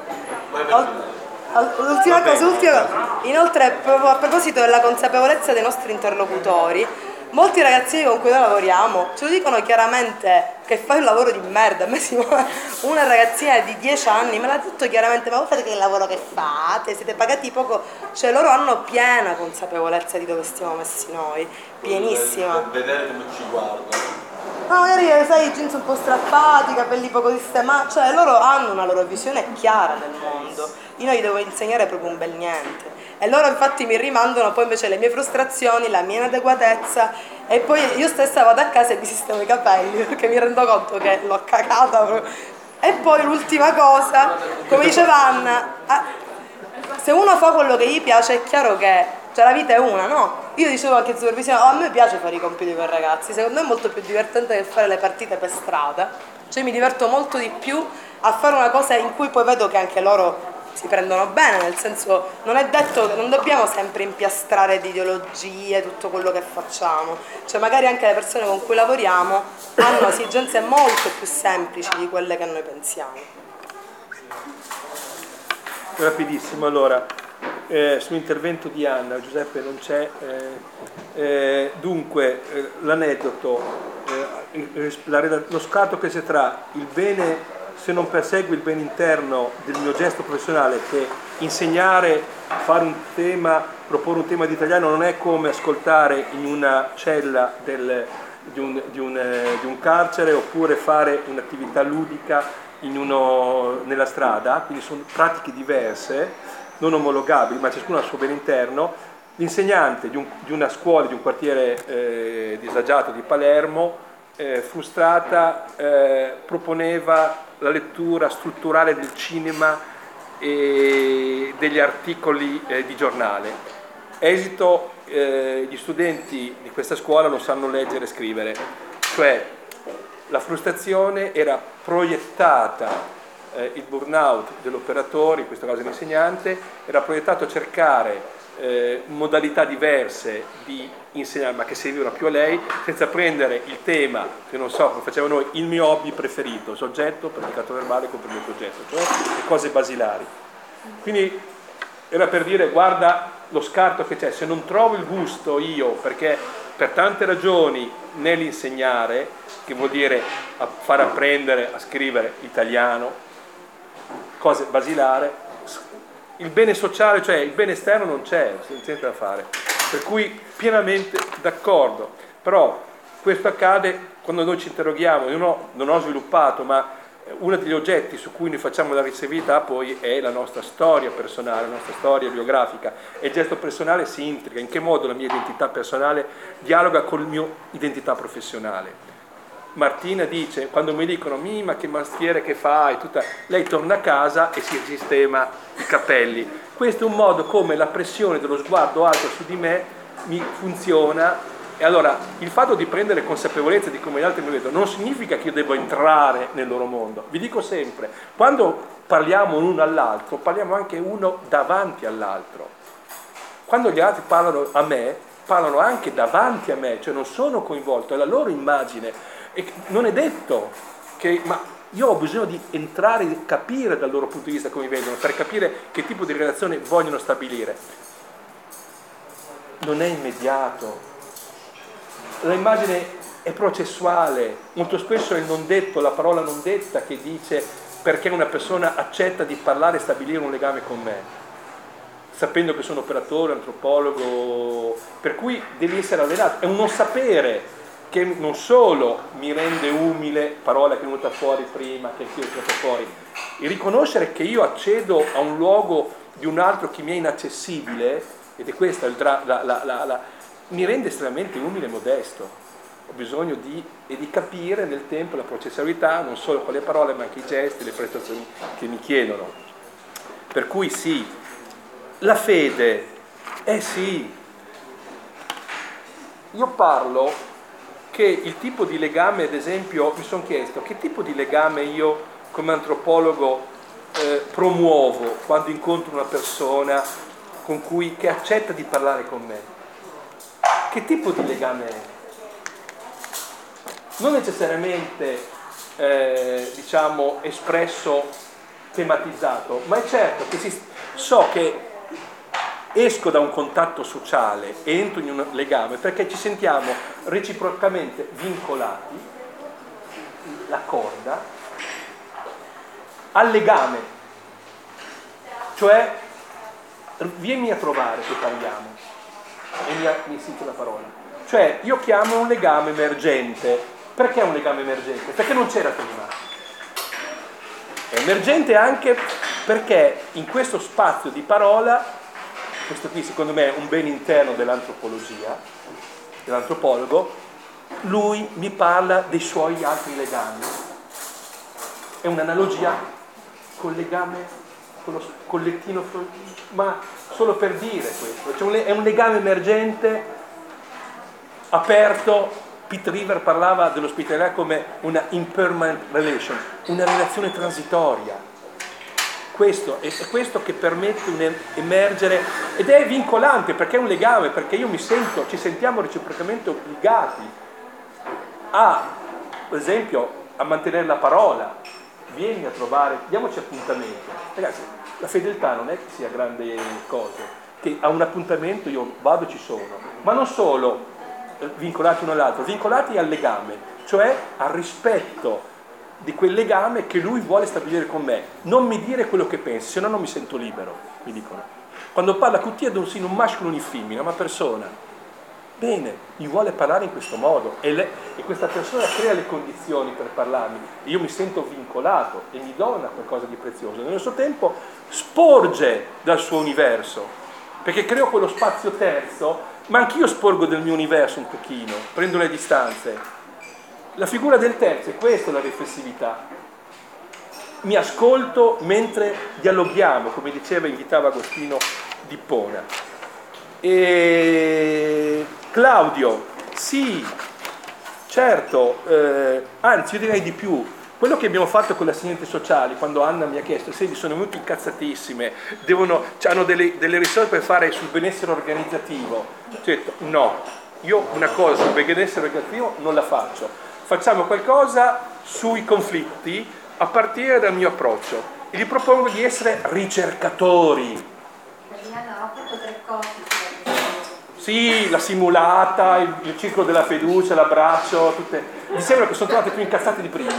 L'ultima cosa. Inoltre, proprio a proposito della consapevolezza dei nostri interlocutori, molti ragazzini con cui noi lavoriamo ce lo dicono chiaramente che fai un lavoro di merda. A me una ragazzina di 10 anni me l'ha detto chiaramente: ma voi fate che il lavoro che fate? Siete pagati poco? Cioè loro hanno piena consapevolezza di dove stiamo messi noi, pienissima. Per vedere come ci guardano. No, magari sai, i jeans un po' strappati, i capelli poco sistemati, cioè loro hanno una loro visione chiara del mondo. Io non gli devo insegnare proprio un bel niente. E loro infatti mi rimandano poi invece le mie frustrazioni, la mia inadeguatezza, e poi io stessa vado a casa e mi sistemo i capelli perché mi rendo conto che l'ho cagata proprio. E poi l'ultima cosa, come diceva Anna, se uno fa quello che gli piace è chiaro che la vita è una, no? Io dicevo anche in supervisione, a me piace fare i compiti con i ragazzi, secondo me è molto più divertente che fare le partite per strada, cioè mi diverto molto di più a fare una cosa in cui poi vedo che anche loro si prendono bene, nel senso, non è detto che non dobbiamo sempre impiastrare di ideologie tutto quello che facciamo, cioè magari anche le persone con cui lavoriamo hanno esigenze molto più semplici di quelle che noi pensiamo. Rapidissimo, allora, sull'intervento di Anna, Giuseppe non c'è, dunque l'aneddoto, lo scatto che c'è tra il bene, se non persegue il bene interno del mio gesto professionale, che insegnare, fare un tema, proporre un tema di italiano non è come ascoltare in una cella di un carcere oppure fare un'attività ludica nella strada, quindi sono pratiche diverse, non omologabili, ma ciascuno ha il suo bene interno. L'insegnante di una scuola, di un quartiere disagiato di Palermo, frustrata, proponeva la lettura strutturale del cinema e degli articoli di giornale. Esito, gli studenti di questa scuola non sanno leggere e scrivere, cioè la frustrazione era proiettata, il burnout dell'operatore, in questo caso l'insegnante, era proiettato a cercare modalità diverse di insegnare, ma che servivano più a lei, senza prendere il tema, che non so, come facevamo noi, il mio hobby preferito, soggetto, predicato verbale, complemento oggetto, cioè le cose basilari. Quindi era per dire, guarda lo scarto che c'è, se non trovo il gusto io, perché per tante ragioni nell'insegnare, che vuol dire far apprendere a scrivere italiano, cose basilari, il bene sociale, cioè il bene esterno non c'è, non c'è niente da fare. Per cui pienamente d'accordo. Però questo accade quando noi ci interroghiamo. Io non ho sviluppato, ma uno degli oggetti su cui noi facciamo la riservità poi è la nostra storia personale, la nostra storia biografica. E il gesto personale si intriga. In che modo la mia identità personale dialoga con la mia identità professionale? Martina dice, quando mi dicono ma che mestiere che fai, lei torna a casa e si sistema i capelli. Questo è un modo come la pressione dello sguardo alto su di me mi funziona. E allora il fatto di prendere consapevolezza di come gli altri mi vedono non significa che io devo entrare nel loro mondo. Vi dico sempre, quando parliamo l'uno all'altro, parliamo anche uno davanti all'altro. Quando gli altri parlano a me, parlano anche davanti a me, cioè non sono coinvolto, è la loro immagine. E non è detto che... ma io ho bisogno di entrare e capire dal loro punto di vista come mi vedono, per capire che tipo di relazione vogliono stabilire. Non è immediato. L'immagine è processuale, molto spesso è il non detto, la parola non detta che dice perché una persona accetta di parlare e stabilire un legame con me, sapendo che sono operatore, antropologo, per cui devi essere allenato. È un non sapere che non solo mi rende umile, parola che è venuta fuori prima, che anch'io ho tirato fuori, il riconoscere che io accedo a un luogo di un altro che mi è inaccessibile, ed è questo mi rende estremamente umile e modesto. Ho bisogno di capire nel tempo la processualità, non solo con le parole, ma anche i gesti, le prestazioni che mi chiedono. Per cui sì, la fede, sì. Io parlo che il tipo di legame, ad esempio, mi sono chiesto che tipo di legame io come antropologo promuovo quando incontro una persona che accetta di parlare con me. Che tipo di legame è? Non necessariamente diciamo espresso, tematizzato, ma è certo che so che esco da un contatto sociale e entro in un legame perché ci sentiamo reciprocamente vincolati, la corda, al legame, cioè vieni a trovare che parliamo. E mi cito la parola, cioè io chiamo un legame emergente. Perché un legame emergente? Perché non c'era prima. È emergente anche perché in questo spazio di parola, questo qui secondo me è un bene interno dell'antropologia, dell'antropologo, lui mi parla dei suoi altri legami. È un'analogia col legame, con lo collettino, ma solo per dire questo, cioè è un legame emergente, aperto. Pete River parlava dell'ospitalità come una impermanent relation, una relazione transitoria. Questo è questo che permette un emergere, ed è vincolante perché è un legame, perché ci sentiamo reciprocamente obbligati per esempio, a mantenere la parola. Vieni a trovare, diamoci appuntamento. Ragazzi, la fedeltà non è che sia grande cosa, che a un appuntamento io vado e ci sono, ma non solo vincolati uno all'altro, vincolati al legame, cioè al rispetto di quel legame che lui vuole stabilire con me. Non mi dire quello che pensi, se no non mi sento libero, mi dicono. Quando parla Cutia non un maschio e una femmina, ma persona. Bene, mi vuole parlare in questo modo e questa persona crea le condizioni per parlarmi. Io mi sento vincolato e mi dona qualcosa di prezioso. Nello stesso tempo sporge dal suo universo, perché creo quello spazio terzo, ma anch'io sporgo del mio universo un pochino, prendo le distanze. La figura del terzo è questa, la riflessività. Mi ascolto mentre dialoghiamo, come invitava Agostino d'Ippona. E Claudio, sì, certo, anzi io direi di più. Quello che abbiamo fatto con le assistenti sociali, quando Anna mi ha chiesto se sono venuti incazzatissime, hanno delle risorse per fare sul benessere organizzativo, ho detto no, io una cosa sul benessere organizzativo non la faccio, facciamo qualcosa sui conflitti a partire dal mio approccio e gli propongo di essere ricercatori. Ho fatto 3 cose. Sì, la simulata, il circolo della fiducia, l'abbraccio, tutte. Mi sembra che sono trovate più incazzate di prima.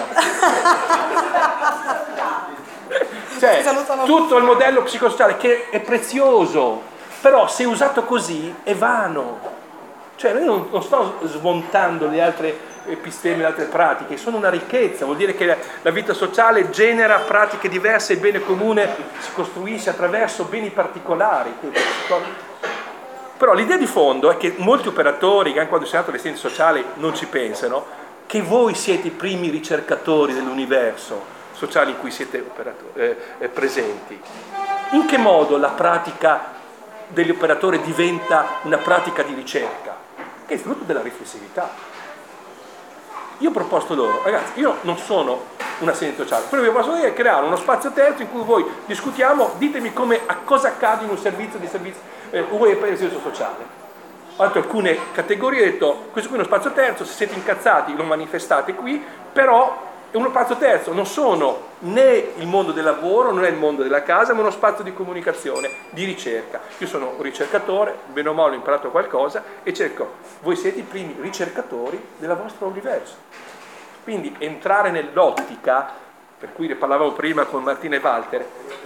Cioè, tutto il modello psicosociale che è prezioso, però se usato così è vano. Cioè, io non sto smontando le altre episteme, le altre pratiche, sono una ricchezza, vuol dire che la vita sociale genera pratiche diverse, il bene comune si costruisce attraverso beni particolari. Però l'idea di fondo è che molti operatori che anche quando si tratta delle scienze sociali non ci pensano, che voi siete i primi ricercatori dell'universo sociale in cui siete presenti. In che modo la pratica dell'operatore diventa una pratica di ricerca? Che è frutto della riflessività. Io ho proposto loro, ragazzi, io non sono un assistente sociale, quello che vi posso dire è creare uno spazio terzo in cui voi discutiamo, ditemi a cosa accade in un servizio di servizio, per il servizio sociale. Ho fatto alcune categorie, ho detto, questo qui è uno spazio terzo, se siete incazzati lo manifestate qui, però è uno spazio terzo, non sono né il mondo del lavoro, non è il mondo della casa, ma uno spazio di comunicazione, di ricerca. Io sono un ricercatore, bene o male ho imparato qualcosa e cerco, voi siete i primi ricercatori del vostro universo. Quindi entrare nell'ottica, per cui ne parlavamo prima con Martina e Walter,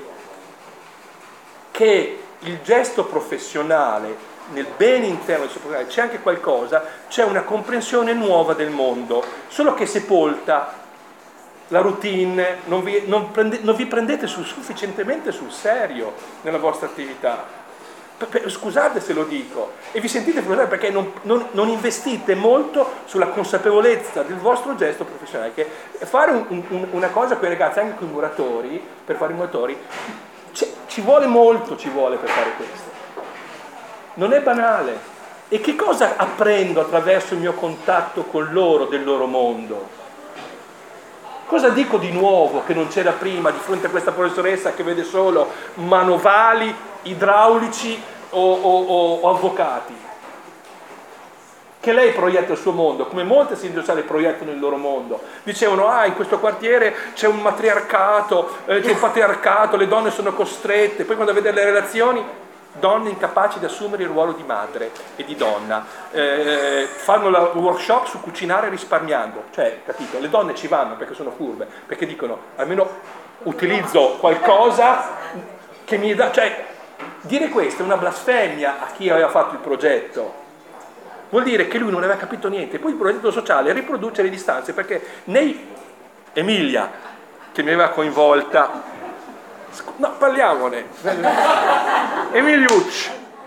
che il gesto professionale nel bene interno del suo programma c'è anche qualcosa, c'è una comprensione nuova del mondo, solo che sepolta la routine, non vi prendete sufficientemente sul serio nella vostra attività. Scusate se lo dico, e vi sentite frustrati perché non investite molto sulla consapevolezza del vostro gesto professionale, che fare una cosa con i ragazzi, anche con i muratori, per fare i muratori, ci vuole molto, per fare questo. Non è banale. E che cosa apprendo attraverso il mio contatto con loro, del loro mondo? Cosa dico di nuovo che non c'era prima di fronte a questa professoressa che vede solo manovali, idraulici o avvocati? Che lei proietta il suo mondo, come molte assistenti sociali proiettano il loro mondo. Dicevano, in questo quartiere c'è un matriarcato, c'è un patriarcato, le donne sono costrette, poi quando vede le relazioni, donne incapaci di assumere il ruolo di madre e di donna, fanno la workshop su cucinare risparmiando, cioè, capito, le donne ci vanno perché sono furbe, perché dicono, almeno utilizzo qualcosa che mi dà, cioè, dire questo è una blasfemia a chi aveva fatto il progetto, vuol dire che lui non aveva capito niente. Poi il progetto sociale riproduce le distanze, perché Emilia, che mi aveva coinvolta, no, parliamone, Emiliucci,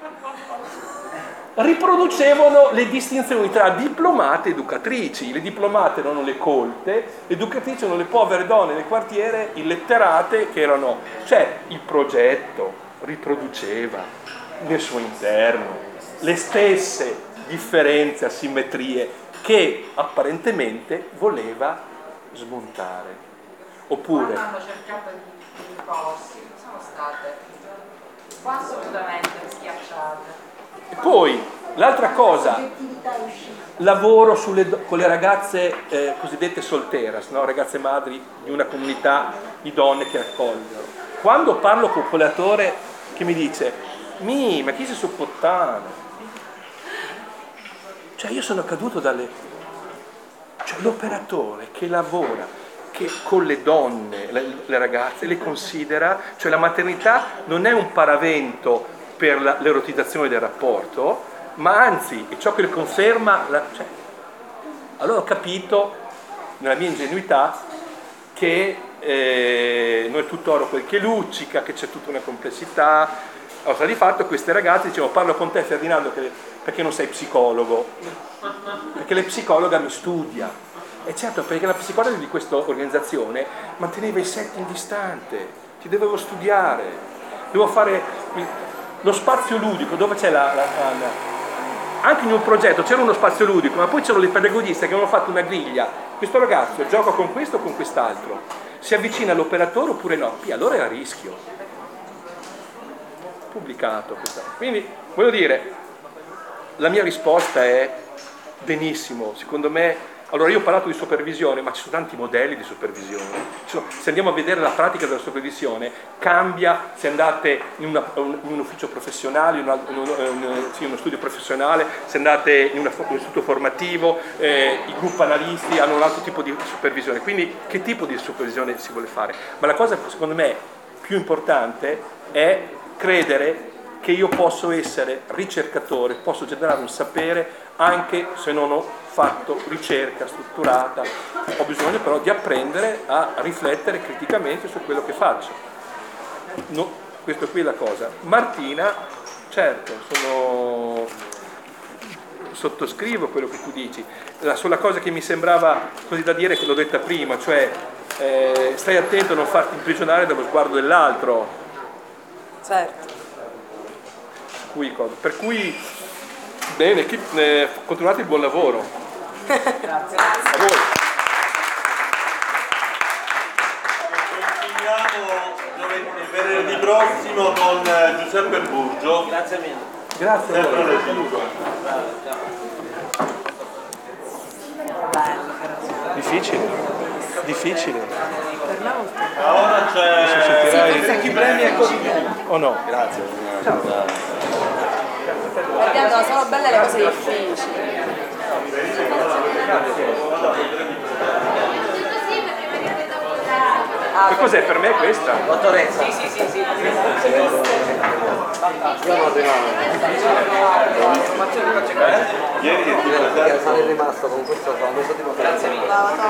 riproducevano le distinzioni tra diplomate e educatrici. Le diplomate erano le colte, le educatrici erano le povere donne del quartiere illetterate, che erano, cioè il progetto riproduceva nel suo interno le stesse differenze, asimmetrie che apparentemente voleva smontare. Oppure hanno cercato di corsi, sono state assolutamente schiacciate. E poi l'altra cosa, lavoro con le ragazze cosiddette solteras, no? Ragazze madri di una comunità di donne che accolgono. Quando parlo con un collaboratore che mi dice ma chi si sopportano? Cioè io sono caduto cioè l'operatore che lavora, che con le donne, le ragazze, le considera, cioè la maternità non è un paravento per l'erotizzazione del rapporto, ma anzi è ciò che le conferma. Cioè, allora ho capito, nella mia ingenuità, che non è tutto oro quel che luccica, che c'è tutta una complessità. Allora, di fatto queste ragazze dicevano, parlo con te Ferdinando perché non sei psicologo, perché la psicologa mi studia. E certo, perché la psicologa di questa organizzazione manteneva il setting distante, ti dovevo studiare, devo fare lo spazio ludico, dove c'è anche in un progetto c'era uno spazio ludico, ma poi c'erano le pedagogiste che avevano fatto una griglia, questo ragazzo gioca con questo o con quest'altro, si avvicina all'operatore oppure no, e allora era a rischio. Pubblicato questa. Quindi voglio dire, la mia risposta è benissimo, secondo me. Allora io ho parlato di supervisione, ma ci sono tanti modelli di supervisione. Se andiamo a vedere la pratica della supervisione, cambia se andate in un ufficio professionale, in uno studio professionale, se andate in un istituto formativo, i gruppi analisti hanno un altro tipo di supervisione. Quindi che tipo di supervisione si vuole fare? Ma la cosa secondo me più importante è credere che io posso essere ricercatore, posso generare un sapere anche se non ho fatto ricerca strutturata, ho bisogno però di apprendere a riflettere criticamente su quello che faccio. No, questo qui è la cosa. Martina, certo, sottoscrivo quello che tu dici. La sola cosa che mi sembrava così da dire, che l'ho detta prima, cioè stai attento a non farti imprigionare dallo sguardo dell'altro. Certo. Per cui, bene, continuate il buon lavoro. Grazie. A voi. Continuiamo venerdì prossimo con Giuseppe Burgio. Grazie mille. Grazie a voi. Difficile. Ora c'è chi premi e così o no? Grazie. Guardiamo, sono belle le cose difficili. Che cos'è per me questa? Dottoressa. Sì. Io non arrivavo. ieri che ti Sono rimasto con questo tipo. Grazie mille.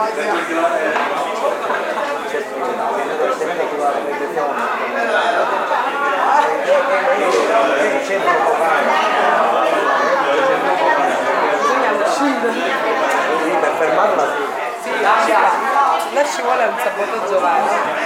Per fermarla sì. Là ci vuole un sabotaggio vero.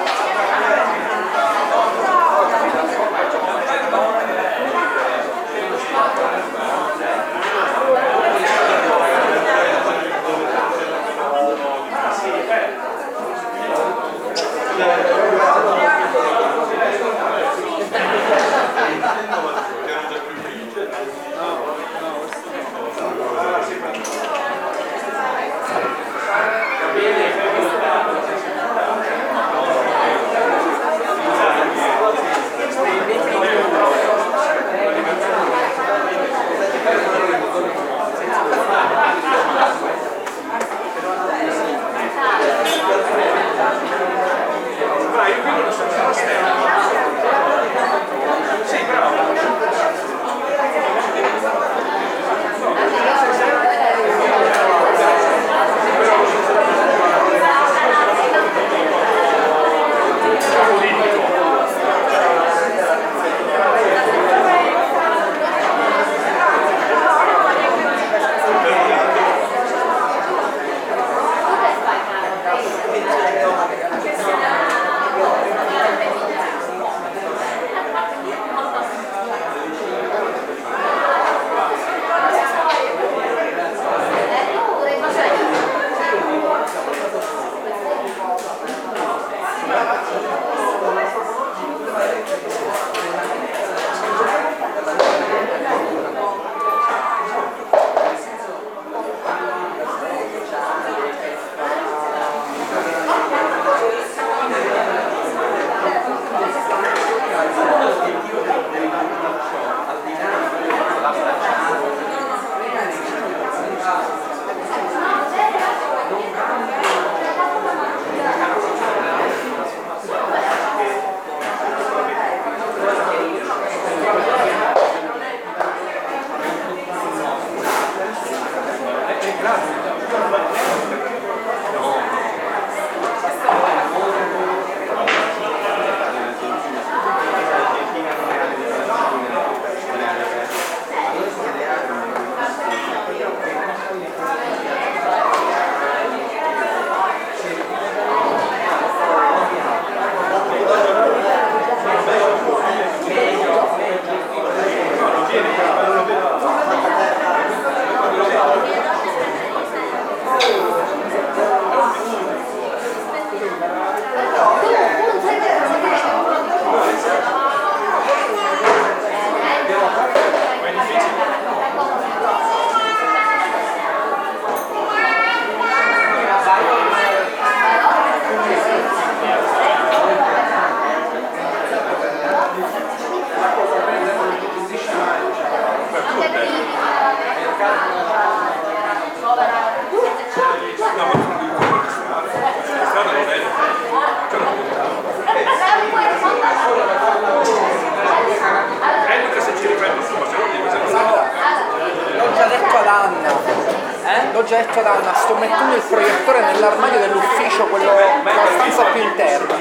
L'ho già detto ad Anna, sto mettendo il proiettore nell'armadio dell'ufficio, quello la stanza più interna.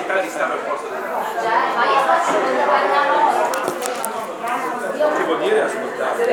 Che vuol dire ascoltare?